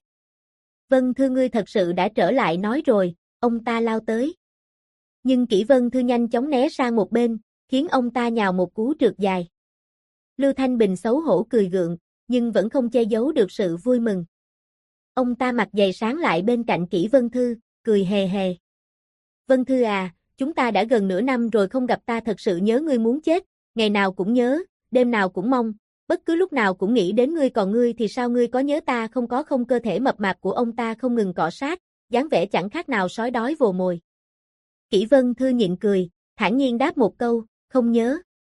Vân Thư, ngươi thật sự đã trở lại, nói rồi, ông ta lao tới. Nhưng Kỷ Vân Thư nhanh chóng né sang một bên, khiến ông ta nhào một cú trượt dài. Lưu Thanh Bình xấu hổ cười gượng, nhưng vẫn không che giấu được sự vui mừng. Ông ta mặt dày sáng lại bên cạnh Kỷ Vân Thư, cười hề hề. Vân Thư à, chúng ta đã gần nửa năm rồi không gặp, ta thật sự nhớ ngươi muốn chết, ngày nào cũng nhớ, đêm nào cũng mong, bất cứ lúc nào cũng nghĩ đến ngươi, còn ngươi thì sao, ngươi có nhớ ta không? Có không? Cơ thể mập mạp của ông ta không ngừng cọ sát, dáng vẻ chẳng khác nào sói đói vồ mồi. Kỷ Vân Thư nhịn cười, thản nhiên đáp một câu, không nhớ.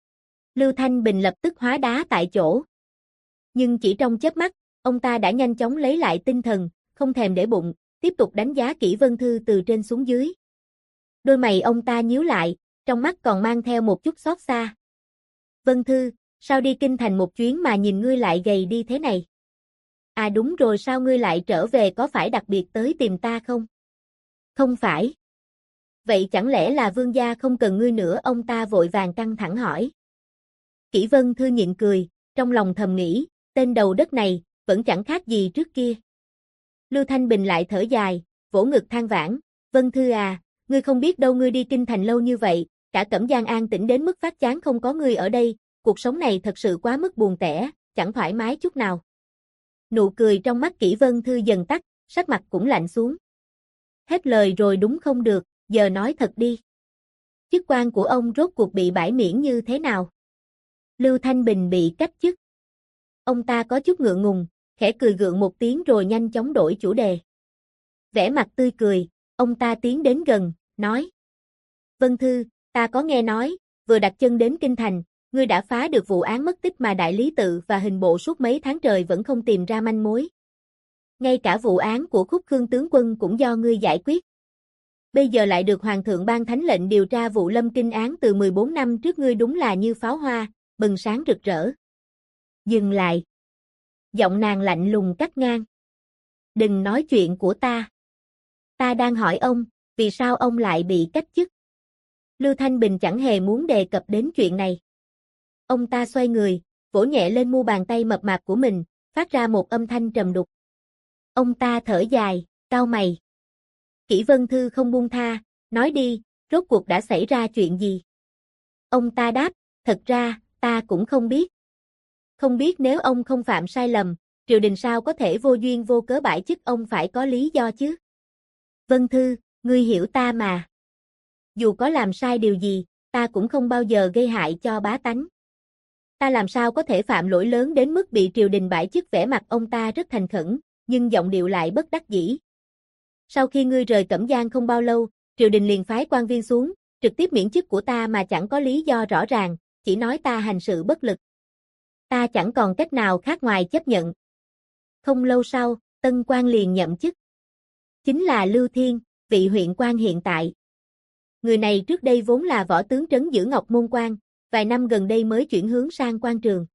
Lưu Thanh Bình lập tức hóa đá tại chỗ. Nhưng chỉ trong chớp mắt, ông ta đã nhanh chóng lấy lại tinh thần, không thèm để bụng, tiếp tục đánh giá Kỷ Vân Thư từ trên xuống dưới. Đôi mày ông ta nhíu lại, trong mắt còn mang theo một chút xót xa. Vân Thư, sao đi kinh thành một chuyến mà nhìn ngươi lại gầy đi thế này? À đúng rồi, sao ngươi lại trở về, có phải đặc biệt tới tìm ta không? Không phải. Vậy chẳng lẽ là vương gia không cần ngươi nữa? Ông ta vội vàng căng thẳng hỏi. Kỷ Vân Thư nhịn cười, trong lòng thầm nghĩ, tên đầu đất này, vẫn chẳng khác gì trước kia. Lưu Thanh Bình lại thở dài, vỗ ngực than vãn, Vân Thư à, ngươi không biết đâu, ngươi đi kinh thành lâu như vậy, cả Cẩm Giang an tĩnh đến mức phát chán, không có ngươi ở đây, cuộc sống này thật sự quá mức buồn tẻ, chẳng thoải mái chút nào. Nụ cười trong mắt Kỷ Vân Thư dần tắt, sắc mặt cũng lạnh xuống. Hết lời rồi đúng không? Được, giờ nói thật đi. Chức quan của ông rốt cuộc bị bãi miễn như thế nào? Lưu Thanh Bình bị cách chức. Ông ta có chút ngượng ngùng, khẽ cười gượng một tiếng rồi nhanh chóng đổi chủ đề. Vẻ mặt tươi cười, ông ta tiến đến gần, nói. Vân Thư, ta có nghe nói, vừa đặt chân đến kinh thành, ngươi đã phá được vụ án mất tích mà đại lý tự và hình bộ suốt mấy tháng trời vẫn không tìm ra manh mối. Ngay cả vụ án của Khúc Khương tướng quân cũng do ngươi giải quyết. bây giờ lại được Hoàng thượng ban thánh lệnh điều tra vụ Lâm Kinh án từ 14 năm trước, ngươi đúng là như pháo hoa, bừng sáng rực rỡ. Dừng lại. Giọng nàng lạnh lùng cắt ngang. Đừng nói chuyện của ta. Ta đang hỏi ông, vì sao ông lại bị cách chức? Lưu Thanh Bình chẳng hề muốn đề cập đến chuyện này. Ông ta xoay người, vỗ nhẹ lên mu bàn tay mập mạp của mình, phát ra một âm thanh trầm đục. Ông ta thở dài, cau mày. Kỷ Vân Thư không buông tha, nói đi, rốt cuộc đã xảy ra chuyện gì? Ông ta đáp, thật ra, ta cũng không biết. Không biết nếu ông không phạm sai lầm, triều đình sao có thể vô duyên vô cớ bãi chức ông, phải có lý do chứ? Vân Thư, ngươi hiểu ta mà. Dù có làm sai điều gì, ta cũng không bao giờ gây hại cho bá tánh. Ta làm sao có thể phạm lỗi lớn đến mức bị triều đình bãi chức? Vẻ mặt ông ta rất thành khẩn, nhưng giọng điệu lại bất đắc dĩ. Sau khi ngươi rời Cẩm Giang không bao lâu, triều đình liền phái quan viên xuống, trực tiếp miễn chức của ta mà chẳng có lý do rõ ràng, chỉ nói ta hành sự bất lực. Ta chẳng còn cách nào khác ngoài chấp nhận. Không lâu sau, tân quan liền nhậm chức. Chính là Lưu Thiên, vị huyện quan hiện tại. Người này trước đây vốn là võ tướng trấn giữ Ngọc Môn Quan, vài năm gần đây mới chuyển hướng sang quan trường.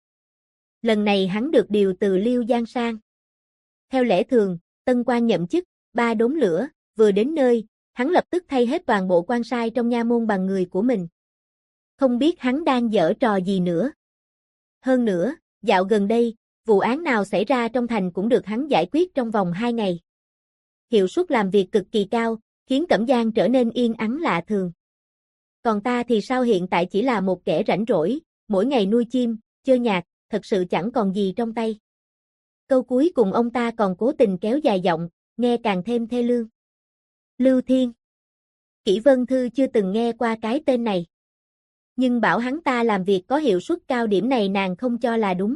Lần này hắn được điều từ Liêu Giang sang. Theo lẽ thường, tân quan nhậm chức, ba đốm lửa, vừa đến nơi, hắn lập tức thay hết toàn bộ quan sai trong nha môn bằng người của mình. Không biết hắn đang giở trò gì nữa. Hơn nữa, dạo gần đây, vụ án nào xảy ra trong thành cũng được hắn giải quyết trong vòng 2 ngày. Hiệu suất làm việc cực kỳ cao, khiến Cẩm Giang trở nên yên ắng lạ thường. Còn ta thì sao, hiện tại chỉ là một kẻ rảnh rỗi, mỗi ngày nuôi chim, chơi nhạc, thật sự chẳng còn gì trong tay. Câu cuối cùng ông ta còn cố tình kéo dài giọng, nghe càng thêm thê lương. Lưu Thiên. Kỷ Vân Thư chưa từng nghe qua cái tên này. Nhưng bảo hắn ta làm việc có hiệu suất cao, điểm này nàng không cho là đúng.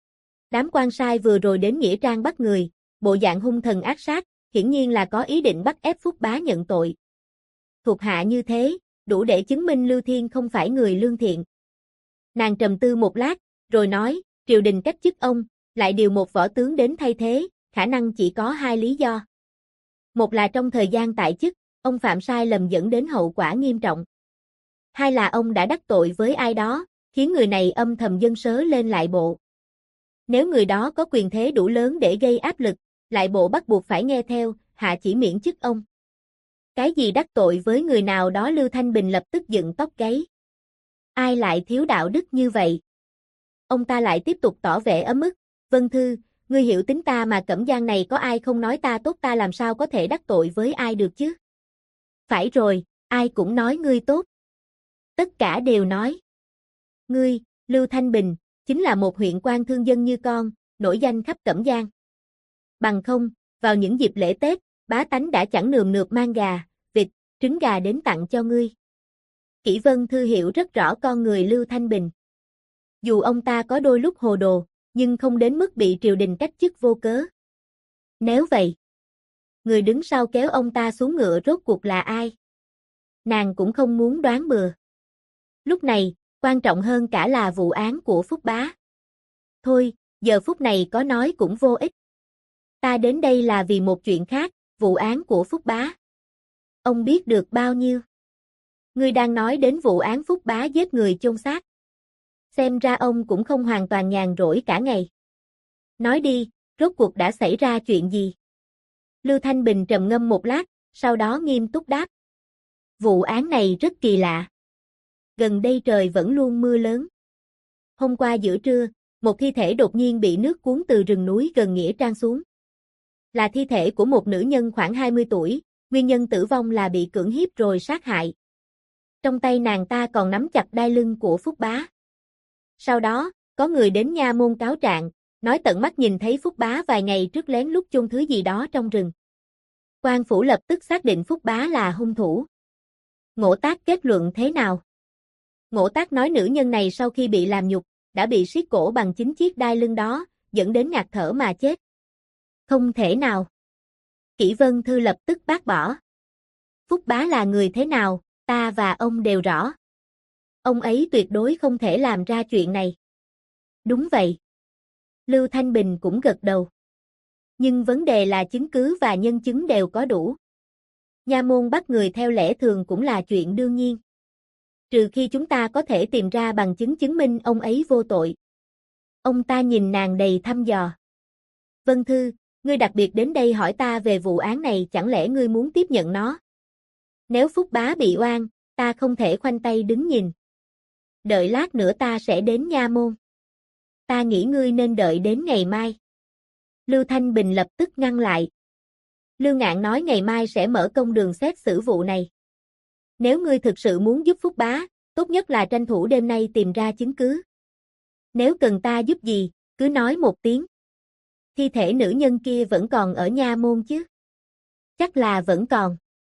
Đám quan sai vừa rồi đến nghĩa trang bắt người, bộ dạng hung thần ác sát, hiển nhiên là có ý định bắt ép Phúc Bá nhận tội. Thuộc hạ như thế, đủ để chứng minh Lưu Thiên không phải người lương thiện. Nàng trầm tư một lát, rồi nói, triều đình cách chức ông, lại điều một võ tướng đến thay thế, khả năng chỉ có 2 lý do. Một là trong thời gian tại chức, ông phạm sai lầm dẫn đến hậu quả nghiêm trọng. Hai là ông đã đắc tội với ai đó, khiến người này âm thầm dâng sớ lên lại bộ. Nếu người đó có quyền thế đủ lớn để gây áp lực, lại bộ bắt buộc phải nghe theo, hạ chỉ miễn chức ông. Cái gì đắc tội với người nào đó? Lưu Thanh Bình lập tức dựng tóc gáy. Ai lại thiếu đạo đức như vậy? Ông ta lại tiếp tục tỏ vẻ ấm ức. Vân Thư, ngươi hiểu tính ta mà, Cẩm Giang này có ai không nói ta tốt, ta làm sao có thể đắc tội với ai được chứ? Phải rồi, ai cũng nói ngươi tốt. Tất cả đều nói. Ngươi, Lưu Thanh Bình, chính là một huyện quan thương dân như con, nổi danh khắp Cẩm Giang. Bằng không, vào những dịp lễ Tết, bá tánh đã chẳng nườm nượp mang gà, vịt, trứng gà đến tặng cho ngươi. Kỷ Vân Thư hiểu rất rõ con người Lưu Thanh Bình. Dù ông ta có đôi lúc hồ đồ, nhưng không đến mức bị triều đình cách chức vô cớ. Nếu vậy, người đứng sau kéo ông ta xuống ngựa rốt cuộc là ai? Nàng cũng không muốn đoán bừa. Lúc này, quan trọng hơn cả là vụ án của Phúc Bá. Thôi, giờ phút này có nói cũng vô ích. Ta đến đây là vì một chuyện khác, vụ án của Phúc Bá. Ông biết được bao nhiêu? Ngươi đang nói đến vụ án Phúc Bá giết người chôn xác. Xem ra ông cũng không hoàn toàn nhàn rỗi cả ngày. Nói đi, rốt cuộc đã xảy ra chuyện gì? Lưu Thanh Bình trầm ngâm một lát, sau đó nghiêm túc đáp. Vụ án này rất kỳ lạ. Gần đây trời vẫn luôn mưa lớn. Hôm qua giữa trưa, một thi thể đột nhiên bị nước cuốn từ rừng núi gần nghĩa trang xuống. Là thi thể của một nữ nhân khoảng 20 tuổi, nguyên nhân tử vong là bị cưỡng hiếp rồi sát hại. Trong tay nàng ta còn nắm chặt đai lưng của Phúc Bá. Sau đó, có người đến nha môn cáo trạng, nói tận mắt nhìn thấy Phúc Bá vài ngày trước lén lút chôn thứ gì đó trong rừng. Quan phủ lập tức xác định Phúc Bá là hung thủ. Ngộ Tác kết luận thế nào? Ngộ Tác nói nữ nhân này sau khi bị làm nhục, đã bị siết cổ bằng chính chiếc đai lưng đó, dẫn đến ngạt thở mà chết. Không thể nào. Kỷ Vân Thư lập tức bác bỏ. Phúc Bá là người thế nào, ta và ông đều rõ. Ông ấy tuyệt đối không thể làm ra chuyện này. Đúng vậy. Lưu Thanh Bình cũng gật đầu. Nhưng vấn đề là chứng cứ và nhân chứng đều có đủ. Nha môn bắt người theo lẽ thường cũng là chuyện đương nhiên. Trừ khi chúng ta có thể tìm ra bằng chứng chứng minh ông ấy vô tội. Ông ta nhìn nàng đầy thăm dò. Vân Thư, ngươi đặc biệt đến đây hỏi ta về vụ án này, chẳng lẽ ngươi muốn tiếp nhận nó? Nếu Phúc Bá bị oan, ta không thể khoanh tay đứng nhìn. Đợi lát nữa ta sẽ đến nha môn. Ta nghĩ ngươi nên đợi đến ngày mai. Lưu Thanh Bình lập tức ngăn lại. Lưu Ngạn nói ngày mai sẽ mở công đường xét xử vụ này. Nếu ngươi thực sự muốn giúp Phúc Bá, tốt nhất là tranh thủ đêm nay tìm ra chứng cứ. Nếu cần ta giúp gì, cứ nói một tiếng. Thi thể nữ nhân kia vẫn còn ở nha môn chứ? Chắc là vẫn còn.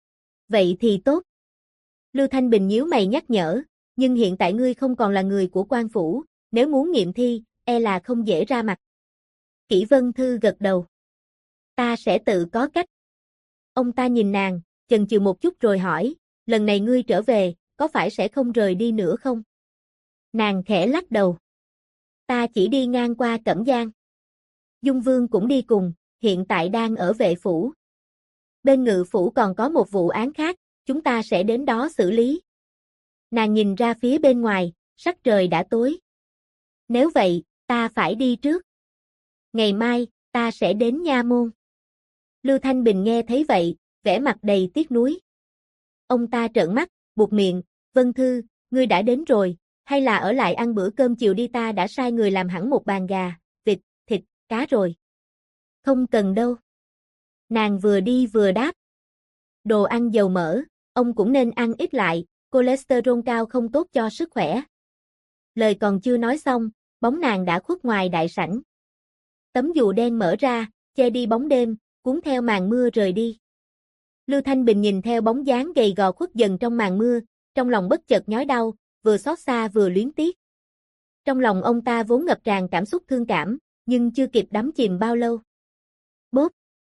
Vậy thì tốt. Lưu Thanh Bình nhíu mày nhắc nhở, nhưng hiện tại ngươi không còn là người của quan phủ, nếu muốn nghiệm thi, e là không dễ ra mặt. Kỷ Vân Thư gật đầu. Ta sẽ tự có cách. Ông ta nhìn nàng, chần chừ một chút rồi hỏi, lần này ngươi trở về, có phải sẽ không rời đi nữa không? Nàng khẽ lắc đầu. Ta chỉ đi ngang qua Cẩm Giang. Dung Vương cũng đi cùng, hiện tại đang ở vệ phủ. Bên ngự phủ còn có một vụ án khác, chúng ta sẽ đến đó xử lý. Nàng nhìn ra phía bên ngoài, sắc trời đã tối. Nếu vậy, ta phải đi trước. Ngày mai, ta sẽ đến nha môn. Lưu Thanh Bình nghe thấy vậy, vẻ mặt đầy tiếc nuối. Ông ta trợn mắt, buột miệng, Vân Thư, ngươi đã đến rồi, hay là ở lại ăn bữa cơm chiều đi, ta đã sai người làm hẳn một bàn gà, vịt, thịt, cá rồi. Không cần đâu. Nàng vừa đi vừa đáp. Đồ ăn dầu mỡ, ông cũng nên ăn ít lại, cholesterol cao không tốt cho sức khỏe. Lời còn chưa nói xong, bóng nàng đã khuất ngoài đại sảnh. Tấm dù đen mở ra, che đi bóng đêm, cuốn theo màn mưa rời đi. Lưu Thanh Bình nhìn theo bóng dáng gầy gò khuất dần trong màn mưa, trong lòng bất chợt nhói đau, vừa xót xa vừa luyến tiếc. Trong lòng ông ta vốn ngập tràn cảm xúc thương cảm, nhưng chưa kịp đắm chìm bao lâu. Bốp!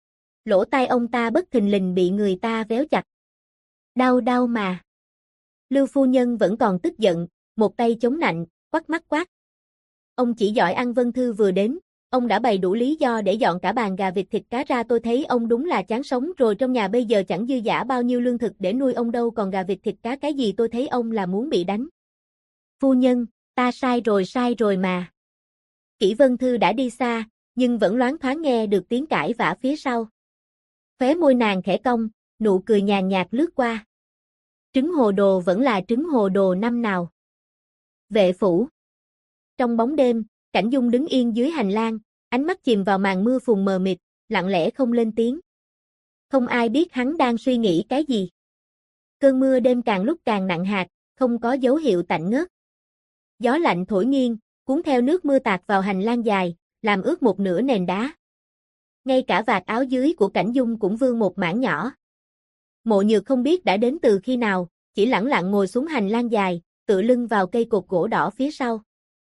Lỗ tai ông ta bất thình lình bị người ta véo chặt. Đau đau mà. Lưu phu nhân vẫn còn tức giận, một tay chống nạnh, quắt mắt quát. Ông chỉ giỏi ăn. Vân Thư vừa đến, ông đã bày đủ lý do để dọn cả bàn gà, vịt, thịt, cá ra, tôi thấy ông đúng là chán sống rồi, trong nhà bây giờ chẳng dư dả bao nhiêu lương thực để nuôi ông đâu, còn gà, vịt, thịt, cá cái gì, tôi thấy ông là muốn bị đánh. Phu nhân, ta sai rồi mà. Kỷ Vân Thư đã đi xa, nhưng vẫn loáng thoáng nghe được tiếng cãi vã phía sau. Khóe môi nàng khẽ cong, nụ cười nhàn nhạt lướt qua. Trứng hồ đồ vẫn là trứng hồ đồ năm nào. Vệ phủ. Trong bóng đêm, Cảnh Dung đứng yên dưới hành lang, ánh mắt chìm vào màn mưa phùn mờ mịt, lặng lẽ không lên tiếng. Không ai biết hắn đang suy nghĩ cái gì. Cơn mưa đêm càng lúc càng nặng hạt, không có dấu hiệu tạnh ngớt. Gió lạnh thổi nghiêng, cuốn theo nước mưa tạt vào hành lang dài, làm ướt một nửa nền đá. Ngay cả vạt áo dưới của Cảnh Dung cũng vương một mảng nhỏ. Mộ Nhược không biết đã đến từ khi nào, chỉ lẳng lặng ngồi xuống hành lang dài, tựa lưng vào cây cột gỗ đỏ phía sau.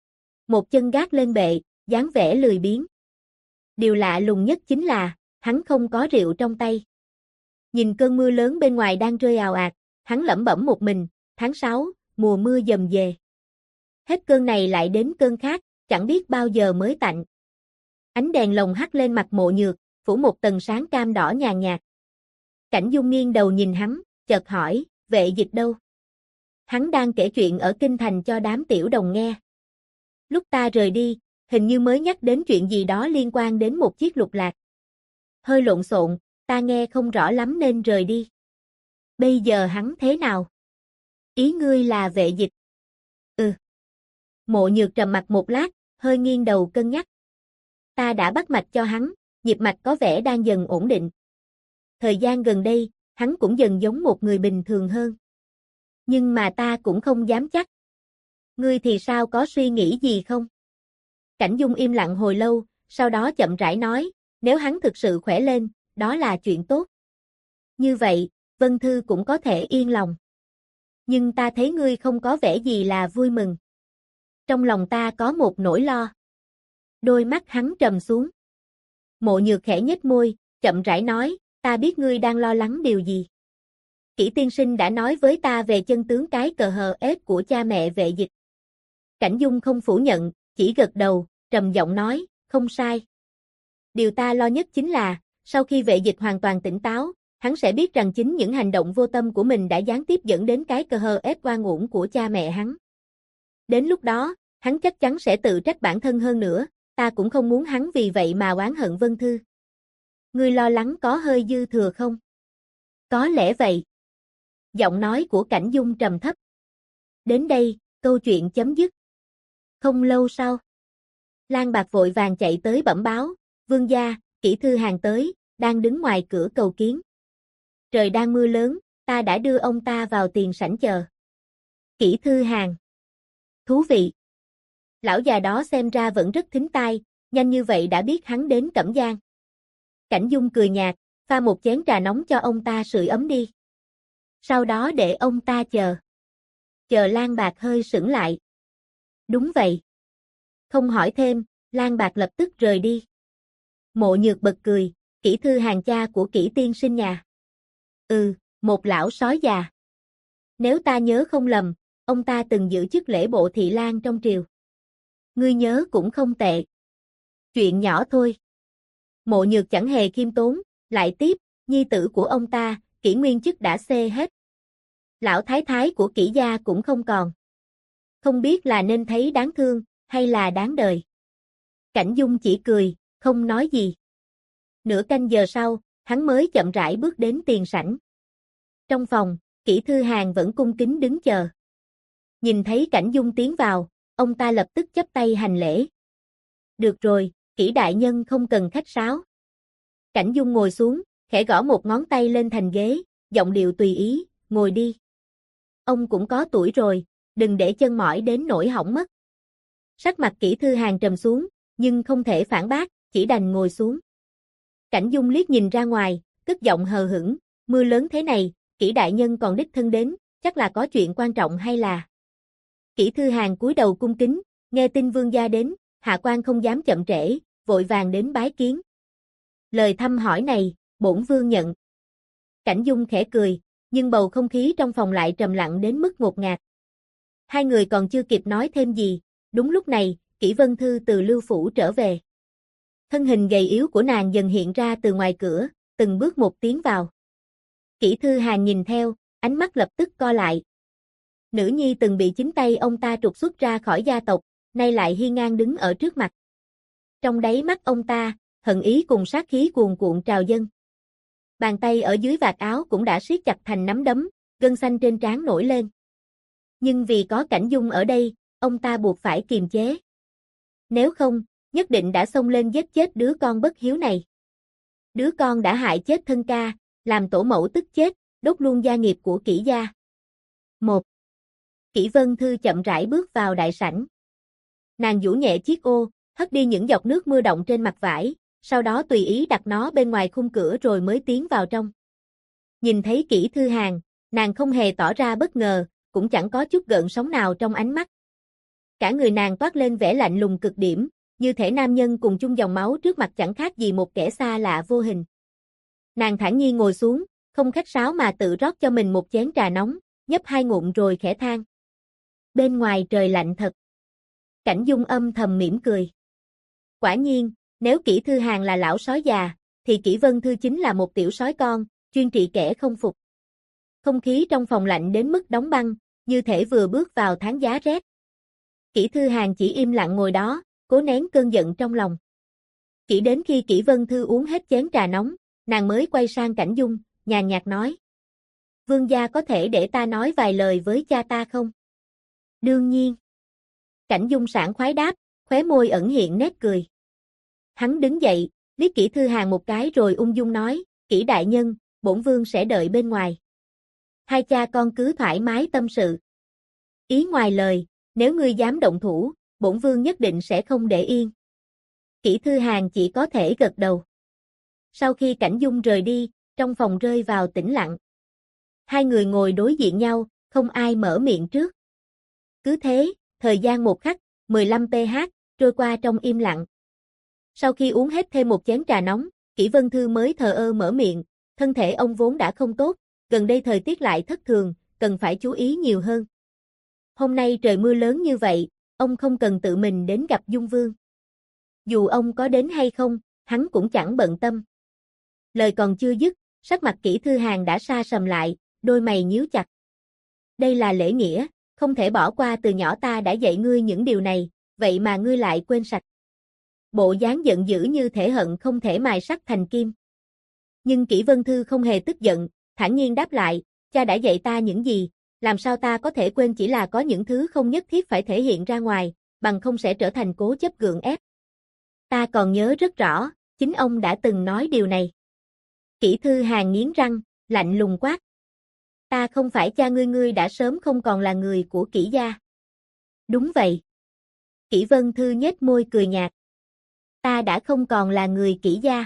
Một chân gác lên bệ, dáng vẻ lười biếng. Điều lạ lùng nhất chính là, hắn không có rượu trong tay. Nhìn cơn mưa lớn bên ngoài đang rơi ào ạt, hắn lẩm bẩm một mình, tháng 6, mùa mưa dầm về. Hết cơn này lại đến cơn khác, chẳng biết bao giờ mới tạnh. Ánh đèn lồng hắt lên mặt Mộ Nhược, phủ một tầng sáng cam đỏ nhàn nhạt. Cảnh Dung nghiêng đầu nhìn hắn, chợt hỏi, Vệ Dịch đâu? Hắn đang kể chuyện ở kinh thành cho đám tiểu đồng nghe. Lúc ta rời đi, hình như mới nhắc đến chuyện gì đó liên quan đến một chiếc lục lạc. Hơi lộn xộn, ta nghe không rõ lắm nên rời đi. Bây giờ hắn thế nào? Ý ngươi là Vệ Dịch? Ừ. Mộ Nhược trầm mặt một lát, hơi nghiêng đầu cân nhắc. Ta đã bắt mạch cho hắn, nhịp mạch có vẻ đang dần ổn định. Thời gian gần đây, hắn cũng dần giống một người bình thường hơn. Nhưng mà ta cũng không dám chắc. Ngươi thì sao, có suy nghĩ gì không? Cảnh Dung im lặng hồi lâu, sau đó chậm rãi nói, nếu hắn thực sự khỏe lên, đó là chuyện tốt. Như vậy, Vân Thư cũng có thể yên lòng. Nhưng ta thấy ngươi không có vẻ gì là vui mừng. Trong lòng ta có một nỗi lo. Đôi mắt hắn trầm xuống. Mộ Nhược khẽ nhếch môi, chậm rãi nói, ta biết ngươi đang lo lắng điều gì. Kỷ tiên sinh đã nói với ta về chân tướng cái cờ hờ ép của cha mẹ Vệ Dịch. Cảnh Dung không phủ nhận, chỉ gật đầu, trầm giọng nói, không sai. Điều ta lo nhất chính là, sau khi Vệ Dịch hoàn toàn tỉnh táo, hắn sẽ biết rằng chính những hành động vô tâm của mình đã gián tiếp dẫn đến cái cơ hờ ép oan uổng của cha mẹ hắn. Đến lúc đó, hắn chắc chắn sẽ tự trách bản thân hơn nữa, ta cũng không muốn hắn vì vậy mà oán hận Vân Thư. Ngươi lo lắng có hơi dư thừa không? Có lẽ vậy. Giọng nói của Cảnh Dung trầm thấp. Đến đây, câu chuyện chấm dứt. Không lâu sau, Lang Bạc vội vàng chạy tới bẩm báo, vương gia, Kỷ Thư Hàn tới, đang đứng ngoài cửa cầu kiến. Trời đang mưa lớn, ta đã đưa ông ta vào tiền sảnh chờ. Kỷ Thư Hàn. Thú vị. Lão già đó xem ra vẫn rất thính tai, nhanh như vậy đã biết hắn đến Cẩm Giang. Cảnh Dung cười nhạt, pha một chén trà nóng cho ông ta sưởi ấm đi. Sau đó để ông ta chờ. Chờ Lang Bạc hơi sững lại. Đúng vậy. Không hỏi thêm, Lang Bạc lập tức rời đi. Mộ Nhược bật cười, Kỷ Thư Hàn cha của Kỷ tiên sinh nhà. Một lão sói già. Nếu ta nhớ không lầm, ông ta từng giữ chức lễ bộ thị lang trong triều. Ngươi nhớ cũng không tệ. Chuyện nhỏ thôi. Mộ Nhược chẳng hề khiêm tốn, lại tiếp, nhi tử của ông ta, Kỷ Nguyên chức đã xê hết. Lão thái thái của Kỷ gia cũng không còn. Không biết là nên thấy đáng thương, hay là đáng đời. Cảnh Dung chỉ cười, không nói gì. Nửa canh giờ sau, hắn mới chậm rãi bước đến tiền sảnh. Trong phòng, Kỷ Thư Hàn vẫn cung kính đứng chờ. Nhìn thấy Cảnh Dung tiến vào, ông ta lập tức chắp tay hành lễ. Được rồi, Kỷ đại nhân không cần khách sáo. Cảnh Dung ngồi xuống, khẽ gõ một ngón tay lên thành ghế, giọng điệu tùy ý, ngồi đi. Ông cũng có tuổi rồi, đừng để chân mỏi đến nỗi hỏng mất. Sắc mặt Kỷ Thư Hàn trầm xuống, nhưng không thể phản bác, chỉ đành ngồi xuống. Cảnh Dung liếc nhìn ra ngoài, cất giọng hờ hững, mưa lớn thế này, Kỷ đại nhân còn đích thân đến, chắc là có chuyện quan trọng hay là... Kỷ Thư Hàn cúi đầu cung kính, nghe tin vương gia đến, hạ quan không dám chậm trễ, vội vàng đến bái kiến. Lời thăm hỏi này, bổn vương nhận. Cảnh Dung khẽ cười, nhưng bầu không khí trong phòng lại trầm lặng đến mức ngột ngạt. Hai người còn chưa kịp nói thêm gì, đúng lúc này, Kỷ Vân Thư từ Lưu Phủ trở về. Thân hình gầy yếu của nàng dần hiện ra từ ngoài cửa, từng bước một tiến vào. Kỷ Thư Hàn nhìn theo, ánh mắt lập tức co lại. Nữ nhi từng bị chính tay ông ta trục xuất ra khỏi gia tộc, nay lại hiên ngang đứng ở trước mặt. Trong đáy mắt ông ta, hận ý cùng sát khí cuồn cuộn trào dâng. Bàn tay ở dưới vạt áo cũng đã siết chặt thành nắm đấm, gân xanh trên trán nổi lên. Nhưng vì có Cảnh Dung ở đây, ông ta buộc phải kiềm chế. Nếu không, nhất định đã xông lên giết chết đứa con bất hiếu này. Đứa con đã hại chết thân ca, làm tổ mẫu tức chết, đốt luôn gia nghiệp của Kỷ gia. 1. Kỷ Vân Thư chậm rãi bước vào đại sảnh. Nàng giũ nhẹ chiếc ô, hất đi những giọt nước mưa đọng trên mặt vải, sau đó tùy ý đặt nó bên ngoài khung cửa rồi mới tiến vào trong. Nhìn thấy Kỷ Thư Hàn, nàng không hề tỏ ra bất ngờ, cũng chẳng có chút gợn sóng nào trong ánh mắt. Cả người nàng toát lên vẻ lạnh lùng cực điểm, như thể nam nhân cùng chung dòng máu trước mặt chẳng khác gì một kẻ xa lạ vô hình. Nàng thản nhiên ngồi xuống, không khách sáo mà tự rót cho mình một chén trà nóng, nhấp 2 ngụm rồi khẽ than. Bên ngoài trời lạnh thật. Cảnh Dung âm thầm mỉm cười. Quả nhiên, nếu Kỷ Thư Hàn là lão sói già, thì Kỷ Vân Thư chính là một tiểu sói con, chuyên trị kẻ không phục. Không khí trong phòng lạnh đến mức đóng băng, như thể vừa bước vào tháng giá rét. Kỷ Thư Hàn chỉ im lặng ngồi đó, cố nén cơn giận trong lòng. Chỉ đến khi Kỷ Vân Thư uống hết chén trà nóng, nàng mới quay sang Cảnh Dung, nhàn nhạt nói. Vương gia có thể để ta nói vài lời với cha ta không? Đương nhiên. Cảnh Dung sảng khoái đáp, khóe môi ẩn hiện nét cười. Hắn đứng dậy, liếc Kỷ Thư Hàn một cái rồi ung dung nói, Kỷ đại nhân, bổn vương sẽ đợi bên ngoài. Hai cha con cứ thoải mái tâm sự. Ý ngoài lời, nếu ngươi dám động thủ, bổn vương nhất định sẽ không để yên. Kỷ Thư Hàn chỉ có thể gật đầu. Sau khi Cảnh Dung rời đi, trong phòng rơi vào tĩnh lặng. Hai người ngồi đối diện nhau, không ai mở miệng trước. Cứ thế, thời gian một khắc, 15 ph, trôi qua trong im lặng. Sau khi uống hết thêm một chén trà nóng, Kỷ Vân Thư mới thờ ơ mở miệng, thân thể ông vốn đã không tốt, gần đây thời tiết lại thất thường, cần phải chú ý nhiều hơn. Hôm nay trời mưa lớn như vậy, ông không cần tự mình đến gặp Dung Vương. Dù ông có đến hay không, hắn cũng chẳng bận tâm. Lời còn chưa dứt, Sắc mặt Kỷ Thư Hàn đã sa sầm lại, đôi mày nhíu chặt. Đây là lễ nghĩa, không thể bỏ qua, từ nhỏ ta đã dạy ngươi những điều này, vậy mà ngươi lại quên sạch. Bộ dáng giận dữ như thể hận không thể mài sắt thành kim. Nhưng Kỷ Vân Thư không hề tức giận, thản nhiên đáp lại, cha đã dạy ta những gì, làm sao ta có thể quên, chỉ là có những thứ không nhất thiết phải thể hiện ra ngoài, bằng không sẽ trở thành cố chấp gượng ép. Ta còn nhớ rất rõ, chính ông đã từng nói điều này. Kỷ Thư Hàn nghiến răng, lạnh lùng quát. Ta không phải cha ngươi, ngươi đã sớm không còn là người của Kỷ gia. Đúng vậy. Kỷ Vân Thư nhếch môi cười nhạt. Ta đã không còn là người Kỷ gia.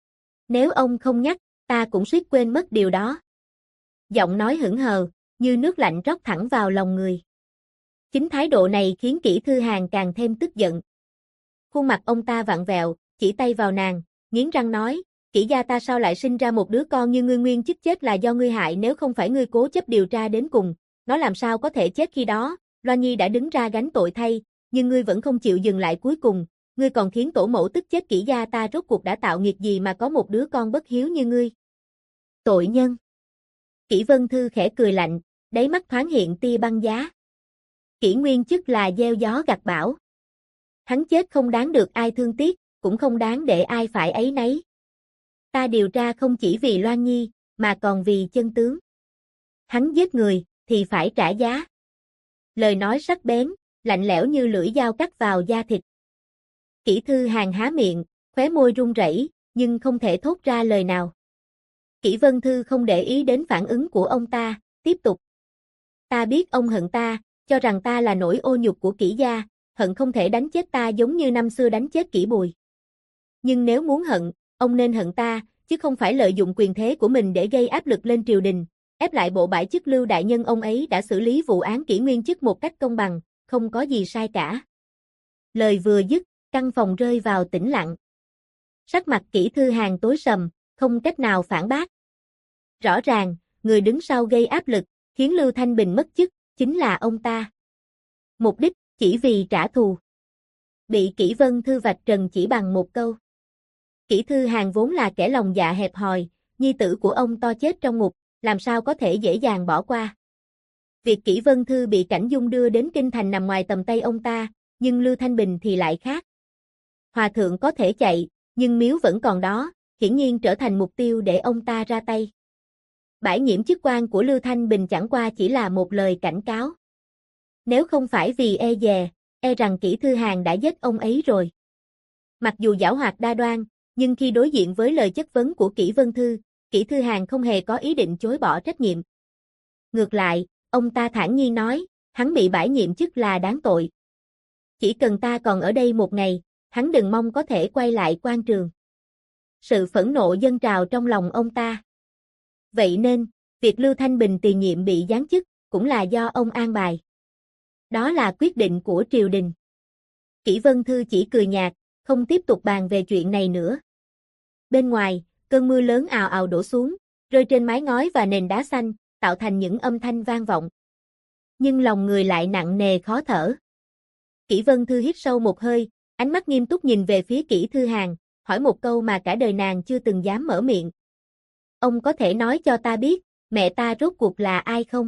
Nếu ông không nhắc, ta cũng suýt quên mất điều đó. Giọng nói hững hờ, như nước lạnh rót thẳng vào lòng người. Chính thái độ này khiến Kỷ Thư Hàn càng thêm tức giận. Khuôn mặt ông ta vặn vẹo, chỉ tay vào nàng, nghiến răng nói, Kỷ gia ta sao lại sinh ra một đứa con như ngươi, nguyên chích chết là do ngươi hại, nếu không phải ngươi cố chấp điều tra đến cùng, nó làm sao có thể chết khi đó. Loan Nhi đã đứng ra gánh tội thay, nhưng ngươi vẫn không chịu dừng lại, cuối cùng, ngươi còn khiến tổ mẫu tức chết. Kỷ gia ta rốt cuộc đã tạo nghiệp gì mà có một đứa con bất hiếu như ngươi? Tội nhân. Kỷ Vân Thư khẽ cười lạnh, đáy mắt thoáng hiện tia băng giá. Kỷ Nguyên Chức là gieo gió gặt bão. Hắn chết không đáng được ai thương tiếc, cũng không đáng để ai phải áy náy. Ta điều tra không chỉ vì Loan Nhi, mà còn vì chân tướng. Hắn giết người, thì phải trả giá. Lời nói sắc bén, lạnh lẽo như lưỡi dao cắt vào da thịt. Kỷ Thư Hàn há miệng, khóe môi run rẩy, nhưng không thể thốt ra lời nào. Kỷ Vân Thư không để ý đến phản ứng của ông ta, tiếp tục. Ta biết ông hận ta, cho rằng ta là nỗi ô nhục của Kỷ gia, hận không thể đánh chết ta giống như năm xưa đánh chết Kỷ Bùi. Nhưng nếu muốn hận, ông nên hận ta, chứ không phải lợi dụng quyền thế của mình để gây áp lực lên triều đình, ép lại bộ bãi chức Lưu đại nhân. Ông ấy đã xử lý vụ án Kỷ Nguyên Chức một cách công bằng, không có gì sai cả. Lời vừa dứt, căn phòng rơi vào tĩnh lặng. Sắc mặt Kỷ Thư Hàn tối sầm, không cách nào phản bác. Rõ ràng, người đứng sau gây áp lực, khiến Lưu Thanh Bình mất chức, chính là ông ta. Mục đích, chỉ vì trả thù. Bị Kỷ Vân Thư vạch trần chỉ bằng một câu. Kỷ Thư Hàn vốn là kẻ lòng dạ hẹp hòi, nhi tử của ông to chết trong ngục, làm sao có thể dễ dàng bỏ qua. Việc Kỷ Vân Thư bị Cảnh Dung đưa đến kinh thành nằm ngoài tầm tay ông ta, nhưng Lưu Thanh Bình thì lại khác. Hòa thượng có thể chạy, nhưng miếu vẫn còn đó, hiển nhiên trở thành mục tiêu để ông ta ra tay. Bãi nhiệm chức quan của Lưu Thanh Bình chẳng qua chỉ là một lời cảnh cáo. Nếu không phải vì e dè, e rằng Kỷ Thư Hàn đã giết ông ấy rồi. Mặc dù giảo hoạt đa đoan, nhưng khi đối diện với lời chất vấn của Kỷ Vân Thư, Kỷ Thư Hàn không hề có ý định chối bỏ trách nhiệm. Ngược lại, ông ta thản nhiên nói, hắn bị bãi nhiệm chức là đáng tội. Chỉ cần ta còn ở đây một ngày, hắn đừng mong có thể quay lại quan trường. Sự phẫn nộ dâng trào trong lòng ông ta. Vậy nên, việc Lưu Thanh Bình tiền nhiệm bị giáng chức, cũng là do ông an bài. Đó là quyết định của triều đình. Kỷ Vân Thư chỉ cười nhạt, không tiếp tục bàn về chuyện này nữa. Bên ngoài, cơn mưa lớn ào ào đổ xuống, rơi trên mái ngói và nền đá xanh, tạo thành những âm thanh vang vọng. Nhưng lòng người lại nặng nề khó thở. Kỷ Vân Thư hít sâu một hơi, ánh mắt nghiêm túc nhìn về phía Kỷ Thư Hàn, hỏi một câu mà cả đời nàng chưa từng dám mở miệng. Ông có thể nói cho ta biết, mẹ ta rốt cuộc là ai không?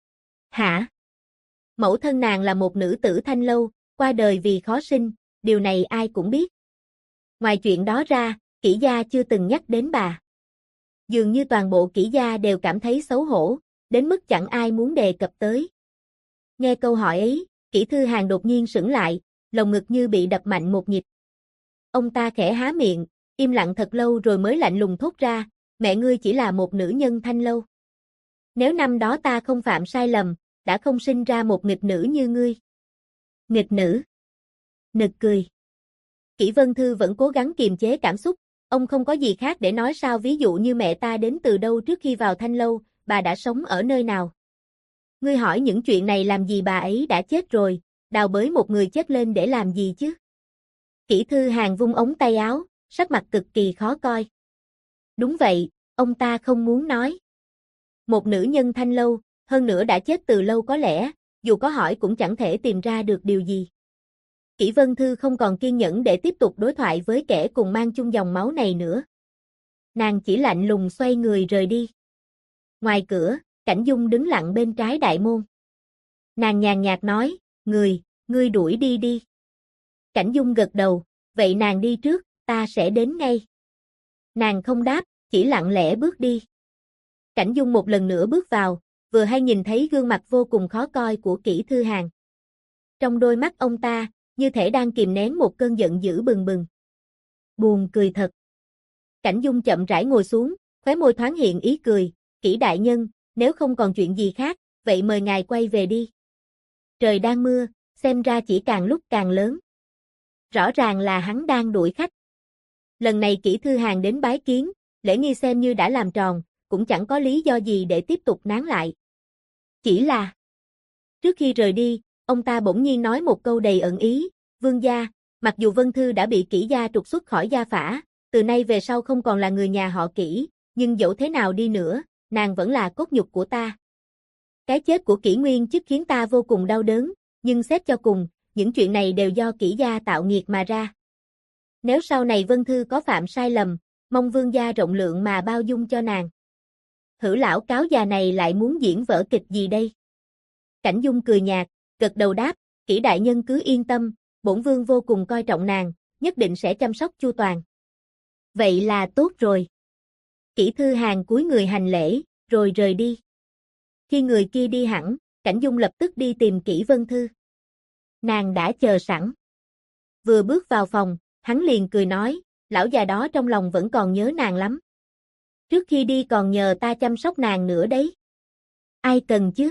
Hả? Mẫu thân nàng là một nữ tử thanh lâu, qua đời vì khó sinh, điều này ai cũng biết. Ngoài chuyện đó ra, Kỷ gia chưa từng nhắc đến bà. Dường như toàn bộ Kỷ gia đều cảm thấy xấu hổ, đến mức chẳng ai muốn đề cập tới. Nghe câu hỏi ấy, Kỷ Thư Hàn đột nhiên sững lại, lồng ngực như bị đập mạnh một nhịp. Ông ta khẽ há miệng, im lặng thật lâu rồi mới lạnh lùng thốt ra, mẹ ngươi chỉ là một nữ nhân thanh lâu. Nếu năm đó ta không phạm sai lầm, đã không sinh ra một nghịch nữ như ngươi. Nghịch nữ? Nực cười. Kỷ Vân Thư vẫn cố gắng kiềm chế cảm xúc, ông không có gì khác để nói sao, ví dụ như mẹ ta đến từ đâu trước khi vào thanh lâu, bà đã sống ở nơi nào. Ngươi hỏi những chuyện này làm gì, bà ấy đã chết rồi, đào bới một người chết lên để làm gì chứ? Kỷ Thư Hàn vung ống tay áo, sắc mặt cực kỳ khó coi. Đúng vậy, ông ta không muốn nói. Một nữ nhân thanh lâu, hơn nữa đã chết từ lâu, có lẽ, dù có hỏi cũng chẳng thể tìm ra được điều gì. Kỷ Vân Thư không còn kiên nhẫn để tiếp tục đối thoại với kẻ cùng mang chung dòng máu này nữa. Nàng chỉ lạnh lùng xoay người rời đi. Ngoài cửa, Cảnh Dung đứng lặng bên trái đại môn. Nàng nhàn nhạt nói, ngươi đuổi đi đi. Cảnh Dung gật đầu, vậy nàng đi trước, ta sẽ đến ngay. Nàng không đáp, chỉ lặng lẽ bước đi. Cảnh Dung một lần nữa bước vào, vừa hay nhìn thấy gương mặt vô cùng khó coi của Kỷ Thư Hàn. Trong đôi mắt ông ta, như thể đang kìm nén một cơn giận dữ bừng bừng. Buồn cười thật. Cảnh Dung chậm rãi ngồi xuống, khóe môi thoáng hiện ý cười, Kỷ đại nhân, nếu không còn chuyện gì khác, vậy mời ngài quay về đi. Trời đang mưa, xem ra chỉ càng lúc càng lớn. Rõ ràng là hắn đang đuổi khách. Lần này Kỷ Thư Hàn đến bái kiến, lễ nghi xem như đã làm tròn, cũng chẳng có lý do gì để tiếp tục nán lại. Chỉ là, trước khi rời đi, ông ta bỗng nhiên nói một câu đầy ẩn ý, vương gia, mặc dù Vân Thư đã bị Kỷ gia trục xuất khỏi gia phả, từ nay về sau không còn là người nhà họ Kỷ, nhưng dẫu thế nào đi nữa, nàng vẫn là cốt nhục của ta. Cái chết của Kỷ Nguyên Chức khiến ta vô cùng đau đớn, nhưng xét cho cùng, những chuyện này đều do Kỷ gia tạo nghiệt mà ra. Nếu sau này Vân Thư có phạm sai lầm, mong vương gia rộng lượng mà bao dung cho nàng. Hử lão cáo già này lại muốn diễn vở kịch gì đây? Cảnh Dung cười nhạt, gật đầu đáp, Kỷ đại nhân cứ yên tâm, bổn vương vô cùng coi trọng nàng, nhất định sẽ chăm sóc chu toàn. Vậy là tốt rồi. Kỷ Thư Hàn cúi người hành lễ, rồi rời đi. Khi người kia đi hẳn, Cảnh Dung lập tức đi tìm Kỷ Vân Thư. Nàng đã chờ sẵn. Vừa bước vào phòng, hắn liền cười nói, lão già đó trong lòng vẫn còn nhớ nàng lắm. Trước khi đi còn nhờ ta chăm sóc nàng nữa đấy. Ai cần chứ?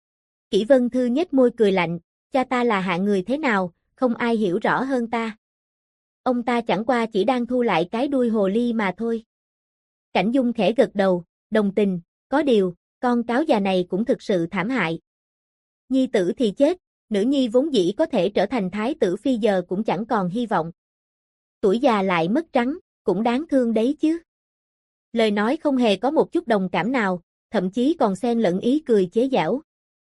Kỷ Vân Thư nhếch môi cười lạnh, cha ta là hạng người thế nào, không ai hiểu rõ hơn ta. Ông ta chẳng qua chỉ đang thu lại cái đuôi hồ ly mà thôi. Cảnh Dung khẽ gật đầu, đồng tình, có điều, con cáo già này cũng thực sự thảm hại. Nhi tử thì chết, nữ nhi vốn dĩ có thể trở thành thái tử phi giờ cũng chẳng còn hy vọng. Tuổi già lại mất trắng, cũng đáng thương đấy chứ. Lời nói không hề có một chút đồng cảm nào, thậm chí còn xen lẫn ý cười chế giễu.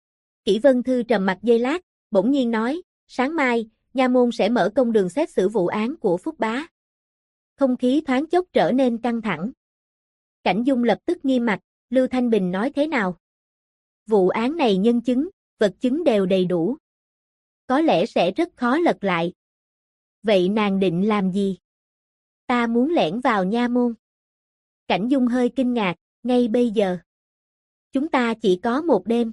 Kỷ Vân Thư trầm mặc giây lát, bỗng nhiên nói, sáng mai, nha môn sẽ mở công đường xét xử vụ án của Phúc Bá. Không khí thoáng chốc trở nên căng thẳng. Cảnh Dung lập tức nghiêm mặt, Lưu Thanh Bình nói thế nào? Vụ án này nhân chứng, vật chứng đều đầy đủ. Có lẽ sẽ rất khó lật lại. Vậy nàng định làm gì? Ta muốn lẻn vào nha môn. Cảnh Dung hơi kinh ngạc, ngay bây giờ. Chúng ta chỉ có một đêm.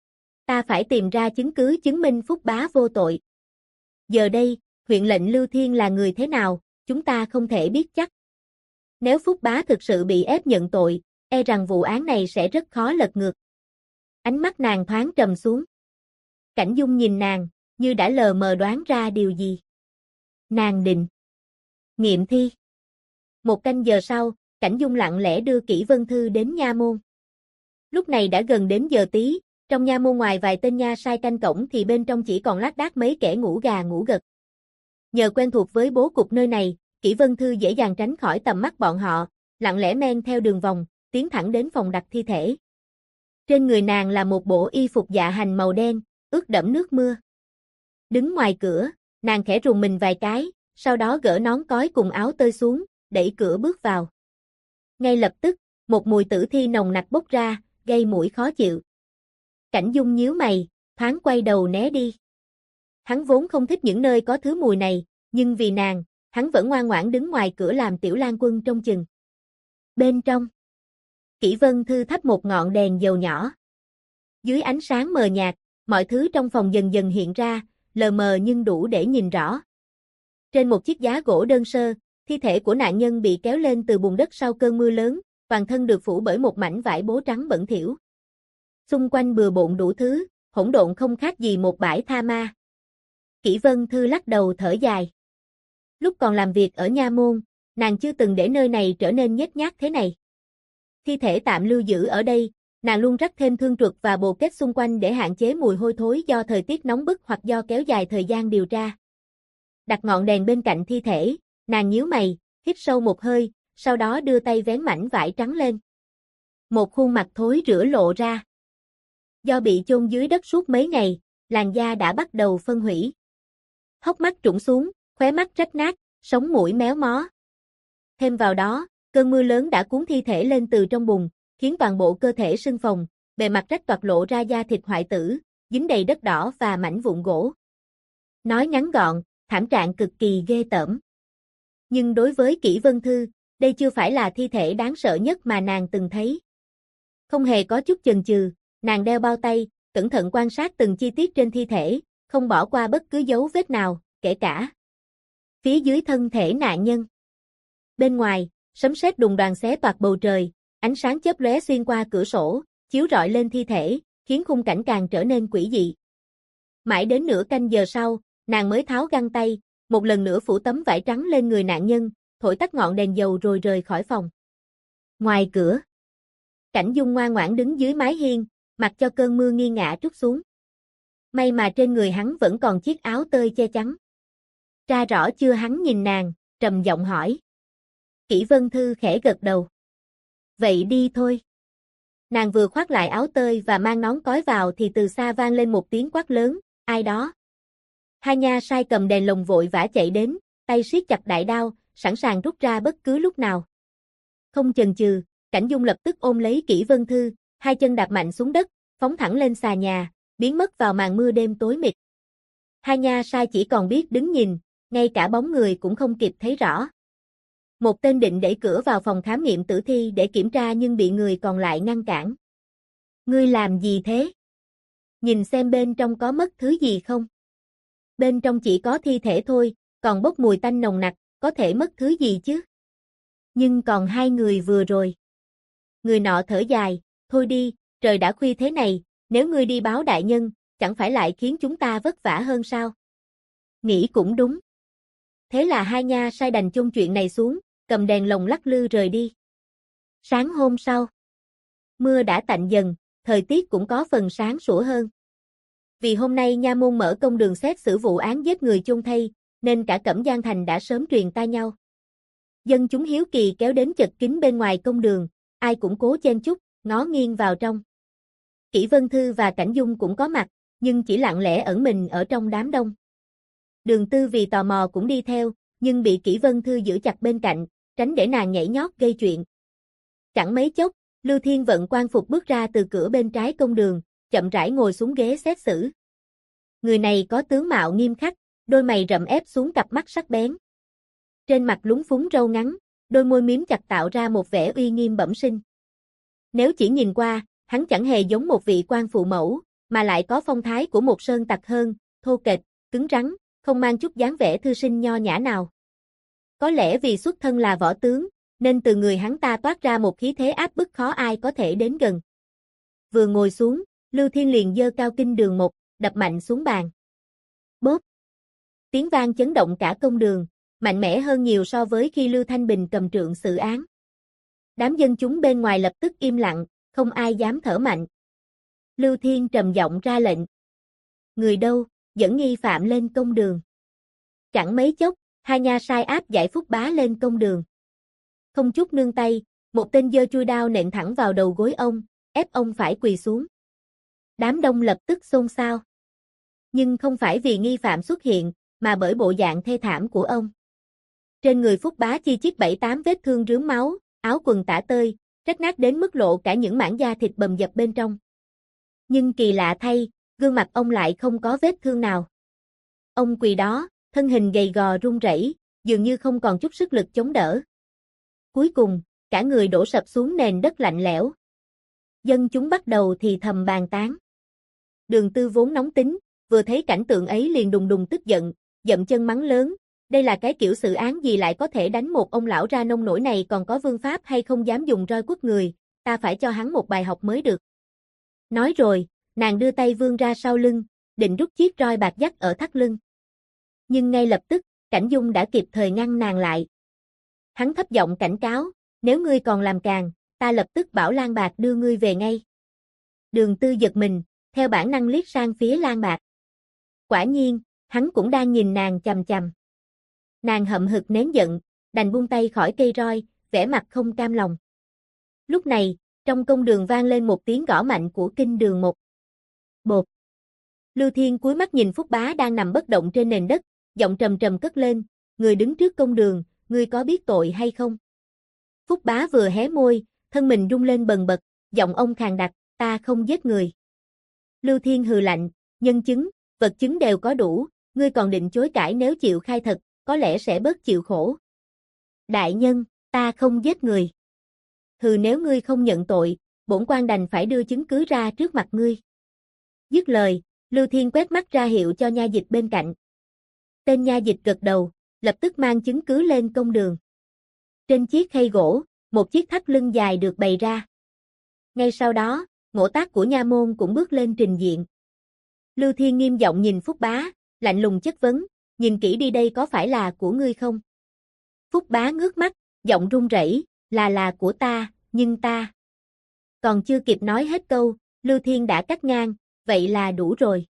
Ta phải tìm ra chứng cứ chứng minh Phúc Bá vô tội. Giờ đây, huyện lệnh Lưu Thiên là người thế nào, chúng ta không thể biết chắc. Nếu Phúc Bá thực sự bị ép nhận tội, e rằng vụ án này sẽ rất khó lật ngược. Ánh mắt nàng thoáng trầm xuống. Cảnh Dung nhìn nàng, như đã lờ mờ đoán ra điều gì. Nàng định nghiệm thi. Một canh giờ sau, Cảnh Dung lặng lẽ đưa Kỷ Vân Thư đến nha môn. Lúc này đã gần đến giờ tí, trong nha môn ngoài vài tên nha sai canh cổng thì bên trong chỉ còn lác đác mấy kẻ ngủ gà ngủ gật. Nhờ quen thuộc với bố cục nơi này, Kỷ Vân Thư dễ dàng tránh khỏi tầm mắt bọn họ, lặng lẽ men theo đường vòng, tiến thẳng đến phòng đặt thi thể. Trên người nàng là một bộ y phục dạ hành màu đen, ướt đẫm nước mưa. Đứng ngoài cửa, nàng khẽ rùng mình vài cái, sau đó gỡ nón cói cùng áo tơi xuống, đẩy cửa bước vào. Ngay lập tức, một mùi tử thi nồng nặc bốc ra, gây mũi khó chịu. Cảnh Dung nhíu mày, thoáng quay đầu né đi. Hắn vốn không thích những nơi có thứ mùi này, nhưng vì nàng, hắn vẫn ngoan ngoãn đứng ngoài cửa làm tiểu lang quân trông chừng. Bên trong, Kỷ Vân Thư thắp một ngọn đèn dầu nhỏ. Dưới ánh sáng mờ nhạt, mọi thứ trong phòng dần dần hiện ra, lờ mờ nhưng đủ để nhìn rõ. Trên một chiếc giá gỗ đơn sơ, thi thể của nạn nhân bị kéo lên từ bùn đất sau cơn mưa lớn, toàn thân được phủ bởi một mảnh vải bố trắng bẩn thỉu. Xung quanh bừa bộn đủ thứ, hỗn độn không khác gì một bãi tha ma. Kỷ Vân Thư lắc đầu thở dài. Lúc còn làm việc ở nha môn, nàng chưa từng để nơi này trở nên nhếch nhác thế này. Thi thể tạm lưu giữ ở đây, nàng luôn rắc thêm thương truật và bồ kết xung quanh để hạn chế mùi hôi thối do thời tiết nóng bức hoặc do kéo dài thời gian điều tra. Đặt ngọn đèn bên cạnh thi thể, nàng nhíu mày, hít sâu một hơi, sau đó đưa tay vén mảnh vải trắng lên. Một khuôn mặt thối rữa lộ ra. Do bị chôn dưới đất suốt mấy ngày, làn da đã bắt đầu phân hủy. Hốc mắt trũng xuống, khóe mắt rách nát, sống mũi méo mó. Thêm vào đó, Cơn mưa lớn đã cuốn thi thể lên từ trong bùn, khiến toàn bộ cơ thể sưng phồng, bề mặt rách toạc lộ ra da thịt hoại tử, dính đầy đất đỏ và mảnh vụn gỗ. Nói ngắn gọn, thảm trạng cực kỳ ghê tởm. Nhưng đối với Kỷ Vân Thư, đây chưa phải là thi thể đáng sợ nhất mà nàng từng thấy. Không hề có chút chần chừ, nàng đeo bao tay, cẩn thận quan sát từng chi tiết trên thi thể, không bỏ qua bất cứ dấu vết nào, kể cả phía dưới thân thể nạn nhân. Bên ngoài, sấm sét đùng đoàng xé toạc bầu trời, ánh sáng chớp lóe xuyên qua cửa sổ, chiếu rọi lên thi thể, khiến khung cảnh càng trở nên quỷ dị. Mãi đến nửa canh giờ sau, nàng mới tháo găng tay, một lần nữa phủ tấm vải trắng lên người nạn nhân, thổi tắt ngọn đèn dầu rồi rời khỏi phòng. Ngoài cửa, Cảnh Dung ngoan ngoãn đứng dưới mái hiên, mặc cho cơn mưa nghiêng ngả trút xuống. May mà trên người hắn vẫn còn chiếc áo tơi che chắn. Ra rõ chưa, hắn nhìn nàng, trầm giọng hỏi. Kỷ Vân Thư khẽ gật đầu. Vậy đi thôi. Nàng vừa khoác lại áo tơi và mang nón cói vào thì từ xa vang lên một tiếng quát lớn, ai đó? Hai nha sai cầm đèn lồng vội vã chạy đến, tay siết chặt đại đao, sẵn sàng rút ra bất cứ lúc nào. Không chần chừ, Cảnh Dung lập tức ôm lấy Kỷ Vân Thư, hai chân đạp mạnh xuống đất, phóng thẳng lên xà nhà, biến mất vào màn mưa đêm tối mịt. Hai nha sai chỉ còn biết đứng nhìn, ngay cả bóng người cũng không kịp thấy rõ. Một tên định đẩy cửa vào phòng khám nghiệm tử thi để kiểm tra nhưng bị người còn lại ngăn cản. Ngươi làm gì thế? Nhìn xem bên trong có mất thứ gì không? Bên trong chỉ có thi thể thôi, còn bốc mùi tanh nồng nặc, có thể mất thứ gì chứ? Nhưng còn hai người vừa rồi. Người nọ thở dài, thôi đi, trời đã khuya thế này, nếu ngươi đi báo đại nhân, chẳng phải lại khiến chúng ta vất vả hơn sao? Nghĩ cũng đúng. Thế là hai nha sai đành chôn chuyện này xuống, cầm đèn lồng lắc lư rời đi. Sáng hôm sau, mưa đã tạnh dần, thời tiết cũng có phần sáng sủa hơn. Vì hôm nay nha môn mở công đường xét xử vụ án giết người chôn thây, nên cả Cẩm Giang thành đã sớm truyền tai nhau. Dân chúng hiếu kỳ kéo đến chật kín bên ngoài công đường, ai cũng cố chen chúc, ngó nghiêng vào trong. Kỷ Vân Thư và Cảnh Dung cũng có mặt, nhưng chỉ lặng lẽ ẩn mình ở trong đám đông. Đường Tư vì tò mò cũng đi theo, nhưng bị Kỷ Vân Thư giữ chặt bên cạnh, tránh để nàng nhảy nhót gây chuyện. Chẳng mấy chốc, Lưu Thiên vận quan phục bước ra từ cửa bên trái công đường, chậm rãi ngồi xuống ghế xét xử. Người này có tướng mạo nghiêm khắc, đôi mày rậm ép xuống cặp mắt sắc bén. Trên mặt lúng phúng râu ngắn, đôi môi miếm chặt tạo ra một vẻ uy nghiêm bẩm sinh. Nếu chỉ nhìn qua, hắn chẳng hề giống một vị quan phụ mẫu, mà lại có phong thái của một sơn tặc hơn, thô kệch, cứng rắn, không mang chút dáng vẻ thư sinh nho nhã nào. Có lẽ vì xuất thân là võ tướng, nên từ người hắn ta toát ra một khí thế áp bức khó ai có thể đến gần. Vừa ngồi xuống, Lưu Thiên liền giơ cao kinh đường một, đập mạnh xuống bàn. Bốp! Tiếng vang chấn động cả công đường, mạnh mẽ hơn nhiều so với khi Lưu Thanh Bình cầm trượng xử án. Đám dân chúng bên ngoài lập tức im lặng, không ai dám thở mạnh. Lưu Thiên trầm giọng ra lệnh. Người đâu, dẫn nghi phạm lên công đường. Chẳng mấy chốc, hai nha sai áp giải Phúc Bá lên công đường. Không chút nương tay, một tên giơ chui đao nện thẳng vào đầu gối ông, ép ông phải quỳ xuống. Đám đông lập tức xôn xao. Nhưng không phải vì nghi phạm xuất hiện, mà bởi bộ dạng thê thảm của ông. Trên người Phúc Bá chi chít 7-8 vết thương rướm máu, áo quần tả tơi, rách nát đến mức lộ cả những mảng da thịt bầm dập bên trong. Nhưng kỳ lạ thay, gương mặt ông lại không có vết thương nào. Ông quỳ đó, thân hình gầy gò run rẩy, dường như không còn chút sức lực chống đỡ. Cuối cùng, cả người đổ sập xuống nền đất lạnh lẽo. Dân chúng bắt đầu thì thầm bàn tán. Đường Tư vốn nóng tính, vừa thấy cảnh tượng ấy liền đùng đùng tức giận, dậm chân mắng lớn, đây là cái kiểu xử án gì lại có thể đánh một ông lão ra nông nổi này, còn có vương pháp hay không dám dùng roi quất người, ta phải cho hắn một bài học mới được. Nói rồi, nàng đưa tay vươn ra sau lưng, định rút chiếc roi bạc dắt ở thắt lưng. Nhưng ngay lập tức, Cảnh Dung đã kịp thời ngăn nàng lại. Hắn thấp giọng cảnh cáo, nếu ngươi còn làm càn, ta lập tức bảo Lan Bạc đưa ngươi về ngay. Đường Tư giật mình, theo bản năng liếc sang phía Lan Bạc. Quả nhiên, hắn cũng đang nhìn nàng chằm chằm. Nàng hậm hực nén giận, đành buông tay khỏi cây roi, vẻ mặt không cam lòng. Lúc này, trong công đường vang lên một tiếng gõ mạnh của kinh đường một. Bột. Lưu Thiên cúi mắt nhìn Phúc Bá đang nằm bất động trên nền đất, giọng trầm trầm cất lên, người đứng trước công đường, ngươi có biết tội hay không? Phúc Bá vừa hé môi, thân mình rung lên bần bật, giọng ông khàn đặc, ta không giết người. Lưu Thiên hừ lạnh, nhân chứng, vật chứng đều có đủ, ngươi còn định chối cãi, nếu chịu khai thật, có lẽ sẽ bớt chịu khổ. Đại nhân, ta không giết người. Hừ, nếu ngươi không nhận tội, bổn quan đành phải đưa chứng cứ ra trước mặt ngươi. Dứt lời, Lưu Thiên quét mắt ra hiệu cho nha dịch bên cạnh. Tên nha dịch gật đầu, lập tức mang chứng cứ lên công đường. Trên chiếc khay gỗ, một chiếc thắt lưng dài được bày ra. Ngay sau đó, Ngỗ Tác của nha môn cũng bước lên trình diện. Lưu Thiên nghiêm giọng nhìn Phúc Bá, lạnh lùng chất vấn, nhìn kỹ đi, đây có phải là của ngươi không? Phúc Bá ngước mắt, giọng run rẩy, là của ta, nhưng ta. Còn chưa kịp nói hết câu, Lưu Thiên đã cắt ngang, vậy là đủ rồi.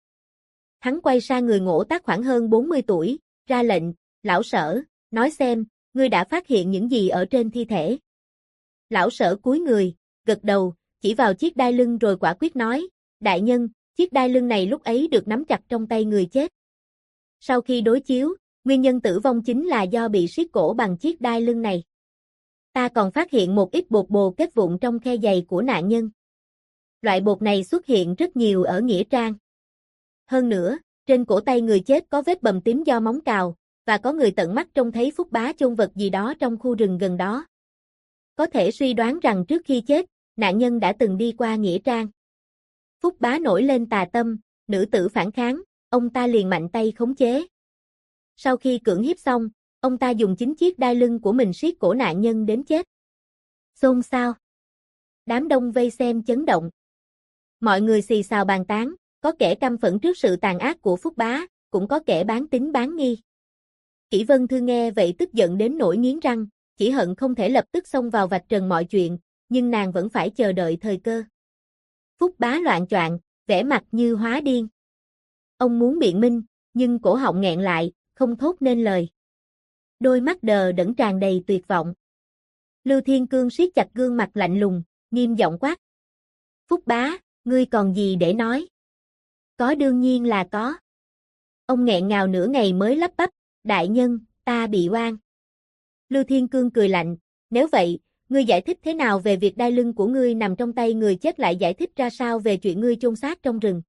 Hắn quay sang người Ngỗ Tác khoảng hơn 40 tuổi, ra lệnh, lão Sở, nói xem, ngươi đã phát hiện những gì ở trên thi thể. Lão Sở cúi người, gật đầu, chỉ vào chiếc đai lưng rồi quả quyết nói, đại nhân, chiếc đai lưng này lúc ấy được nắm chặt trong tay người chết. Sau khi đối chiếu, nguyên nhân tử vong chính là do bị siết cổ bằng chiếc đai lưng này. Ta còn phát hiện một ít bột bồ kết vụn trong khe giày của nạn nhân. Loại bột này xuất hiện rất nhiều ở nghĩa trang. Hơn nữa, trên cổ tay người chết có vết bầm tím do móng cào, và có người tận mắt trông thấy Phúc Bá chôn vật gì đó trong khu rừng gần đó. Có thể suy đoán rằng trước khi chết, nạn nhân đã từng đi qua nghĩa trang. Phúc Bá nổi lên tà tâm, nữ tử phản kháng, ông ta liền mạnh tay khống chế. Sau khi cưỡng hiếp xong, ông ta dùng chính chiếc đai lưng của mình siết cổ nạn nhân đến chết. Xôn xao. Đám đông vây xem chấn động. Mọi người xì xào bàn tán, có kẻ căm phẫn trước sự tàn ác của Phúc Bá, cũng có kẻ bán tín bán nghi. Kỷ Vân Thư nghe vậy tức giận đến nỗi nghiến răng, chỉ hận không thể lập tức xông vào vạch trần mọi chuyện, nhưng nàng vẫn phải chờ đợi thời cơ. Phúc Bá loạng choạng, vẻ mặt như hóa điên. Ông muốn biện minh, nhưng cổ họng nghẹn lại, không thốt nên lời. Đôi mắt đờ đẫn tràn đầy tuyệt vọng. Lưu Thiên Cương siết chặt gương mặt lạnh lùng, nghiêm giọng quát. Phúc Bá, ngươi còn gì để nói? Có, đương nhiên là có. Ông nghẹn ngào nửa ngày mới lắp bắp, đại nhân, ta bị oan. Lưu Thiên Cương cười lạnh, nếu vậy, ngươi giải thích thế nào về việc đai lưng của ngươi nằm trong tay người chết, lại giải thích ra sao về chuyện ngươi chôn xác trong rừng?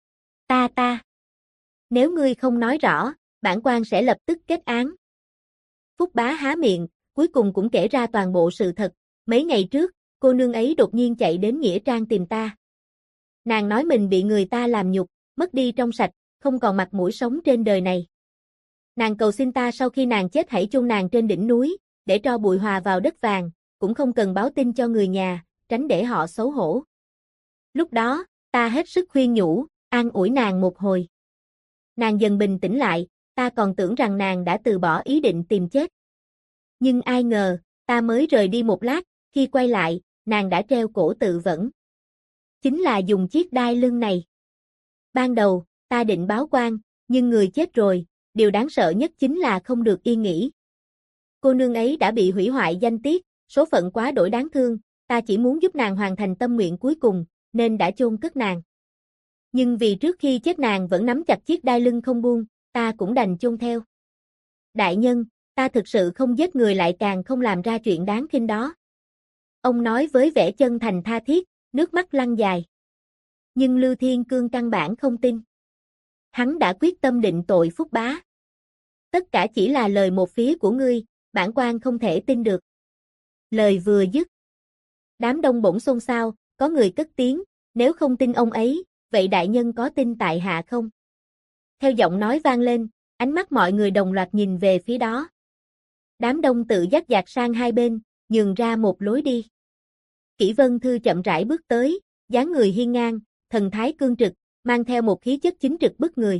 Ta. Nếu ngươi không nói rõ, bản quan sẽ lập tức kết án. Phúc Bá há miệng, cuối cùng cũng kể ra toàn bộ sự thật. Mấy ngày trước, cô nương ấy đột nhiên chạy đến nghĩa trang tìm ta. Nàng nói mình bị người ta làm nhục, mất đi trong sạch, không còn mặt mũi sống trên đời này. Nàng cầu xin ta sau khi nàng chết hãy chôn nàng trên đỉnh núi, để tro bụi hòa vào đất vàng, cũng không cần báo tin cho người nhà, tránh để họ xấu hổ. Lúc đó, ta hết sức khuyên nhủ, an ủi nàng một hồi. Nàng dần bình tĩnh lại, ta còn tưởng rằng nàng đã từ bỏ ý định tìm chết. Nhưng ai ngờ, ta mới rời đi một lát, khi quay lại, nàng đã treo cổ tự vẫn. Chính là dùng chiếc đai lưng này. Ban đầu, ta định báo quan, nhưng người chết rồi, điều đáng sợ nhất chính là không được yên nghỉ. Cô nương ấy đã bị hủy hoại danh tiết, số phận quá đổi đáng thương, ta chỉ muốn giúp nàng hoàn thành tâm nguyện cuối cùng, nên đã chôn cất nàng. Nhưng vì trước khi chết nàng vẫn nắm chặt chiếc đai lưng không buông, ta cũng đành chôn theo. Đại nhân, ta thực sự không giết người, lại càng không làm ra chuyện đáng khinh đó. Ông nói với vẻ chân thành tha thiết, nước mắt lăn dài. Nhưng Lưu Thiên Cương căn bản không tin. Hắn đã quyết tâm định tội Phúc Bá. Tất cả chỉ là lời một phía của ngươi, bản quan không thể tin được. Lời vừa dứt. Đám đông bỗng xôn xao, có người cất tiếng, nếu không tin ông ấy, vậy đại nhân có tin tại hạ không? Theo giọng nói vang lên, ánh mắt mọi người đồng loạt nhìn về phía đó. Đám đông tự dắt dạt sang hai bên, nhường ra một lối đi. Kỷ Vân Thư chậm rãi bước tới, dáng người hiên ngang, thần thái cương trực, mang theo một khí chất chính trực bức người.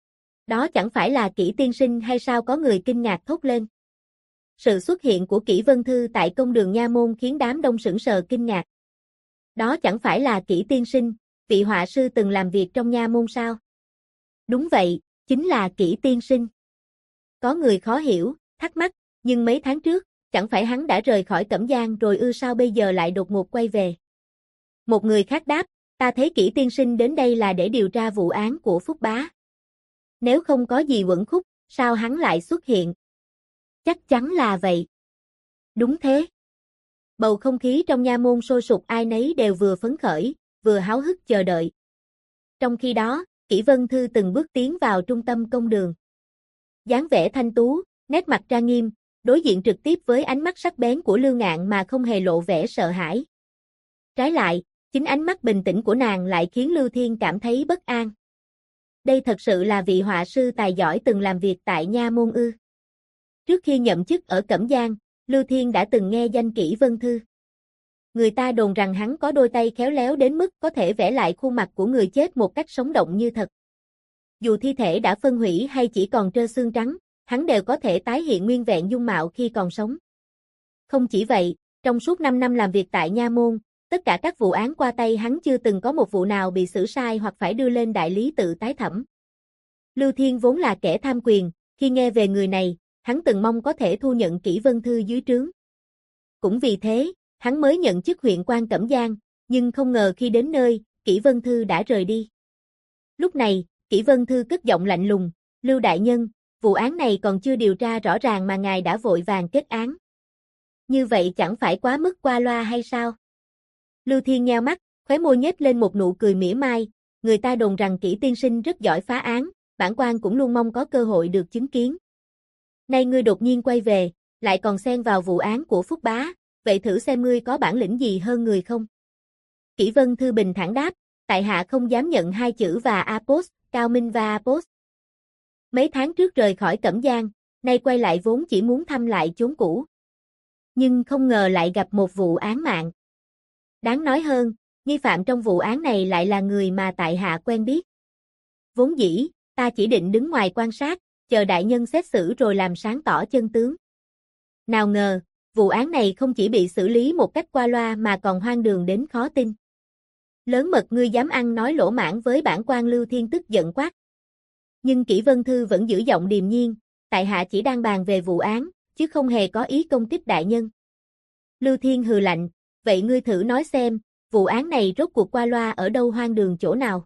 Đó chẳng phải là Kỷ tiên sinh hay sao, có người kinh ngạc thốt lên. Sự xuất hiện của Kỷ Vân Thư tại công đường nha môn khiến đám đông sững sờ kinh ngạc. Đó chẳng phải là Kỷ tiên sinh, vị họa sư từng làm việc trong nha môn sao? Đúng vậy, chính là Kỷ tiên sinh. Có người khó hiểu, thắc mắc, nhưng mấy tháng trước, chẳng phải hắn đã rời khỏi Cẩm Giang rồi ư, sao bây giờ lại đột ngột quay về? Một người khác đáp, ta thấy Kỷ tiên sinh đến đây là để điều tra vụ án của Phúc Bá. Nếu không có gì uẩn khúc, sao hắn lại xuất hiện? Chắc chắn là vậy. Đúng thế. Bầu không khí trong nha môn sôi sục, ai nấy đều vừa phấn khởi, vừa háo hức chờ đợi. Trong khi đó, Kỷ Vân Thư từng bước tiến vào trung tâm công đường. Dáng vẻ thanh tú, nét mặt trang nghiêm, đối diện trực tiếp với ánh mắt sắc bén của Lưu Ngạn mà không hề lộ vẻ sợ hãi. Trái lại, chính ánh mắt bình tĩnh của nàng lại khiến Lưu Thiên cảm thấy bất an. Đây thật sự là vị họa sư tài giỏi từng làm việc tại nha môn ư? Trước khi nhậm chức ở Cẩm Giang, Lưu Thiên đã từng nghe danh Kỷ Vân Thư. Người ta đồn rằng hắn có đôi tay khéo léo đến mức có thể vẽ lại khuôn mặt của người chết một cách sống động như thật. Dù thi thể đã phân hủy hay chỉ còn trơ xương trắng, hắn đều có thể tái hiện nguyên vẹn dung mạo khi còn sống. Không chỉ vậy, trong suốt 5 năm làm việc tại nha môn, tất cả các vụ án qua tay hắn chưa từng có một vụ nào bị xử sai hoặc phải đưa lên đại lý tự tái thẩm. Lưu Thiên vốn là kẻ tham quyền, khi nghe về người này, hắn từng mong có thể thu nhận Kỷ Vân Thư dưới trướng. Cũng vì thế, hắn mới nhận chức huyện quan Cẩm Giang, nhưng không ngờ khi đến nơi, Kỷ Vân Thư đã rời đi. Lúc này, Kỷ Vân Thư cất giọng lạnh lùng, Lưu đại nhân, vụ án này còn chưa điều tra rõ ràng mà ngài đã vội vàng kết án. Như vậy chẳng phải quá mức qua loa hay sao? Lưu Thiên nheo mắt, khóe môi nhếch lên một nụ cười mỉa mai, người ta đồn rằng Kỷ tiên sinh rất giỏi phá án, bản quan cũng luôn mong có cơ hội được chứng kiến. Nay ngươi đột nhiên quay về, lại còn xen vào vụ án của Phúc Bá, vậy thử xem ngươi có bản lĩnh gì hơn người không? Kỷ Vân Thư bình thản đáp, tại hạ không dám nhận hai chữ và apos, cao minh và apos. Mấy tháng trước rời khỏi Cẩm Giang, nay quay lại vốn chỉ muốn thăm lại chốn cũ. Nhưng không ngờ lại gặp một vụ án mạng. Đáng nói hơn, nghi phạm trong vụ án này lại là người mà tại hạ quen biết. Vốn dĩ, ta chỉ định đứng ngoài quan sát, chờ đại nhân xét xử rồi làm sáng tỏ chân tướng. Nào ngờ, vụ án này không chỉ bị xử lý một cách qua loa mà còn hoang đường đến khó tin. Lớn mật ngươi dám ăn nói lỗ mãng với bản quan. Lưu Thiên tức giận quát. Nhưng Kỷ Vân Thư vẫn giữ giọng điềm nhiên, tại hạ chỉ đang bàn về vụ án, chứ không hề có ý công kích đại nhân. Lưu Thiên hừ lạnh, vậy ngươi thử nói xem, vụ án này rốt cuộc qua loa ở đâu, hoang đường chỗ nào?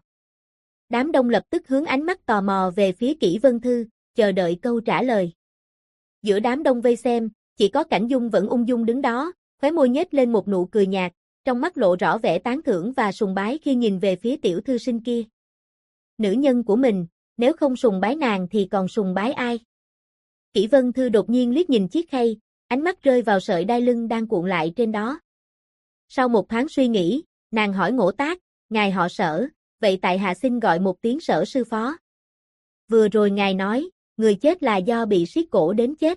Đám đông lập tức hướng ánh mắt tò mò về phía Kỷ Vân Thư, chờ đợi câu trả lời. Giữa đám đông vây xem, chỉ có Cảnh Dung vẫn ung dung đứng đó, khóe môi nhếch lên một nụ cười nhạt, trong mắt lộ rõ vẻ tán thưởng và sùng bái khi nhìn về phía tiểu thư sinh kia. Nữ nhân của mình, nếu không sùng bái nàng thì còn sùng bái ai? Kỷ Vân Thư đột nhiên liếc nhìn chiếc khay, ánh mắt rơi vào sợi đai lưng đang cuộn lại trên đó. Sau một thoáng suy nghĩ, nàng hỏi Ngỗ Tác, ngài họ Sở, vậy tại hạ xin gọi một tiếng Sở sư phó. Vừa rồi ngài nói, người chết là do bị siết cổ đến chết.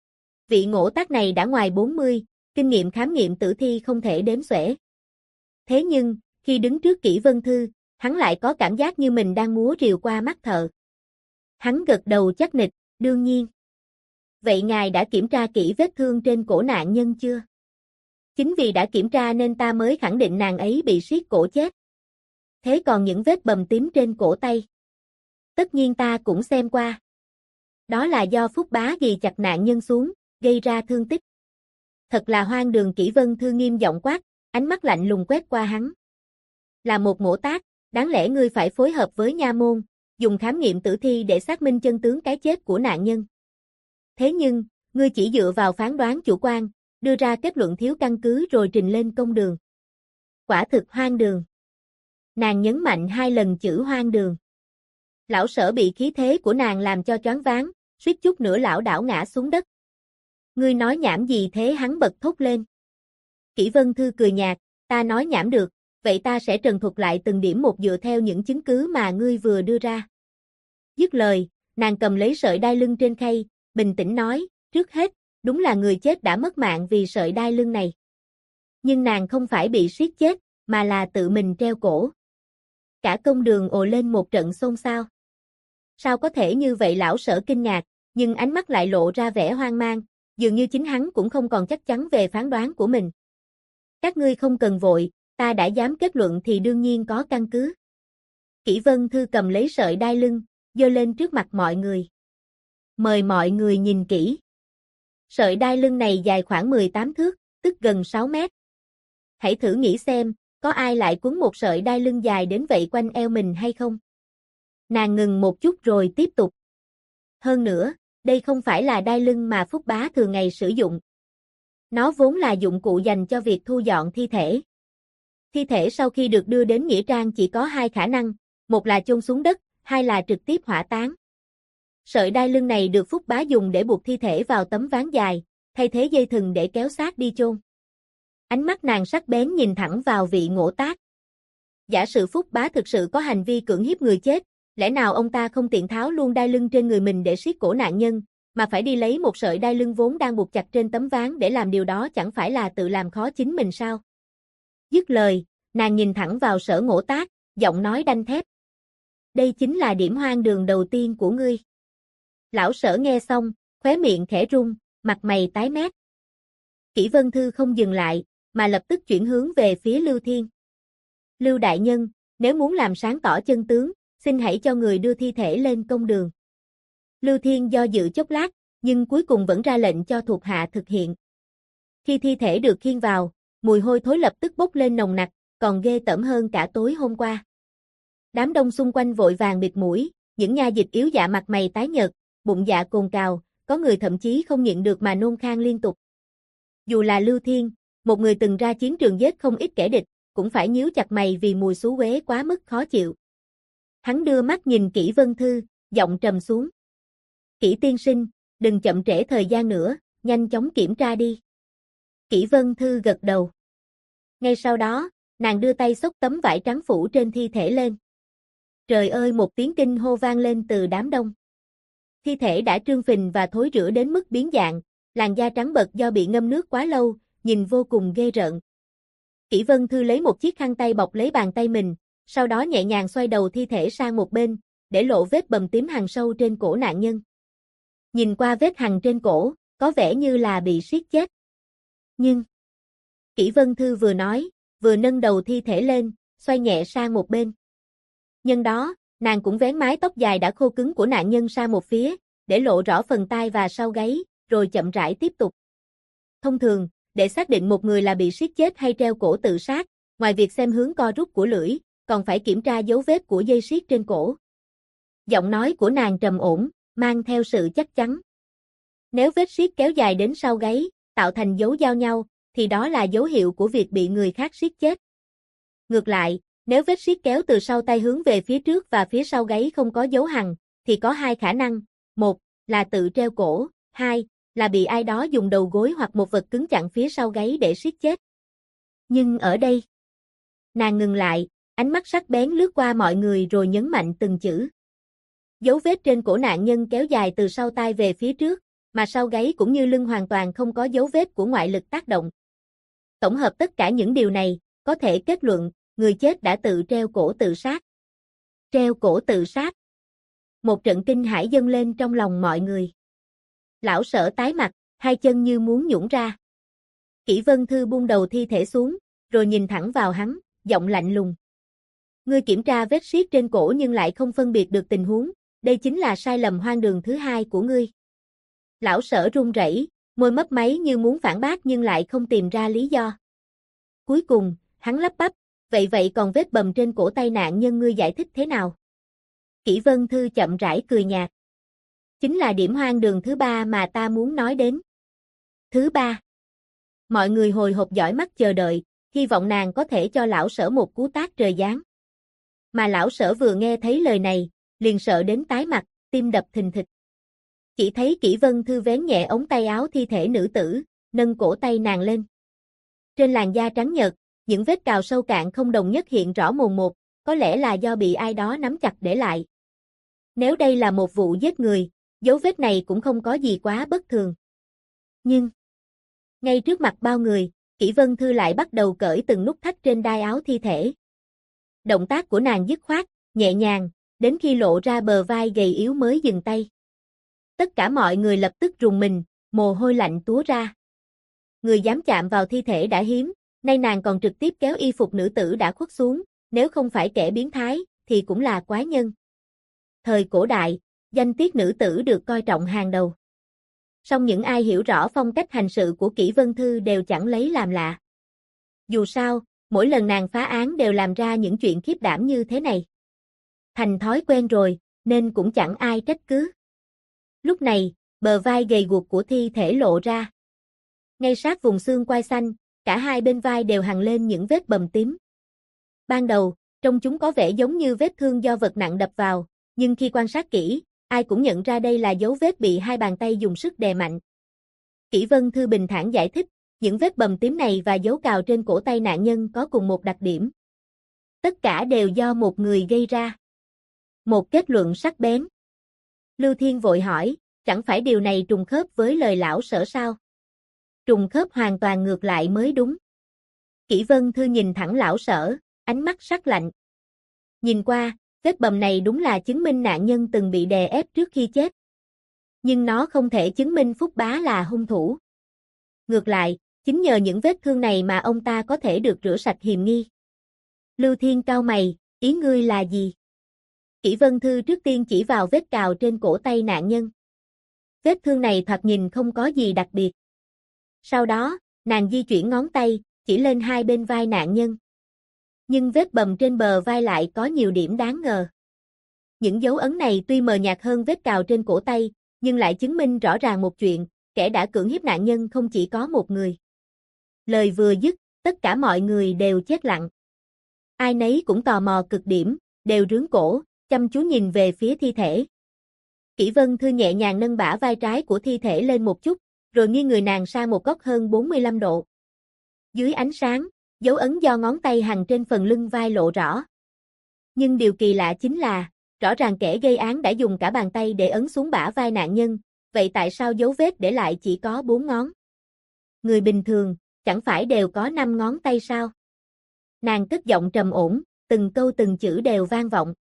Vị Ngỗ Tác này đã ngoài 40, kinh nghiệm khám nghiệm tử thi không thể đếm xuể. Thế nhưng, khi đứng trước Kỷ Vân Thư, hắn lại có cảm giác như mình đang múa rìu qua mắt thợ. Hắn gật đầu chắc nịch, đương nhiên. Vậy ngài đã kiểm tra kỹ vết thương trên cổ nạn nhân chưa? Chính vì đã kiểm tra nên ta mới khẳng định nàng ấy bị siết cổ chết. Thế còn những vết bầm tím trên cổ tay? Tất nhiên ta cũng xem qua. Đó là do Phúc Bá ghì chặt nạn nhân xuống, gây ra thương tích. Thật là hoang đường. Kỷ Vân Thư nghiêm giọng quát, ánh mắt lạnh lùng quét qua hắn. Là một Ngỗ Tác, đáng lẽ ngươi phải phối hợp với nha môn, dùng khám nghiệm tử thi để xác minh chân tướng cái chết của nạn nhân. Thế nhưng, ngươi chỉ dựa vào phán đoán chủ quan, đưa ra kết luận thiếu căn cứ rồi trình lên công đường. Quả thực hoang đường. Nàng nhấn mạnh 2 lần chữ hoang đường. Lão Sở bị khí thế của nàng làm cho choáng váng, suýt chút nữa lảo đảo ngã xuống đất. Ngươi nói nhảm gì thế? Hắn bật thốt lên. Kỷ Vân Thư cười nhạt, ta nói nhảm được, vậy ta sẽ trần thuật lại từng điểm một dựa theo những chứng cứ mà ngươi vừa đưa ra. Dứt lời, nàng cầm lấy sợi đai lưng trên khay, bình tĩnh nói, trước hết, đúng là người chết đã mất mạng vì sợi đai lưng này. Nhưng nàng không phải bị siết chết, mà là tự mình treo cổ. Cả công đường ồ lên một trận xôn xao. Sao có thể như vậy? Lão Sở kinh ngạc, nhưng ánh mắt lại lộ ra vẻ hoang mang, dường như chính hắn cũng không còn chắc chắn về phán đoán của mình. Các ngươi không cần vội, ta đã dám kết luận thì đương nhiên có căn cứ. Kỷ Vân Thư cầm lấy sợi đai lưng, giơ lên trước mặt mọi người. Mời mọi người nhìn kỹ. Sợi đai lưng này dài khoảng 18 thước, tức gần 6 mét. Hãy thử nghĩ xem, có ai lại quấn một sợi đai lưng dài đến vậy quanh eo mình hay không? Nàng ngừng một chút rồi tiếp tục. Hơn nữa, đây không phải là đai lưng mà Phúc Bá thường ngày sử dụng. Nó vốn là dụng cụ dành cho việc thu dọn thi thể. Thi thể sau khi được đưa đến nghĩa trang chỉ có hai khả năng, một là chôn xuống đất, hai là trực tiếp hỏa táng. Sợi đai lưng này được Phúc Bá dùng để buộc thi thể vào tấm ván dài, thay thế dây thừng để kéo xác đi chôn. Ánh mắt nàng sắc bén nhìn thẳng vào vị Ngỗ Tác. Giả sử Phúc Bá thực sự có hành vi cưỡng hiếp người chết, lẽ nào ông ta không tiện tháo luôn đai lưng trên người mình để siết cổ nạn nhân, mà phải đi lấy một sợi đai lưng vốn đang buộc chặt trên tấm ván để làm điều đó, chẳng phải là tự làm khó chính mình sao? Dứt lời, nàng nhìn thẳng vào Sở Ngỗ Tác, giọng nói đanh thép. Đây chính là điểm hoang đường đầu tiên của ngươi. Lão Sở nghe xong, khóe miệng khẽ rung, mặt mày tái mét. Kỷ Vân Thư không dừng lại, mà lập tức chuyển hướng về phía Lưu Thiên. Lưu đại nhân, nếu muốn làm sáng tỏ chân tướng, xin hãy cho người đưa thi thể lên công đường. Lưu Thiên do dự chốc lát, nhưng cuối cùng vẫn ra lệnh cho thuộc hạ thực hiện. Khi thi thể được khiêng vào, mùi hôi thối lập tức bốc lên nồng nặc, còn ghê tởm hơn cả tối hôm qua. Đám đông xung quanh vội vàng bịt mũi, những nha dịch yếu dạ mặt mày tái nhợt, bụng dạ cồn cào, có người thậm chí không nhịn được mà nôn khan liên tục. Dù là Lưu Thiên, một người từng ra chiến trường giết không ít kẻ địch, cũng phải nhíu chặt mày vì mùi xú uế quá mức khó chịu. Hắn đưa mắt nhìn Kỷ Vân Thư, giọng trầm xuống. Kỷ tiên sinh, đừng chậm trễ thời gian nữa, nhanh chóng kiểm tra đi. Kỷ Vân Thư gật đầu. Ngay sau đó, nàng đưa tay xốc tấm vải trắng phủ trên thi thể lên. Trời ơi, một tiếng kinh hô vang lên từ đám đông. Thi thể đã trương phình và thối rữa đến mức biến dạng, làn da trắng bệch do bị ngâm nước quá lâu, nhìn vô cùng ghê rợn. Kỷ Vân Thư lấy một chiếc khăn tay bọc lấy bàn tay mình, sau đó nhẹ nhàng xoay đầu thi thể sang một bên, để lộ vết bầm tím hằn sâu trên cổ nạn nhân. Nhìn qua vết hằn trên cổ, có vẻ như là bị siết chết. Nhưng, Kỷ Vân Thư vừa nói, vừa nâng đầu thi thể lên, xoay nhẹ sang một bên. Nhân đó, nàng cũng vén mái tóc dài đã khô cứng của nạn nhân sang một phía, để lộ rõ phần tai và sau gáy, rồi chậm rãi tiếp tục. Thông thường, để xác định một người là bị siết chết hay treo cổ tự sát, ngoài việc xem hướng co rút của lưỡi, còn phải kiểm tra dấu vết của dây siết trên cổ. Giọng nói của nàng trầm ổn, mang theo sự chắc chắn. Nếu vết siết kéo dài đến sau gáy, tạo thành dấu giao nhau, thì đó là dấu hiệu của việc bị người khác siết chết. Ngược lại, nếu vết siết kéo từ sau tay hướng về phía trước và phía sau gáy không có dấu hằn, thì có hai khả năng, một là tự treo cổ, hai là bị ai đó dùng đầu gối hoặc một vật cứng chặn phía sau gáy để siết chết. Nhưng ở đây, nàng ngừng lại, ánh mắt sắc bén lướt qua mọi người rồi nhấn mạnh từng chữ. Dấu vết trên cổ nạn nhân kéo dài từ sau tai về phía trước, mà sau gáy cũng như lưng hoàn toàn không có dấu vết của ngoại lực tác động. Tổng hợp tất cả những điều này, có thể kết luận, người chết đã tự treo cổ tự sát. Treo cổ tự sát. Một trận kinh hãi dâng lên trong lòng mọi người. Lão Sở tái mặt, hai chân như muốn nhũn ra. Kỷ Vân Thư buông đầu thi thể xuống, rồi nhìn thẳng vào hắn, giọng lạnh lùng. Ngươi kiểm tra vết siết trên cổ nhưng lại không phân biệt được tình huống, đây chính là sai lầm hoang đường thứ hai của ngươi. Lão Sở run rẩy, môi mấp máy như muốn phản bác nhưng lại không tìm ra lý do. Cuối cùng, hắn lắp bắp, vậy còn vết bầm trên cổ tay nạn nhân ngươi giải thích thế nào? Kỷ Vân Thư chậm rãi cười nhạt. Chính là điểm hoang đường thứ ba mà ta muốn nói đến. Thứ ba. Mọi người hồi hộp dõi mắt chờ đợi, hy vọng nàng có thể cho lão Sở một cú tát trời giáng. Mà lão Sở vừa nghe thấy lời này, liền sợ đến tái mặt, tim đập thình thịch. Chỉ thấy Kỷ Vân Thư vén nhẹ ống tay áo thi thể nữ tử, nâng cổ tay nàng lên. Trên làn da trắng nhợt, những vết cào sâu cạn không đồng nhất hiện rõ mồn một, có lẽ là do bị ai đó nắm chặt để lại. Nếu đây là một vụ giết người, dấu vết này cũng không có gì quá bất thường. Nhưng, ngay trước mặt bao người, Kỷ Vân Thư lại bắt đầu cởi từng nút thắt trên đai áo thi thể. Động tác của nàng dứt khoát, nhẹ nhàng, đến khi lộ ra bờ vai gầy yếu mới dừng tay. Tất cả mọi người lập tức rùng mình, mồ hôi lạnh túa ra. Người dám chạm vào thi thể đã hiếm, nay nàng còn trực tiếp kéo y phục nữ tử đã khuất xuống, nếu không phải kẻ biến thái, thì cũng là quái nhân. Thời cổ đại, danh tiết nữ tử được coi trọng hàng đầu. Song những ai hiểu rõ phong cách hành sự của Kỷ Vân Thư đều chẳng lấy làm lạ. Dù sao, mỗi lần nàng phá án đều làm ra những chuyện khiếp đảm như thế này. Thành thói quen rồi, nên cũng chẳng ai trách cứ. Lúc này, bờ vai gầy guộc của thi thể lộ ra. Ngay sát vùng xương quai xanh, cả hai bên vai đều hằn lên những vết bầm tím. Ban đầu, trông chúng có vẻ giống như vết thương do vật nặng đập vào, nhưng khi quan sát kỹ, ai cũng nhận ra đây là dấu vết bị hai bàn tay dùng sức đè mạnh. Kỷ Vân Thư bình thản giải thích, những vết bầm tím này và dấu cào trên cổ tay nạn nhân có cùng một đặc điểm. Tất cả đều do một người gây ra. Một kết luận sắc bén. Lưu Thiên vội hỏi, chẳng phải điều này trùng khớp với lời lão Sở sao? Trùng khớp hoàn toàn ngược lại mới đúng. Kỷ Vân Thư nhìn thẳng lão Sở, ánh mắt sắc lạnh. Nhìn qua, vết bầm này đúng là chứng minh nạn nhân từng bị đè ép trước khi chết. Nhưng nó không thể chứng minh Phúc Bá là hung thủ. Ngược lại, chính nhờ những vết thương này mà ông ta có thể được rửa sạch hiềm nghi. Lưu Thiên cau mày, ý ngươi là gì? Kỷ Vân Thư trước tiên chỉ vào vết cào trên cổ tay nạn nhân. Vết thương này thoạt nhìn không có gì đặc biệt. Sau đó, nàng di chuyển ngón tay, chỉ lên hai bên vai nạn nhân. Nhưng vết bầm trên bờ vai lại có nhiều điểm đáng ngờ. Những dấu ấn này tuy mờ nhạt hơn vết cào trên cổ tay, nhưng lại chứng minh rõ ràng một chuyện, kẻ đã cưỡng hiếp nạn nhân không chỉ có một người. Lời vừa dứt, tất cả mọi người đều chết lặng. Ai nấy cũng tò mò cực điểm, đều rướn cổ, chăm chú nhìn về phía thi thể. Kỷ Vân Thư nhẹ nhàng nâng bả vai trái của thi thể lên một chút, rồi nghiêng người nàng sang một góc hơn 45 độ. Dưới ánh sáng, dấu ấn do ngón tay hằn trên phần lưng vai lộ rõ. Nhưng điều kỳ lạ chính là, rõ ràng kẻ gây án đã dùng cả bàn tay để ấn xuống bả vai nạn nhân, vậy tại sao dấu vết để lại chỉ có 4 ngón? Người bình thường, chẳng phải đều có 5 ngón tay sao? Nàng cất giọng trầm ổn, từng câu từng chữ đều vang vọng.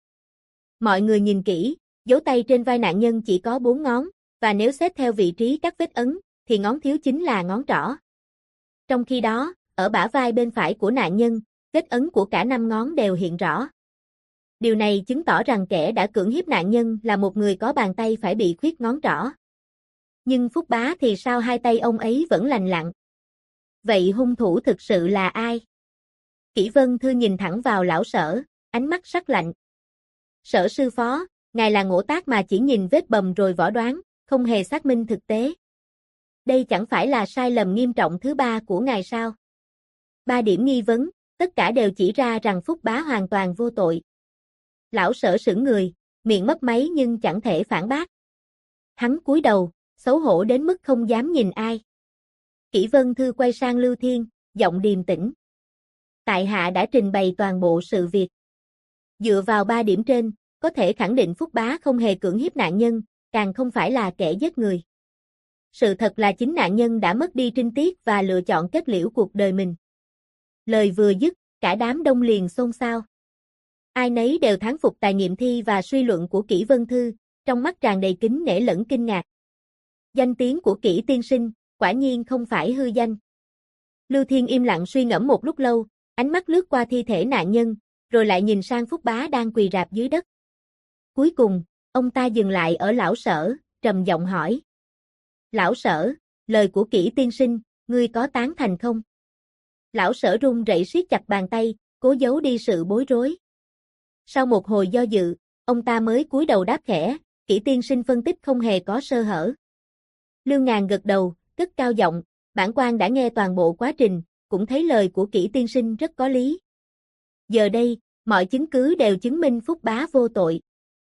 Mọi người nhìn kỹ, dấu tay trên vai nạn nhân chỉ có 4 ngón, và nếu xét theo vị trí các vết ấn, thì ngón thiếu chính là ngón trỏ. Trong khi đó, ở bả vai bên phải của nạn nhân, vết ấn của cả 5 ngón đều hiện rõ. Điều này chứng tỏ rằng kẻ đã cưỡng hiếp nạn nhân là một người có bàn tay phải bị khuyết ngón trỏ. Nhưng Phúc Bá thì sao hai tay ông ấy vẫn lành lặn? Vậy hung thủ thực sự là ai? Kỷ Vân Thư nhìn thẳng vào lão Sở, ánh mắt sắc lạnh. Sở sư phó, ngài là ngỗ tác mà chỉ nhìn vết bầm rồi võ đoán, không hề xác minh thực tế. Đây chẳng phải là sai lầm nghiêm trọng thứ 3 của ngài sao? 3 điểm nghi vấn, tất cả đều chỉ ra rằng Phúc Bá hoàn toàn vô tội. Lão Sở sững người, miệng mấp máy nhưng chẳng thể phản bác. Hắn cúi đầu, xấu hổ đến mức không dám nhìn ai. Kỷ Vân Thư quay sang Lưu Thiên, giọng điềm tĩnh. Tại hạ đã trình bày toàn bộ sự việc. Dựa vào 3 điểm trên, có thể khẳng định Phúc Bá không hề cưỡng hiếp nạn nhân, càng không phải là kẻ giết người. Sự thật là chính nạn nhân đã mất đi trinh tiết và lựa chọn kết liễu cuộc đời mình. Lời vừa dứt, cả đám đông liền xôn xao. Ai nấy đều thán phục tài nghiệm thi và suy luận của Kỷ Vân Thư, trong mắt tràn đầy kính nể lẫn kinh ngạc. Danh tiếng của Kỷ tiên sinh, quả nhiên không phải hư danh. Lưu Thiên im lặng suy ngẫm một lúc lâu, ánh mắt lướt qua thi thể nạn nhân, rồi lại nhìn sang Phúc Bá đang quỳ rạp dưới đất. Cuối cùng, ông ta dừng lại ở lão Sở, trầm giọng hỏi. Lão Sở, lời của Kỷ tiên sinh, ngươi có tán thành không? Lão Sở run rẩy siết chặt bàn tay, cố giấu đi sự bối rối. Sau một hồi do dự, ông ta mới cúi đầu đáp khẽ, Kỷ tiên sinh phân tích không hề có sơ hở. Lương Ngàn gật đầu, cất cao giọng, bản quan đã nghe toàn bộ quá trình, cũng thấy lời của Kỷ tiên sinh rất có lý. Giờ đây, mọi chứng cứ đều chứng minh Phúc Bá vô tội.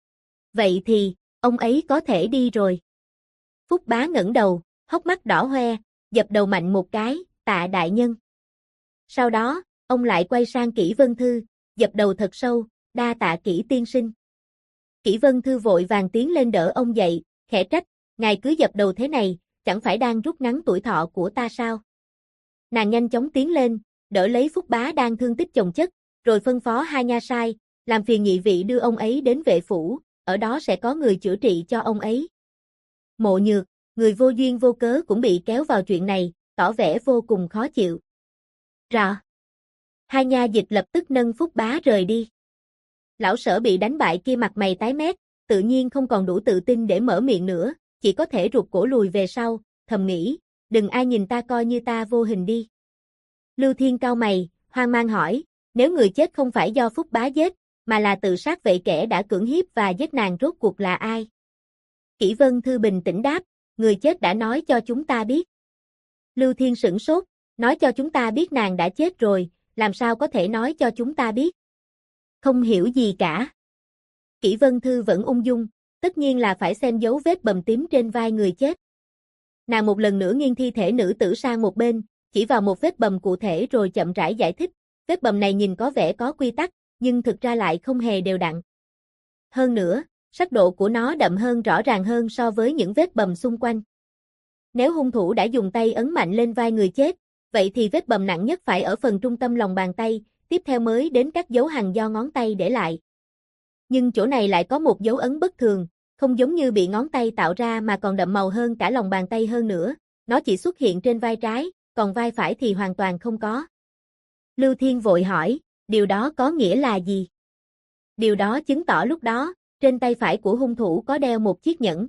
Vậy thì, ông ấy có thể đi rồi. Phúc Bá ngẩng đầu, hốc mắt đỏ hoe, dập đầu mạnh một cái, tạ đại nhân. Sau đó, ông lại quay sang Kỷ Vân Thư, dập đầu thật sâu, đa tạ Kỷ tiên sinh. Kỷ Vân Thư vội vàng tiến lên đỡ ông dậy, khẽ trách, ngài cứ dập đầu thế này, chẳng phải đang rút ngắn tuổi thọ của ta sao? Nàng nhanh chóng tiến lên, đỡ lấy Phúc Bá đang thương tích chồng chất, rồi phân phó hai nha sai, làm phiền nhị vị đưa ông ấy đến vệ phủ, ở đó sẽ có người chữa trị cho ông ấy. Mộ Nhược, người vô duyên vô cớ cũng bị kéo vào chuyện này, tỏ vẻ vô cùng khó chịu. Rõ. Hai nha dịch lập tức nâng Phúc Bá rời đi. Lão Sở bị đánh bại kia mặt mày tái mét, tự nhiên không còn đủ tự tin để mở miệng nữa, chỉ có thể rụt cổ lùi về sau, thầm nghĩ, đừng ai nhìn ta coi như ta vô hình đi. Lưu Thiên cau mày, hoang mang hỏi, nếu người chết không phải do Phúc Bá giết, mà là tự sát vậy kẻ đã cưỡng hiếp và giết nàng rốt cuộc là ai? Kỷ Vân Thư bình tĩnh đáp, người chết đã nói cho chúng ta biết. Lưu Thiên sửng sốt, nói cho chúng ta biết nàng đã chết rồi, làm sao có thể nói cho chúng ta biết? Không hiểu gì cả. Kỷ Vân Thư vẫn ung dung, tất nhiên là phải xem dấu vết bầm tím trên vai người chết. Nàng một lần nữa nghiêng thi thể nữ tử sang một bên, chỉ vào một vết bầm cụ thể rồi chậm rãi giải thích, vết bầm này nhìn có vẻ có quy tắc, nhưng thực ra lại không hề đều đặn. Hơn nữa, sắc độ của nó đậm hơn rõ ràng hơn so với những vết bầm xung quanh. Nếu hung thủ đã dùng tay ấn mạnh lên vai người chết, vậy thì vết bầm nặng nhất phải ở phần trung tâm lòng bàn tay, tiếp theo mới đến các dấu hằn do ngón tay để lại. Nhưng chỗ này lại có một dấu ấn bất thường, không giống như bị ngón tay tạo ra mà còn đậm màu hơn cả lòng bàn tay hơn nữa, nó chỉ xuất hiện trên vai trái, còn vai phải thì hoàn toàn không có. Lưu Thiên vội hỏi, điều đó có nghĩa là gì? Điều đó chứng tỏ lúc đó, trên tay phải của hung thủ có đeo một chiếc nhẫn.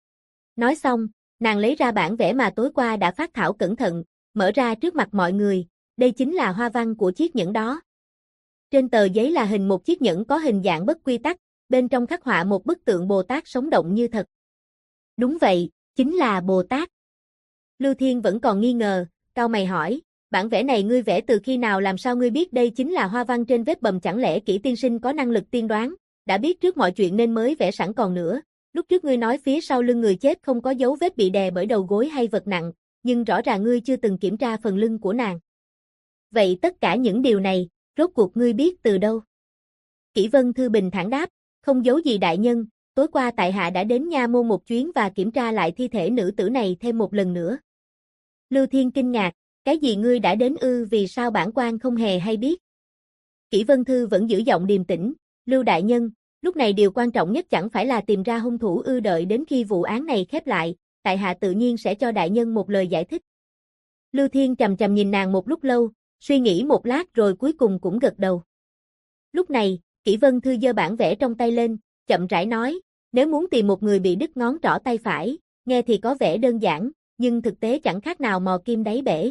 Nói xong, nàng lấy ra bản vẽ mà tối qua đã phác thảo cẩn thận, mở ra trước mặt mọi người, đây chính là hoa văn của chiếc nhẫn đó. Trên tờ giấy là hình một chiếc nhẫn có hình dạng bất quy tắc, bên trong khắc họa một bức tượng Bồ Tát sống động như thật. Đúng vậy, chính là Bồ Tát. Lưu Thiên vẫn còn nghi ngờ, cau mày hỏi, bản vẽ này ngươi vẽ từ khi nào, làm sao ngươi biết đây chính là hoa văn trên vết bầm, chẳng lẽ Kỷ tiên sinh có năng lực tiên đoán, đã biết trước mọi chuyện nên mới vẽ sẵn. Còn nữa, lúc trước ngươi nói phía sau lưng người chết không có dấu vết bị đè bởi đầu gối hay vật nặng, nhưng rõ ràng ngươi chưa từng kiểm tra phần lưng của nàng. Vậy tất cả những điều này, rốt cuộc ngươi biết từ đâu? Kỷ Vân Thư bình thản đáp, không giấu gì đại nhân, tối qua tại hạ đã đến nha môn một chuyến và kiểm tra lại thi thể nữ tử này thêm một lần nữa. Lưu Thiên kinh ngạc, cái gì ngươi đã đến ư, vì sao bản quan không hề hay biết? Kỷ Vân Thư vẫn giữ giọng điềm tĩnh, Lưu đại nhân, lúc này điều quan trọng nhất chẳng phải là tìm ra hung thủ ư, đợi đến khi vụ án này khép lại, tại hạ tự nhiên sẽ cho đại nhân một lời giải thích. Lưu Thiên chằm chằm nhìn nàng một lúc lâu, suy nghĩ một lát rồi cuối cùng cũng gật đầu. Lúc này, Kỷ Vân Thư giơ bản vẽ trong tay lên, chậm rãi nói, nếu muốn tìm một người bị đứt ngón trỏ tay phải, nghe thì có vẻ đơn giản, nhưng thực tế chẳng khác nào mò kim đáy bể.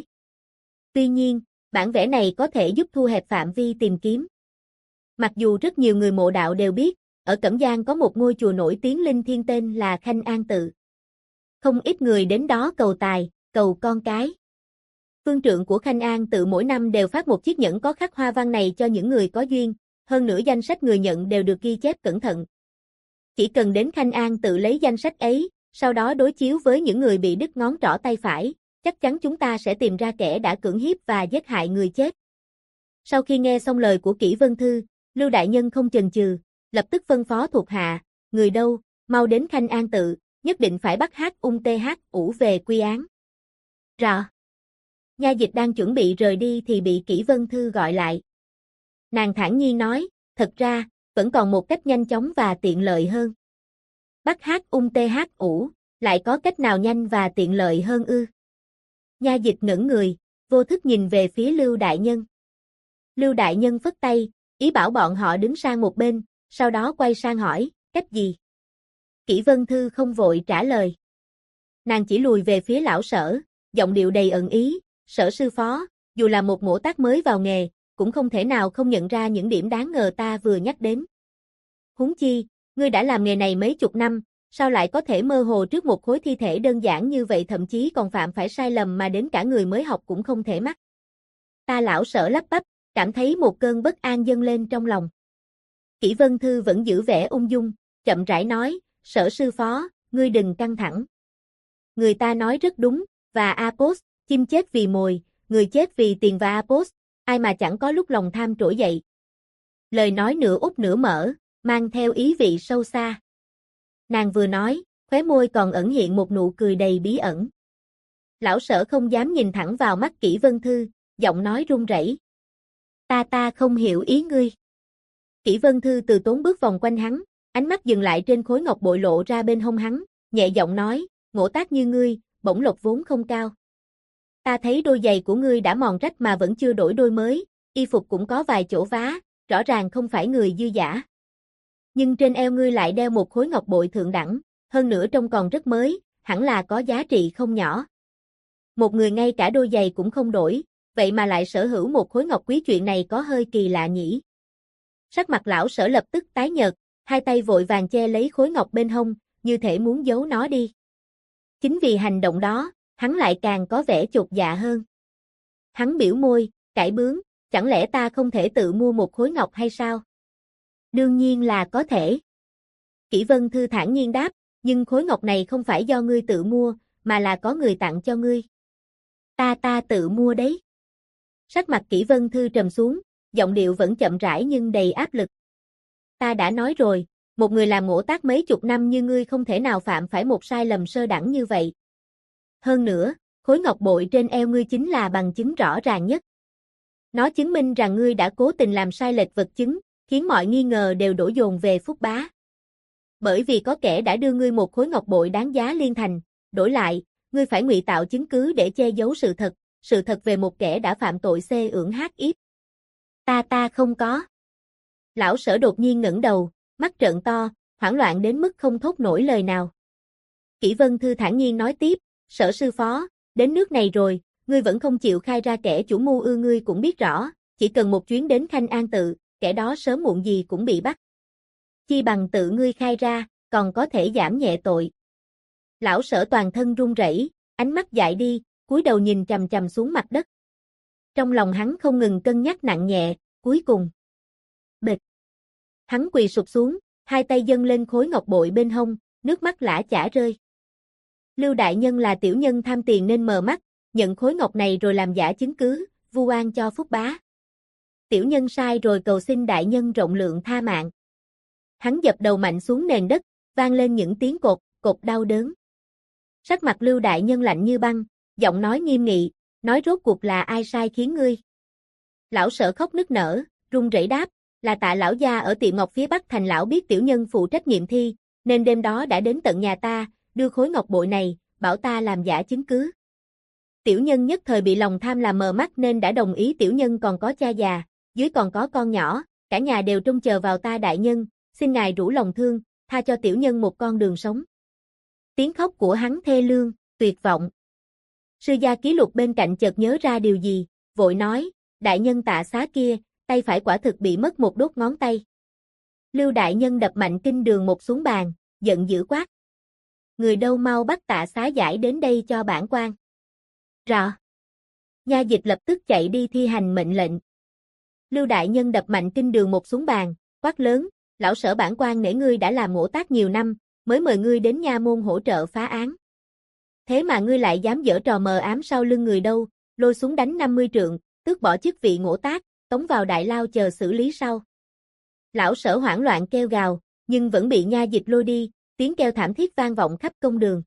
Tuy nhiên, bản vẽ này có thể giúp thu hẹp phạm vi tìm kiếm. Mặc dù rất nhiều người mộ đạo đều biết, ở Cẩm Giang có một ngôi chùa nổi tiếng linh thiêng tên là Khanh An Tự. Không ít người đến đó cầu tài, cầu con cái. Phương trượng của Khanh An Tự mỗi năm đều phát một chiếc nhẫn có khắc hoa văn này cho những người có duyên, hơn nữa danh sách người nhận đều được ghi chép cẩn thận. Chỉ cần đến Khanh An Tự lấy danh sách ấy, sau đó đối chiếu với những người bị đứt ngón trỏ tay phải, chắc chắn chúng ta sẽ tìm ra kẻ đã cưỡng hiếp và giết hại người chết. Sau khi nghe xong lời của Kỷ Vân Thư, Lưu đại nhân không chần chừ, lập tức phân phó thuộc hạ, người đâu, mau đến Khanh An Tự, nhất định phải bắt ung về quy án. Rõ. Nha dịch đang chuẩn bị rời đi thì bị Kỷ Vân Thư gọi lại. Nàng thản nhiên nói, thật ra, vẫn còn một cách nhanh chóng và tiện lợi hơn. Bắt ung, lại có cách nào nhanh và tiện lợi hơn ư? Nha dịch ngẩn người, vô thức nhìn về phía Lưu đại nhân. Lưu đại nhân phất tay, ý bảo bọn họ đứng sang một bên, sau đó quay sang hỏi, cách gì? Kỷ Vân Thư không vội trả lời. Nàng chỉ lùi về phía lão Sở, giọng điệu đầy ẩn ý, Sở sư phó, dù là một mổ tác mới vào nghề, cũng không thể nào không nhận ra những điểm đáng ngờ ta vừa nhắc đến. Huống chi, ngươi đã làm nghề này mấy chục năm, sao lại có thể mơ hồ trước một khối thi thể đơn giản như vậy, thậm chí còn phạm phải sai lầm mà đến cả người mới học cũng không thể mắc. Ta lão Sở lắp bắp, cảm thấy một cơn bất an dâng lên trong lòng. Kỷ Vân Thư vẫn giữ vẻ ung dung, chậm rãi nói, Sở sư phó, ngươi đừng căng thẳng. Người ta nói rất đúng, và Apos, chim chết vì mồi, người chết vì tiền và Apos, ai mà chẳng có lúc lòng tham trỗi dậy. Lời nói nửa úp nửa mở, mang theo ý vị sâu xa. Nàng vừa nói, khóe môi còn ẩn hiện một nụ cười đầy bí ẩn. Lão Sở không dám nhìn thẳng vào mắt Kỷ Vân Thư, giọng nói run rẩy. Ta không hiểu ý ngươi. Kỷ Vân Thư từ tốn bước vòng quanh hắn, ánh mắt dừng lại trên khối ngọc bội lộ ra bên hông hắn, nhẹ giọng nói, ngộ tác như ngươi, bổng lộc vốn không cao. Ta thấy đôi giày của ngươi đã mòn rách mà vẫn chưa đổi đôi mới, y phục cũng có vài chỗ vá, rõ ràng không phải người dư giả. Nhưng trên eo ngươi lại đeo một khối ngọc bội thượng đẳng, hơn nữa trông còn rất mới, hẳn là có giá trị không nhỏ. Một người ngay cả đôi giày cũng không đổi, vậy mà lại sở hữu một khối ngọc quý, chuyện này có hơi kỳ lạ nhỉ. Sắc mặt lão Sở lập tức tái nhợt, hai tay vội vàng che lấy khối ngọc bên hông, như thể muốn giấu nó đi. Chính vì hành động đó, hắn lại càng có vẻ chột dạ hơn. Hắn biểu môi, cãi bướng, chẳng lẽ ta không thể tự mua một khối ngọc hay sao? Đương nhiên là có thể. Kỷ Vân Thư thản nhiên đáp, nhưng khối ngọc này không phải do ngươi tự mua, mà là có người tặng cho ngươi. Ta tự mua đấy. Sắc mặt Kỷ Vân Thư trầm xuống, giọng điệu vẫn chậm rãi nhưng đầy áp lực. Ta đã nói rồi, một người làm ngỗ tác mấy chục năm như ngươi không thể nào phạm phải một sai lầm sơ đẳng như vậy. Hơn nữa, khối ngọc bội trên eo ngươi chính là bằng chứng rõ ràng nhất. Nó chứng minh rằng ngươi đã cố tình làm sai lệch vật chứng, khiến mọi nghi ngờ đều đổ dồn về Phúc Bá. Bởi vì có kẻ đã đưa ngươi một khối ngọc bội đáng giá liên thành, đổi lại, ngươi phải ngụy tạo chứng cứ để che giấu sự thật về một kẻ đã phạm tội xê ưỡng hát ít. Ta không có. Lão Sở đột nhiên ngẩng đầu, mắt trợn to, hoảng loạn đến mức không thốt nổi lời nào. Kỷ Vân Thư thản nhiên nói tiếp, Sở sư phó, đến nước này rồi, ngươi vẫn không chịu khai ra kẻ chủ mưu ư? Ngươi cũng biết rõ, chỉ cần một chuyến đến Khanh An tự, kẻ đó sớm muộn gì cũng bị bắt. Chi bằng tự ngươi khai ra, còn có thể giảm nhẹ tội. Lão Sở toàn thân run rẩy, ánh mắt dại đi, cúi đầu nhìn chằm chằm xuống mặt đất. Trong lòng hắn không ngừng cân nhắc nặng nhẹ, cuối cùng. Bịch. Hắn quỳ sụp xuống, hai tay dâng lên khối ngọc bội bên hông, nước mắt lã chã rơi. Lưu đại nhân là tiểu nhân tham tiền nên mờ mắt, nhận khối ngọc này rồi làm giả chứng cứ, vu oan cho Phúc Bá. Tiểu nhân sai rồi, cầu xin đại nhân rộng lượng tha mạng. Hắn dập đầu mạnh xuống nền đất, vang lên những tiếng cột, cột đau đớn. Sắc mặt Lưu đại nhân lạnh như băng, giọng nói nghiêm nghị, nói rốt cuộc là ai sai khiến ngươi? Lão Sở khóc nức nở, run rẩy đáp, là Tạ lão gia ở tiệm ngọc phía Bắc thành. Lão biết tiểu nhân phụ trách nghiệm thi, nên đêm đó đã đến tận nhà ta, đưa khối ngọc bội này, bảo ta làm giả chứng cứ. Tiểu nhân nhất thời bị lòng tham làm mờ mắt nên đã đồng ý. Tiểu nhân còn có cha già, dưới còn có con nhỏ, cả nhà đều trông chờ vào ta đại nhân, xin ngài rủ lòng thương, tha cho tiểu nhân một con đường sống. Tiếng khóc của hắn thê lương, tuyệt vọng. Sư gia Ký Lục bên cạnh chợt nhớ ra điều gì, vội nói, đại nhân Tạ Xá kia, tay phải quả thực bị mất một đốt ngón tay. Lưu đại nhân đập mạnh kinh đường một xuống bàn, giận dữ quát. Người đâu mau bắt Tạ Xá giải đến đây cho bản quan. Rọ. Nha dịch lập tức chạy đi thi hành mệnh lệnh. Lưu đại nhân đập mạnh kinh đường một xuống bàn, quát lớn, lão Sở bản quan nể ngươi đã làm ngỗ tác nhiều năm, mới mời ngươi đến nha môn hỗ trợ phá án. Thế mà ngươi lại dám giở trò mờ ám sau lưng người đâu, lôi xuống đánh 50 trượng, tước bỏ chức vị ngỗ tác, tống vào đại lao chờ xử lý sau. Lão Sở hoảng loạn kêu gào, nhưng vẫn bị nha dịch lôi đi, tiếng kêu thảm thiết vang vọng khắp công đường.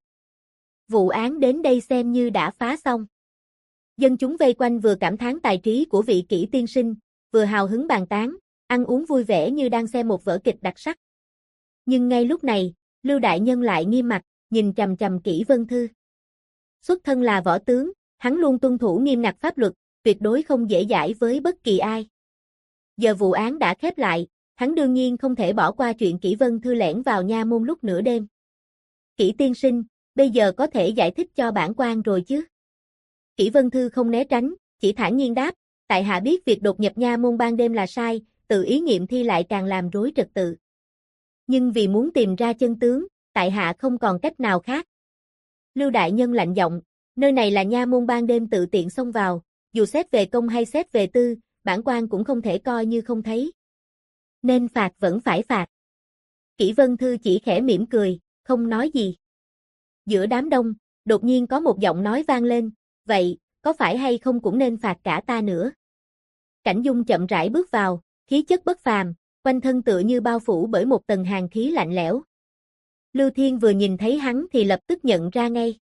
Vụ án đến đây xem như đã phá xong. Dân chúng vây quanh vừa cảm thán tài trí của vị Kỷ tiên sinh, vừa hào hứng bàn tán, ăn uống vui vẻ như đang xem một vở kịch đặc sắc. Nhưng ngay lúc này, Lưu đại nhân lại nghiêm mặt, nhìn chằm chằm Kỷ Vân Thư. Xuất thân là võ tướng, hắn luôn tuân thủ nghiêm ngặt pháp luật, tuyệt đối không dễ dãi với bất kỳ ai. Giờ vụ án đã khép lại, hắn đương nhiên không thể bỏ qua chuyện Kỷ Vân Thư lẻn vào nha môn lúc nửa đêm. Kỷ tiên sinh, bây giờ có thể giải thích cho bản quan rồi chứ? Kỷ Vân Thư không né tránh, chỉ thản nhiên đáp, tại hạ biết việc đột nhập nha môn ban đêm là sai, tự ý nghiệm thi lại càng làm rối trật tự. Nhưng vì muốn tìm ra chân tướng, tại hạ không còn cách nào khác. Lưu đại nhân lạnh giọng, nơi này là nha môn ban đêm tự tiện xông vào, dù xét về công hay xét về tư, bản quan cũng không thể coi như không thấy. Nên phạt vẫn phải phạt. Kỷ Vân Thư chỉ khẽ mỉm cười, không nói gì. Giữa đám đông, đột nhiên có một giọng nói vang lên, vậy, có phải hay không cũng nên phạt cả ta nữa. Cảnh Dung chậm rãi bước vào, khí chất bất phàm, quanh thân tựa như bao phủ bởi một tầng hàn khí lạnh lẽo. Lưu Thiên vừa nhìn thấy hắn thì lập tức nhận ra ngay.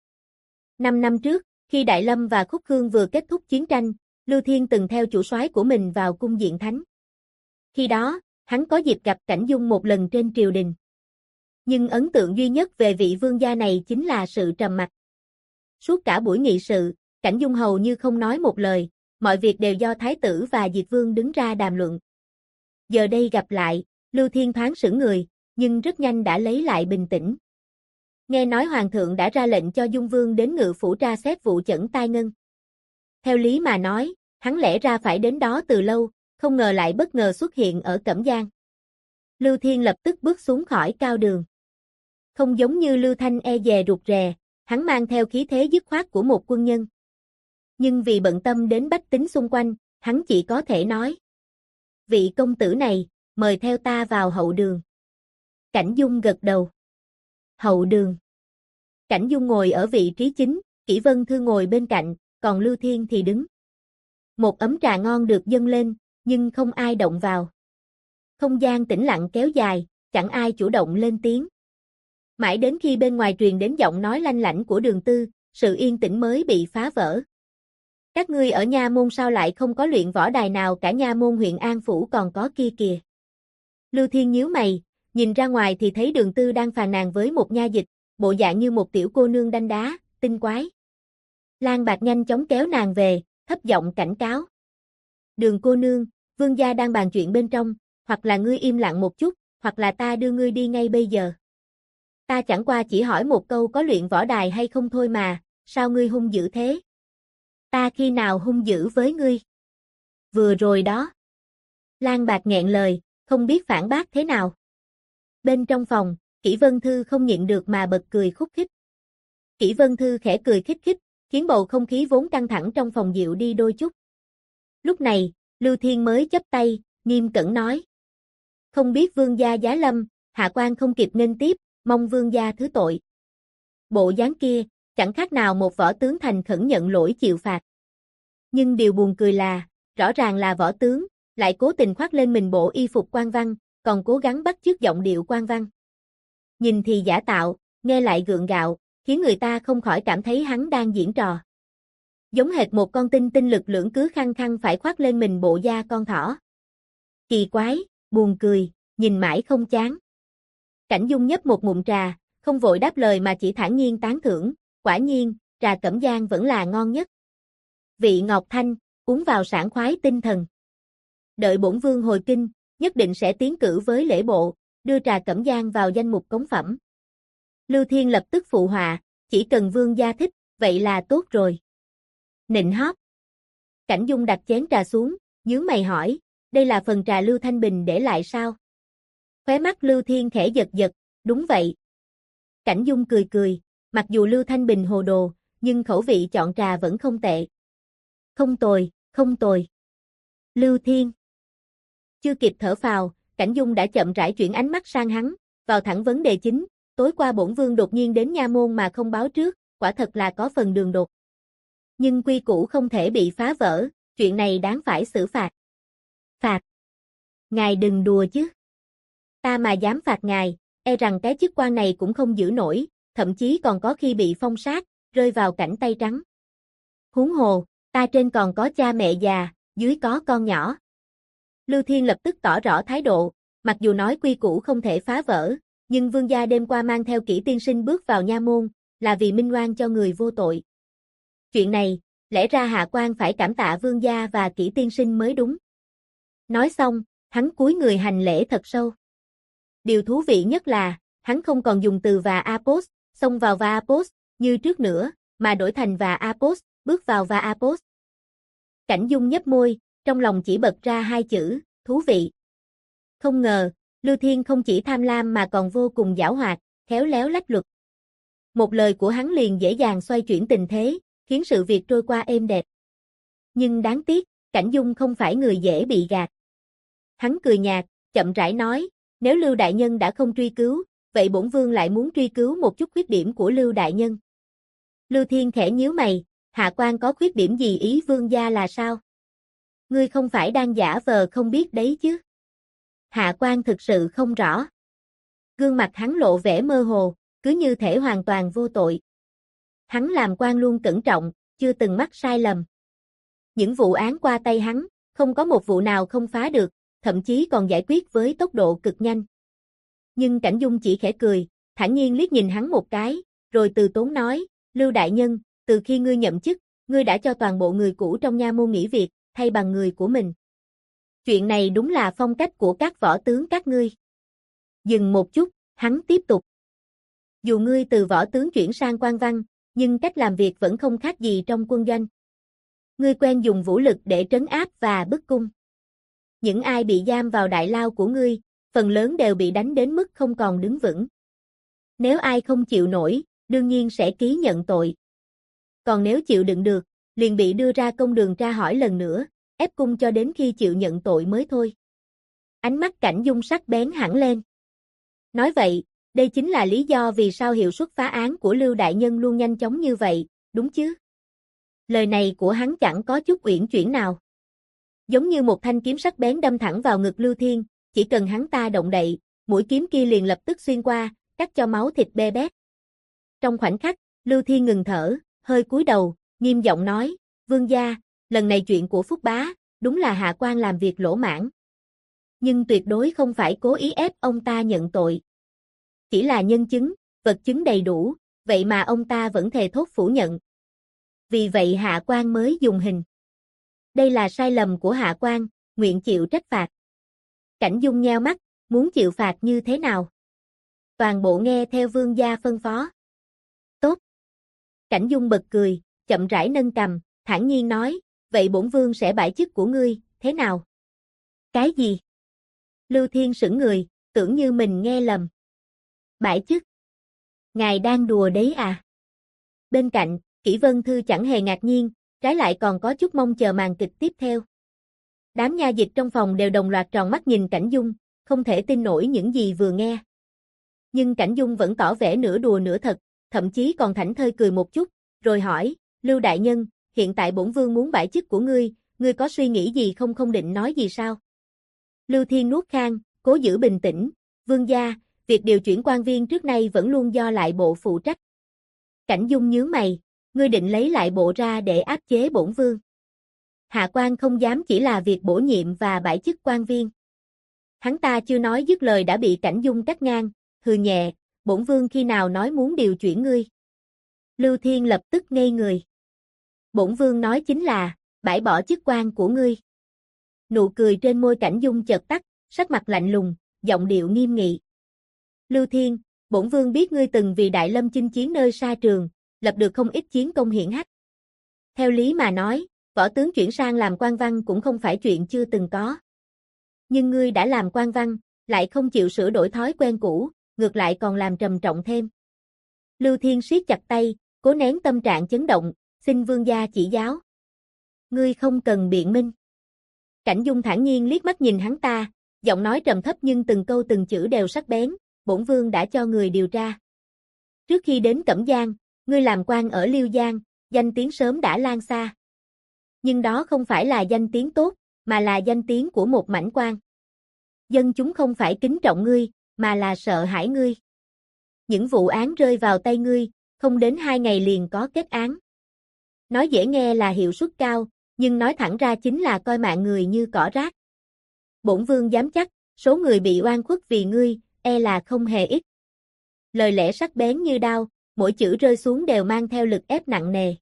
5 năm trước, khi Đại Lâm và Khúc Khương vừa kết thúc chiến tranh, Lưu Thiên từng theo chủ soái của mình vào cung Diện Thánh. Khi đó, hắn có dịp gặp Cảnh Dung một lần trên triều đình. Nhưng ấn tượng duy nhất về vị vương gia này chính là sự trầm mặc. Suốt cả buổi nghị sự, Cảnh Dung hầu như không nói một lời, mọi việc đều do Thái tử và Diệt Vương đứng ra đàm luận. Giờ đây gặp lại, Lưu Thiên thoáng sững người, nhưng rất nhanh đã lấy lại bình tĩnh. Nghe nói Hoàng thượng đã ra lệnh cho Dung Vương đến Ngự phủ tra xét vụ chẩn tai ngân. Theo lý mà nói, hắn lẽ ra phải đến đó từ lâu, không ngờ lại bất ngờ xuất hiện ở Cẩm Giang. Lưu Thiên lập tức bước xuống khỏi cao đường. Không giống như Lưu Thanh e dè rụt rè, hắn mang theo khí thế dứt khoát của một quân nhân. Nhưng vì bận tâm đến bách tính xung quanh, hắn chỉ có thể nói. Vị công tử này, mời theo ta vào hậu đường. Cảnh Dung gật đầu. Hậu đường. Cảnh Dung ngồi ở vị trí chính, Kỷ Vân Thư ngồi bên cạnh, còn Lưu Thiên thì đứng. Một ấm trà ngon được dâng lên, nhưng không ai động vào. Không gian tĩnh lặng kéo dài, chẳng ai chủ động lên tiếng. Mãi đến khi bên ngoài truyền đến giọng nói lanh lảnh của Đường Tư, sự yên tĩnh mới bị phá vỡ. Các ngươi ở nha môn sao lại không có luyện võ đài nào, cả nha môn huyện An Phủ còn có kia kìa. Lưu Thiên nhíu mày, nhìn ra ngoài thì thấy Đường Tư đang phàn nàn với một nha dịch, bộ dạng như một tiểu cô nương đanh đá, tinh quái. Lan Bạc nhanh chóng kéo nàng về, thấp giọng cảnh cáo. Đường cô nương, vương gia đang bàn chuyện bên trong, hoặc là ngươi im lặng một chút, hoặc là ta đưa ngươi đi ngay bây giờ. Ta chẳng qua chỉ hỏi một câu có luyện võ đài hay không thôi mà, sao ngươi hung dữ thế? Ta khi nào hung dữ với ngươi? Vừa rồi đó. Lan Bạc nghẹn lời, không biết phản bác thế nào. Bên trong phòng, Kỷ Vân Thư không nhịn được mà bật cười khúc khích. Kỷ Vân Thư khẽ cười khích khích, khiến bầu không khí vốn căng thẳng trong phòng dịu đi đôi chút. Lúc này, Lưu Thiên mới chắp tay, nghiêm cẩn nói. Không biết vương gia giá lâm, hạ quan không kịp nên tiếp, mong vương gia thứ tội. Bộ dáng kia, chẳng khác nào một võ tướng thành khẩn nhận lỗi chịu phạt. Nhưng điều buồn cười là, rõ ràng là võ tướng, lại cố tình khoác lên mình bộ y phục quan văn, còn cố gắng bắt chước giọng điệu quan văn. Nhìn thì giả tạo, nghe lại gượng gạo, khiến người ta không khỏi cảm thấy hắn đang diễn trò. Giống hệt một con tinh tinh lực lưỡng cứ khăng khăng phải khoác lên mình bộ da con thỏ. Kỳ quái, buồn cười, nhìn mãi không chán. Cảnh Dung nhấp một ngụm trà, không vội đáp lời mà chỉ thản nhiên tán thưởng, quả nhiên, trà Cẩm Giang vẫn là ngon nhất. Vị ngọt thanh, uống vào sảng khoái tinh thần. Đợi bổn vương hồi kinh, nhất định sẽ tiến cử với lễ bộ, đưa trà Cẩm Giang vào danh mục cống phẩm. Lưu Thiên lập tức phụ họa, chỉ cần vương gia thích, vậy là tốt rồi. Nịnh hót. Cảnh Dung đặt chén trà xuống, nhướng mày hỏi, đây là phần trà Lưu Thanh Bình để lại sao? Khóe mắt Lưu Thiên khẽ giật giật, đúng vậy. Cảnh Dung cười cười, mặc dù Lưu Thanh Bình hồ đồ, nhưng khẩu vị chọn trà vẫn không tệ. Không tồi, không tồi. Lưu Thiên. Chưa kịp thở phào, Cảnh Dung đã chậm rãi chuyển ánh mắt sang hắn, vào thẳng vấn đề chính, tối qua bổn vương đột nhiên đến nha môn mà không báo trước, quả thật là có phần đường đột. Nhưng quy củ không thể bị phá vỡ, chuyện này đáng phải xử phạt. Phạt? Ngài đừng đùa chứ. Ta mà dám phạt ngài, e rằng cái chức quan này cũng không giữ nổi, thậm chí còn có khi bị phong sát, rơi vào cảnh tay trắng. Huống hồ, ta trên còn có cha mẹ già, dưới có con nhỏ. Lưu Thiên lập tức tỏ rõ thái độ, mặc dù nói quy củ không thể phá vỡ, nhưng vương gia đêm qua mang theo Kỷ tiên sinh bước vào nha môn, là vì minh oan cho người vô tội. Chuyện này, lẽ ra hạ quan phải cảm tạ vương gia và Kỷ tiên sinh mới đúng. Nói xong, hắn cúi người hành lễ thật sâu. Điều thú vị nhất là, hắn không còn dùng từ và apos, xông vào và apos, như trước nữa, mà đổi thành và apos, bước vào và apos. Cảnh Dung nhếch môi, trong lòng chỉ bật ra hai chữ, thú vị. Không ngờ, Lưu Thiên không chỉ tham lam mà còn vô cùng giảo hoạt, khéo léo lách luật. Một lời của hắn liền dễ dàng xoay chuyển tình thế, khiến sự việc trôi qua êm đẹp. Nhưng đáng tiếc, Cảnh Dung không phải người dễ bị gạt. Hắn cười nhạt, chậm rãi nói, nếu Lưu đại nhân đã không truy cứu, vậy bổn vương lại muốn truy cứu một chút khuyết điểm của Lưu đại nhân. Lưu Thiên khẽ nhíu mày, hạ quan có khuyết điểm gì, ý vương gia là sao? Ngươi không phải đang giả vờ không biết đấy chứ? Hạ quan thực sự không rõ. Gương mặt hắn lộ vẻ mơ hồ, cứ như thể hoàn toàn vô tội. Hắn làm quan luôn cẩn trọng, chưa từng mắc sai lầm. Những vụ án qua tay hắn, không có một vụ nào không phá được, thậm chí còn giải quyết với tốc độ cực nhanh. Nhưng Cảnh Dung chỉ khẽ cười, thản nhiên liếc nhìn hắn một cái, rồi từ tốn nói, Lưu đại nhân, từ khi ngươi nhậm chức, ngươi đã cho toàn bộ người cũ trong nha môn nghỉ việc, thay bằng người của mình. Chuyện này đúng là phong cách của các võ tướng các ngươi. Dừng một chút, hắn tiếp tục. Dù ngươi từ võ tướng chuyển sang quan văn, nhưng cách làm việc vẫn không khác gì trong quân doanh. Ngươi quen dùng vũ lực để trấn áp và bức cung. Những ai bị giam vào đại lao của ngươi, phần lớn đều bị đánh đến mức không còn đứng vững. Nếu ai không chịu nổi, đương nhiên sẽ ký nhận tội. Còn nếu chịu đựng được, liền bị đưa ra công đường tra hỏi lần nữa, ép cung cho đến khi chịu nhận tội mới thôi. Ánh mắt Cảnh Dung sắc bén hẳn lên. Nói vậy, đây chính là lý do vì sao hiệu suất phá án của Lưu đại nhân luôn nhanh chóng như vậy, đúng chứ? Lời này của hắn chẳng có chút uyển chuyển nào. Giống như một thanh kiếm sắc bén đâm thẳng vào ngực Lưu Thiên, chỉ cần hắn ta động đậy, mũi kiếm kia liền lập tức xuyên qua, cắt cho máu thịt be bét. Trong khoảnh khắc, Lưu Thiên ngừng thở, hơi cúi đầu, nghiêm giọng nói, vương gia, lần này chuyện của Phúc Bá, đúng là hạ quan làm việc lỗ mãng. Nhưng tuyệt đối không phải cố ý ép ông ta nhận tội. Chỉ là nhân chứng, vật chứng đầy đủ, vậy mà ông ta vẫn thề thốt phủ nhận. Vì vậy hạ quan mới dùng hình. Đây là sai lầm của hạ quan, nguyện chịu trách phạt. Cảnh Dung nheo mắt, muốn chịu phạt như thế nào? Toàn bộ nghe theo vương gia phân phó. Tốt. Cảnh Dung bật cười, chậm rãi nâng cằm, thản nhiên nói, vậy bổn vương sẽ bãi chức của ngươi, thế nào? Cái gì? Lưu Thiên sững người, tưởng như mình nghe lầm. Bãi chức? Ngài đang đùa đấy à? Bên cạnh, Kỷ Vân Thư chẳng hề ngạc nhiên, trái lại còn có chút mong chờ màn kịch tiếp theo. Đám nha dịch trong phòng đều đồng loạt tròn mắt nhìn Cảnh Dung, không thể tin nổi những gì vừa nghe. Nhưng Cảnh Dung vẫn tỏ vẻ nửa đùa nửa thật, thậm chí còn thảnh thơi cười một chút, rồi hỏi, Lưu đại nhân, hiện tại bổn vương muốn bãi chức của ngươi có suy nghĩ gì không định nói gì sao? Lưu Thiên nuốt khan, cố giữ bình tĩnh, vương gia, việc điều chuyển quan viên trước nay vẫn luôn do lại bộ phụ trách. Cảnh Dung nhướng mày, ngươi định lấy lại bộ ra để áp chế bổn vương. Hạ quan không dám chỉ là việc bổ nhiệm và bãi chức quan viên. Hắn ta chưa nói dứt lời đã bị Cảnh Dung cắt ngang, hừ nhẹ, bổn vương khi nào nói muốn điều chuyển ngươi. Lưu Thiên lập tức ngây người. Bổn vương nói chính là, bãi bỏ chức quan của ngươi. Nụ cười trên môi Cảnh Dung chợt tắt, sắc mặt lạnh lùng, giọng điệu nghiêm nghị. Lưu Thiên, bổn vương biết ngươi từng vì Đại Lâm chinh chiến nơi sa trường, lập được không ít chiến công hiển hách. Theo lý mà nói, võ tướng chuyển sang làm quan văn cũng không phải chuyện chưa từng có. Nhưng ngươi đã làm quan văn, lại không chịu sửa đổi thói quen cũ, ngược lại còn làm trầm trọng thêm. Lưu Thiên siết chặt tay, cố nén tâm trạng chấn động, xin vương gia chỉ giáo. Ngươi không cần biện minh. Cảnh Dung thản nhiên liếc mắt nhìn hắn ta, giọng nói trầm thấp nhưng từng câu từng chữ đều sắc bén, bổn vương đã cho người điều tra. Trước khi đến Cẩm Giang, ngươi làm quan ở Liêu Giang, danh tiếng sớm đã lan xa. Nhưng đó không phải là danh tiếng tốt, mà là danh tiếng của một mảnh quan. Dân chúng không phải kính trọng ngươi, mà là sợ hãi ngươi. Những vụ án rơi vào tay ngươi, không đến 2 ngày liền có kết án. Nói dễ nghe là hiệu suất cao, nhưng nói thẳng ra chính là coi mạng người như cỏ rác. Bổn vương dám chắc, số người bị oan khuất vì ngươi, e là không hề ít. Lời lẽ sắc bén như đao, mỗi chữ rơi xuống đều mang theo lực ép nặng nề.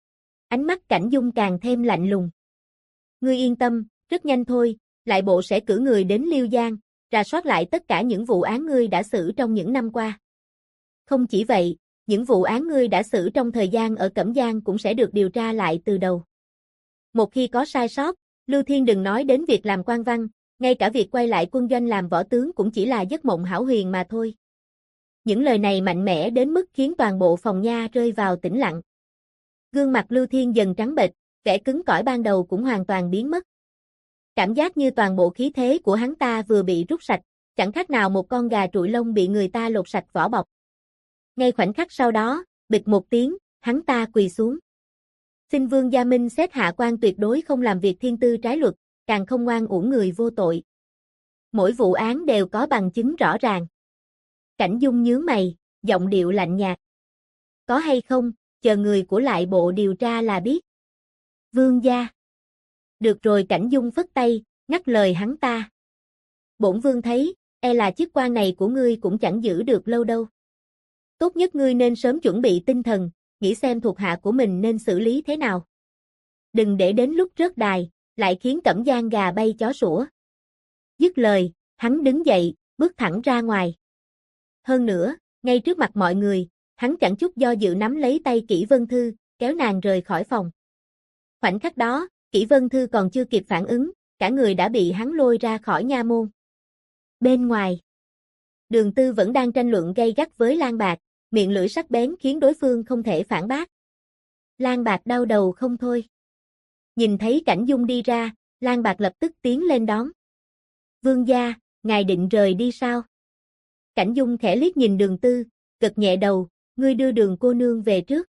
Ánh mắt Cảnh Dung càng thêm lạnh lùng. Ngươi yên tâm, rất nhanh thôi, lại bộ sẽ cử người đến Liêu Giang, rà soát lại tất cả những vụ án ngươi đã xử trong những năm qua. Không chỉ vậy, những vụ án ngươi đã xử trong thời gian ở Cẩm Giang cũng sẽ được điều tra lại từ đầu. Một khi có sai sót, Lưu Thiên đừng nói đến việc làm quan văn, ngay cả việc quay lại quân doanh làm võ tướng cũng chỉ là giấc mộng hão huyền mà thôi. Những lời này mạnh mẽ đến mức khiến toàn bộ phòng nha rơi vào tĩnh lặng. Gương mặt Lưu Thiên dần trắng bệch, vẻ cứng cỏi ban đầu cũng hoàn toàn biến mất. Cảm giác như toàn bộ khí thế của hắn ta vừa bị rút sạch, chẳng khác nào một con gà trụi lông bị người ta lột sạch vỏ bọc. Ngay khoảnh khắc sau đó, bịch một tiếng, hắn ta quỳ xuống. Xin vương gia minh xét hạ quan tuyệt đối không làm việc thiên tư trái luật, càng không oan uổng người vô tội. Mỗi vụ án đều có bằng chứng rõ ràng. Cảnh Dung nhướng mày, giọng điệu lạnh nhạt. Có hay không, chờ người của lại bộ điều tra là biết. Vương gia. Được rồi, Cảnh Dung phất tay, ngắt lời hắn ta. Bổn vương thấy, e là chức quan này của ngươi cũng chẳng giữ được lâu đâu. Tốt nhất ngươi nên sớm chuẩn bị tinh thần, nghĩ xem thuộc hạ của mình nên xử lý thế nào. Đừng để đến lúc rớt đài, lại khiến Cẩm Giang gà bay chó sủa. Dứt lời, hắn đứng dậy, bước thẳng ra ngoài. Hơn nữa, ngay trước mặt mọi người, hắn chẳng chút do dự nắm lấy tay Kỷ Vân Thư, kéo nàng rời khỏi phòng. Khoảnh khắc đó, Kỷ Vân Thư còn chưa kịp phản ứng, cả người đã bị hắn lôi ra khỏi nha môn. Bên ngoài, Đường Tư vẫn đang tranh luận gay gắt với Lan Bạc, miệng lưỡi sắc bén khiến đối phương không thể phản bác. Lan Bạc đau đầu không thôi. Nhìn thấy Cảnh Dung đi ra, Lan Bạc lập tức tiến lên đón. Vương gia, ngài định rời đi sao? Cảnh Dung khẽ liếc nhìn Đường Tư, gật nhẹ đầu, ngươi đưa Đường cô nương về trước.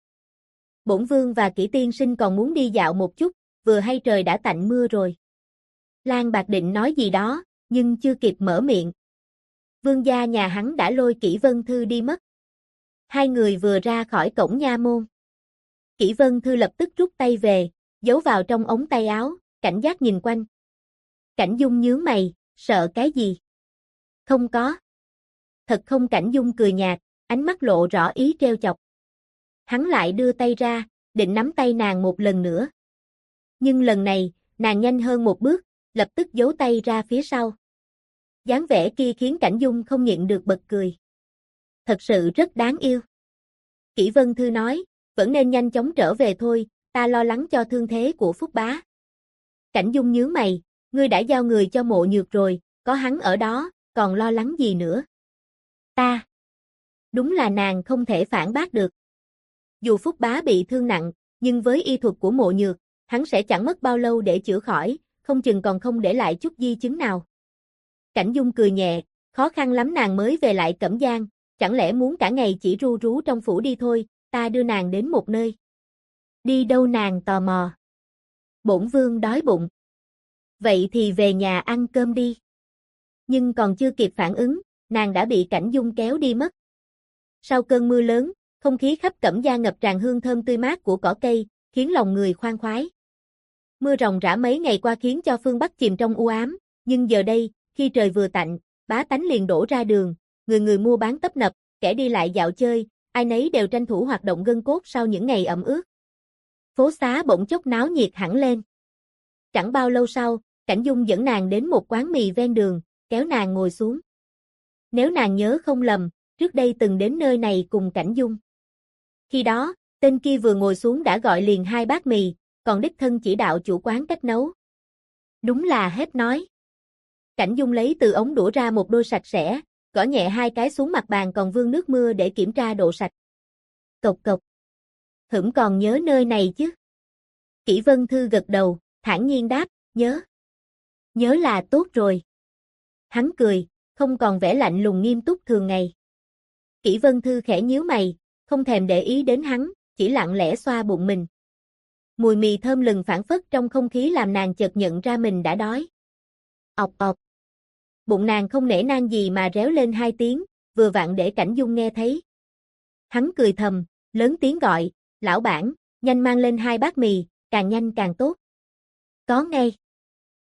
Bổn vương và Kỷ tiên sinh còn muốn đi dạo một chút, vừa hay trời đã tạnh mưa rồi. Lan Bạc định nói gì đó, nhưng chưa kịp mở miệng. Vương gia nhà hắn đã lôi Kỷ Vân Thư đi mất. Hai người vừa ra khỏi cổng nha môn. Kỷ Vân Thư lập tức rút tay về, giấu vào trong ống tay áo, cảnh giác nhìn quanh. Cảnh Dung nhướng mày, sợ cái gì? Không có. Thật không? Cảnh Dung cười nhạt, ánh mắt lộ rõ ý trêu chọc. Hắn lại đưa tay ra, định nắm tay nàng một lần nữa. Nhưng lần này, nàng nhanh hơn một bước, lập tức giấu tay ra phía sau. Dáng vẻ kia khiến Cảnh Dung không nhịn được bật cười. Thật sự rất đáng yêu. Kỷ Vân Thư nói, vẫn nên nhanh chóng trở về thôi, ta lo lắng cho thương thế của Phúc bá. Cảnh Dung nhướng mày, ngươi đã giao người cho Mộ Nhược rồi, có hắn ở đó, còn lo lắng gì nữa? Ta. Đúng là nàng không thể phản bác được. Dù Phúc bá bị thương nặng, nhưng với y thuật của Mộ Nhược, hắn sẽ chẳng mất bao lâu để chữa khỏi, không chừng còn không để lại chút di chứng nào. Cảnh Dung cười nhẹ, khó khăn lắm nàng mới về lại Cẩm Giang, chẳng lẽ muốn cả ngày chỉ ru rú trong phủ đi thôi, ta đưa nàng đến một nơi. Đi đâu? Nàng tò mò. Bổn vương đói bụng. Vậy thì về nhà ăn cơm đi. Nhưng còn chưa kịp phản ứng, nàng đã bị Cảnh Dung kéo đi mất. Sau cơn mưa lớn, không khí khắp Cẩm Giang ngập tràn hương thơm tươi mát của cỏ cây, khiến lòng người khoan khoái. Mưa ròng rã mấy ngày qua khiến cho phương Bắc chìm trong u ám, nhưng giờ đây, khi trời vừa tạnh, bá tánh liền đổ ra đường, người người mua bán tấp nập, kẻ đi lại dạo chơi, ai nấy đều tranh thủ hoạt động gân cốt sau những ngày ẩm ướt. Phố xá bỗng chốc náo nhiệt hẳn lên. Chẳng bao lâu sau, Cảnh Dung dẫn nàng đến một quán mì ven đường, kéo nàng ngồi xuống. Nếu nàng nhớ không lầm, trước đây từng đến nơi này cùng Cảnh Dung. Khi đó, tên kia vừa ngồi xuống đã gọi liền 2 bát mì, còn đích thân chỉ đạo chủ quán cách nấu. Đúng là hết nói. Cảnh Dung lấy từ ống đũa ra một đôi sạch sẽ, gõ nhẹ 2 cái xuống mặt bàn còn vương nước mưa để kiểm tra độ sạch. Cộc cộc. Hửm còn nhớ nơi này chứ? Kỷ Vân Thư gật đầu, thản nhiên đáp, nhớ. Nhớ là tốt rồi. Hắn cười, không còn vẻ lạnh lùng nghiêm túc thường ngày. Kỷ Vân Thư khẽ nhíu mày, không thèm để ý đến hắn, chỉ lặng lẽ xoa bụng mình. Mùi mì thơm lừng phảng phất trong không khí làm nàng chợt nhận ra mình đã đói. Ọc ọc. Bụng nàng không nể nang gì mà réo lên 2 tiếng, vừa vặn để Cảnh Dung nghe thấy. Hắn cười thầm, lớn tiếng gọi, lão bản, nhanh mang lên 2 bát mì, càng nhanh càng tốt. Có ngay.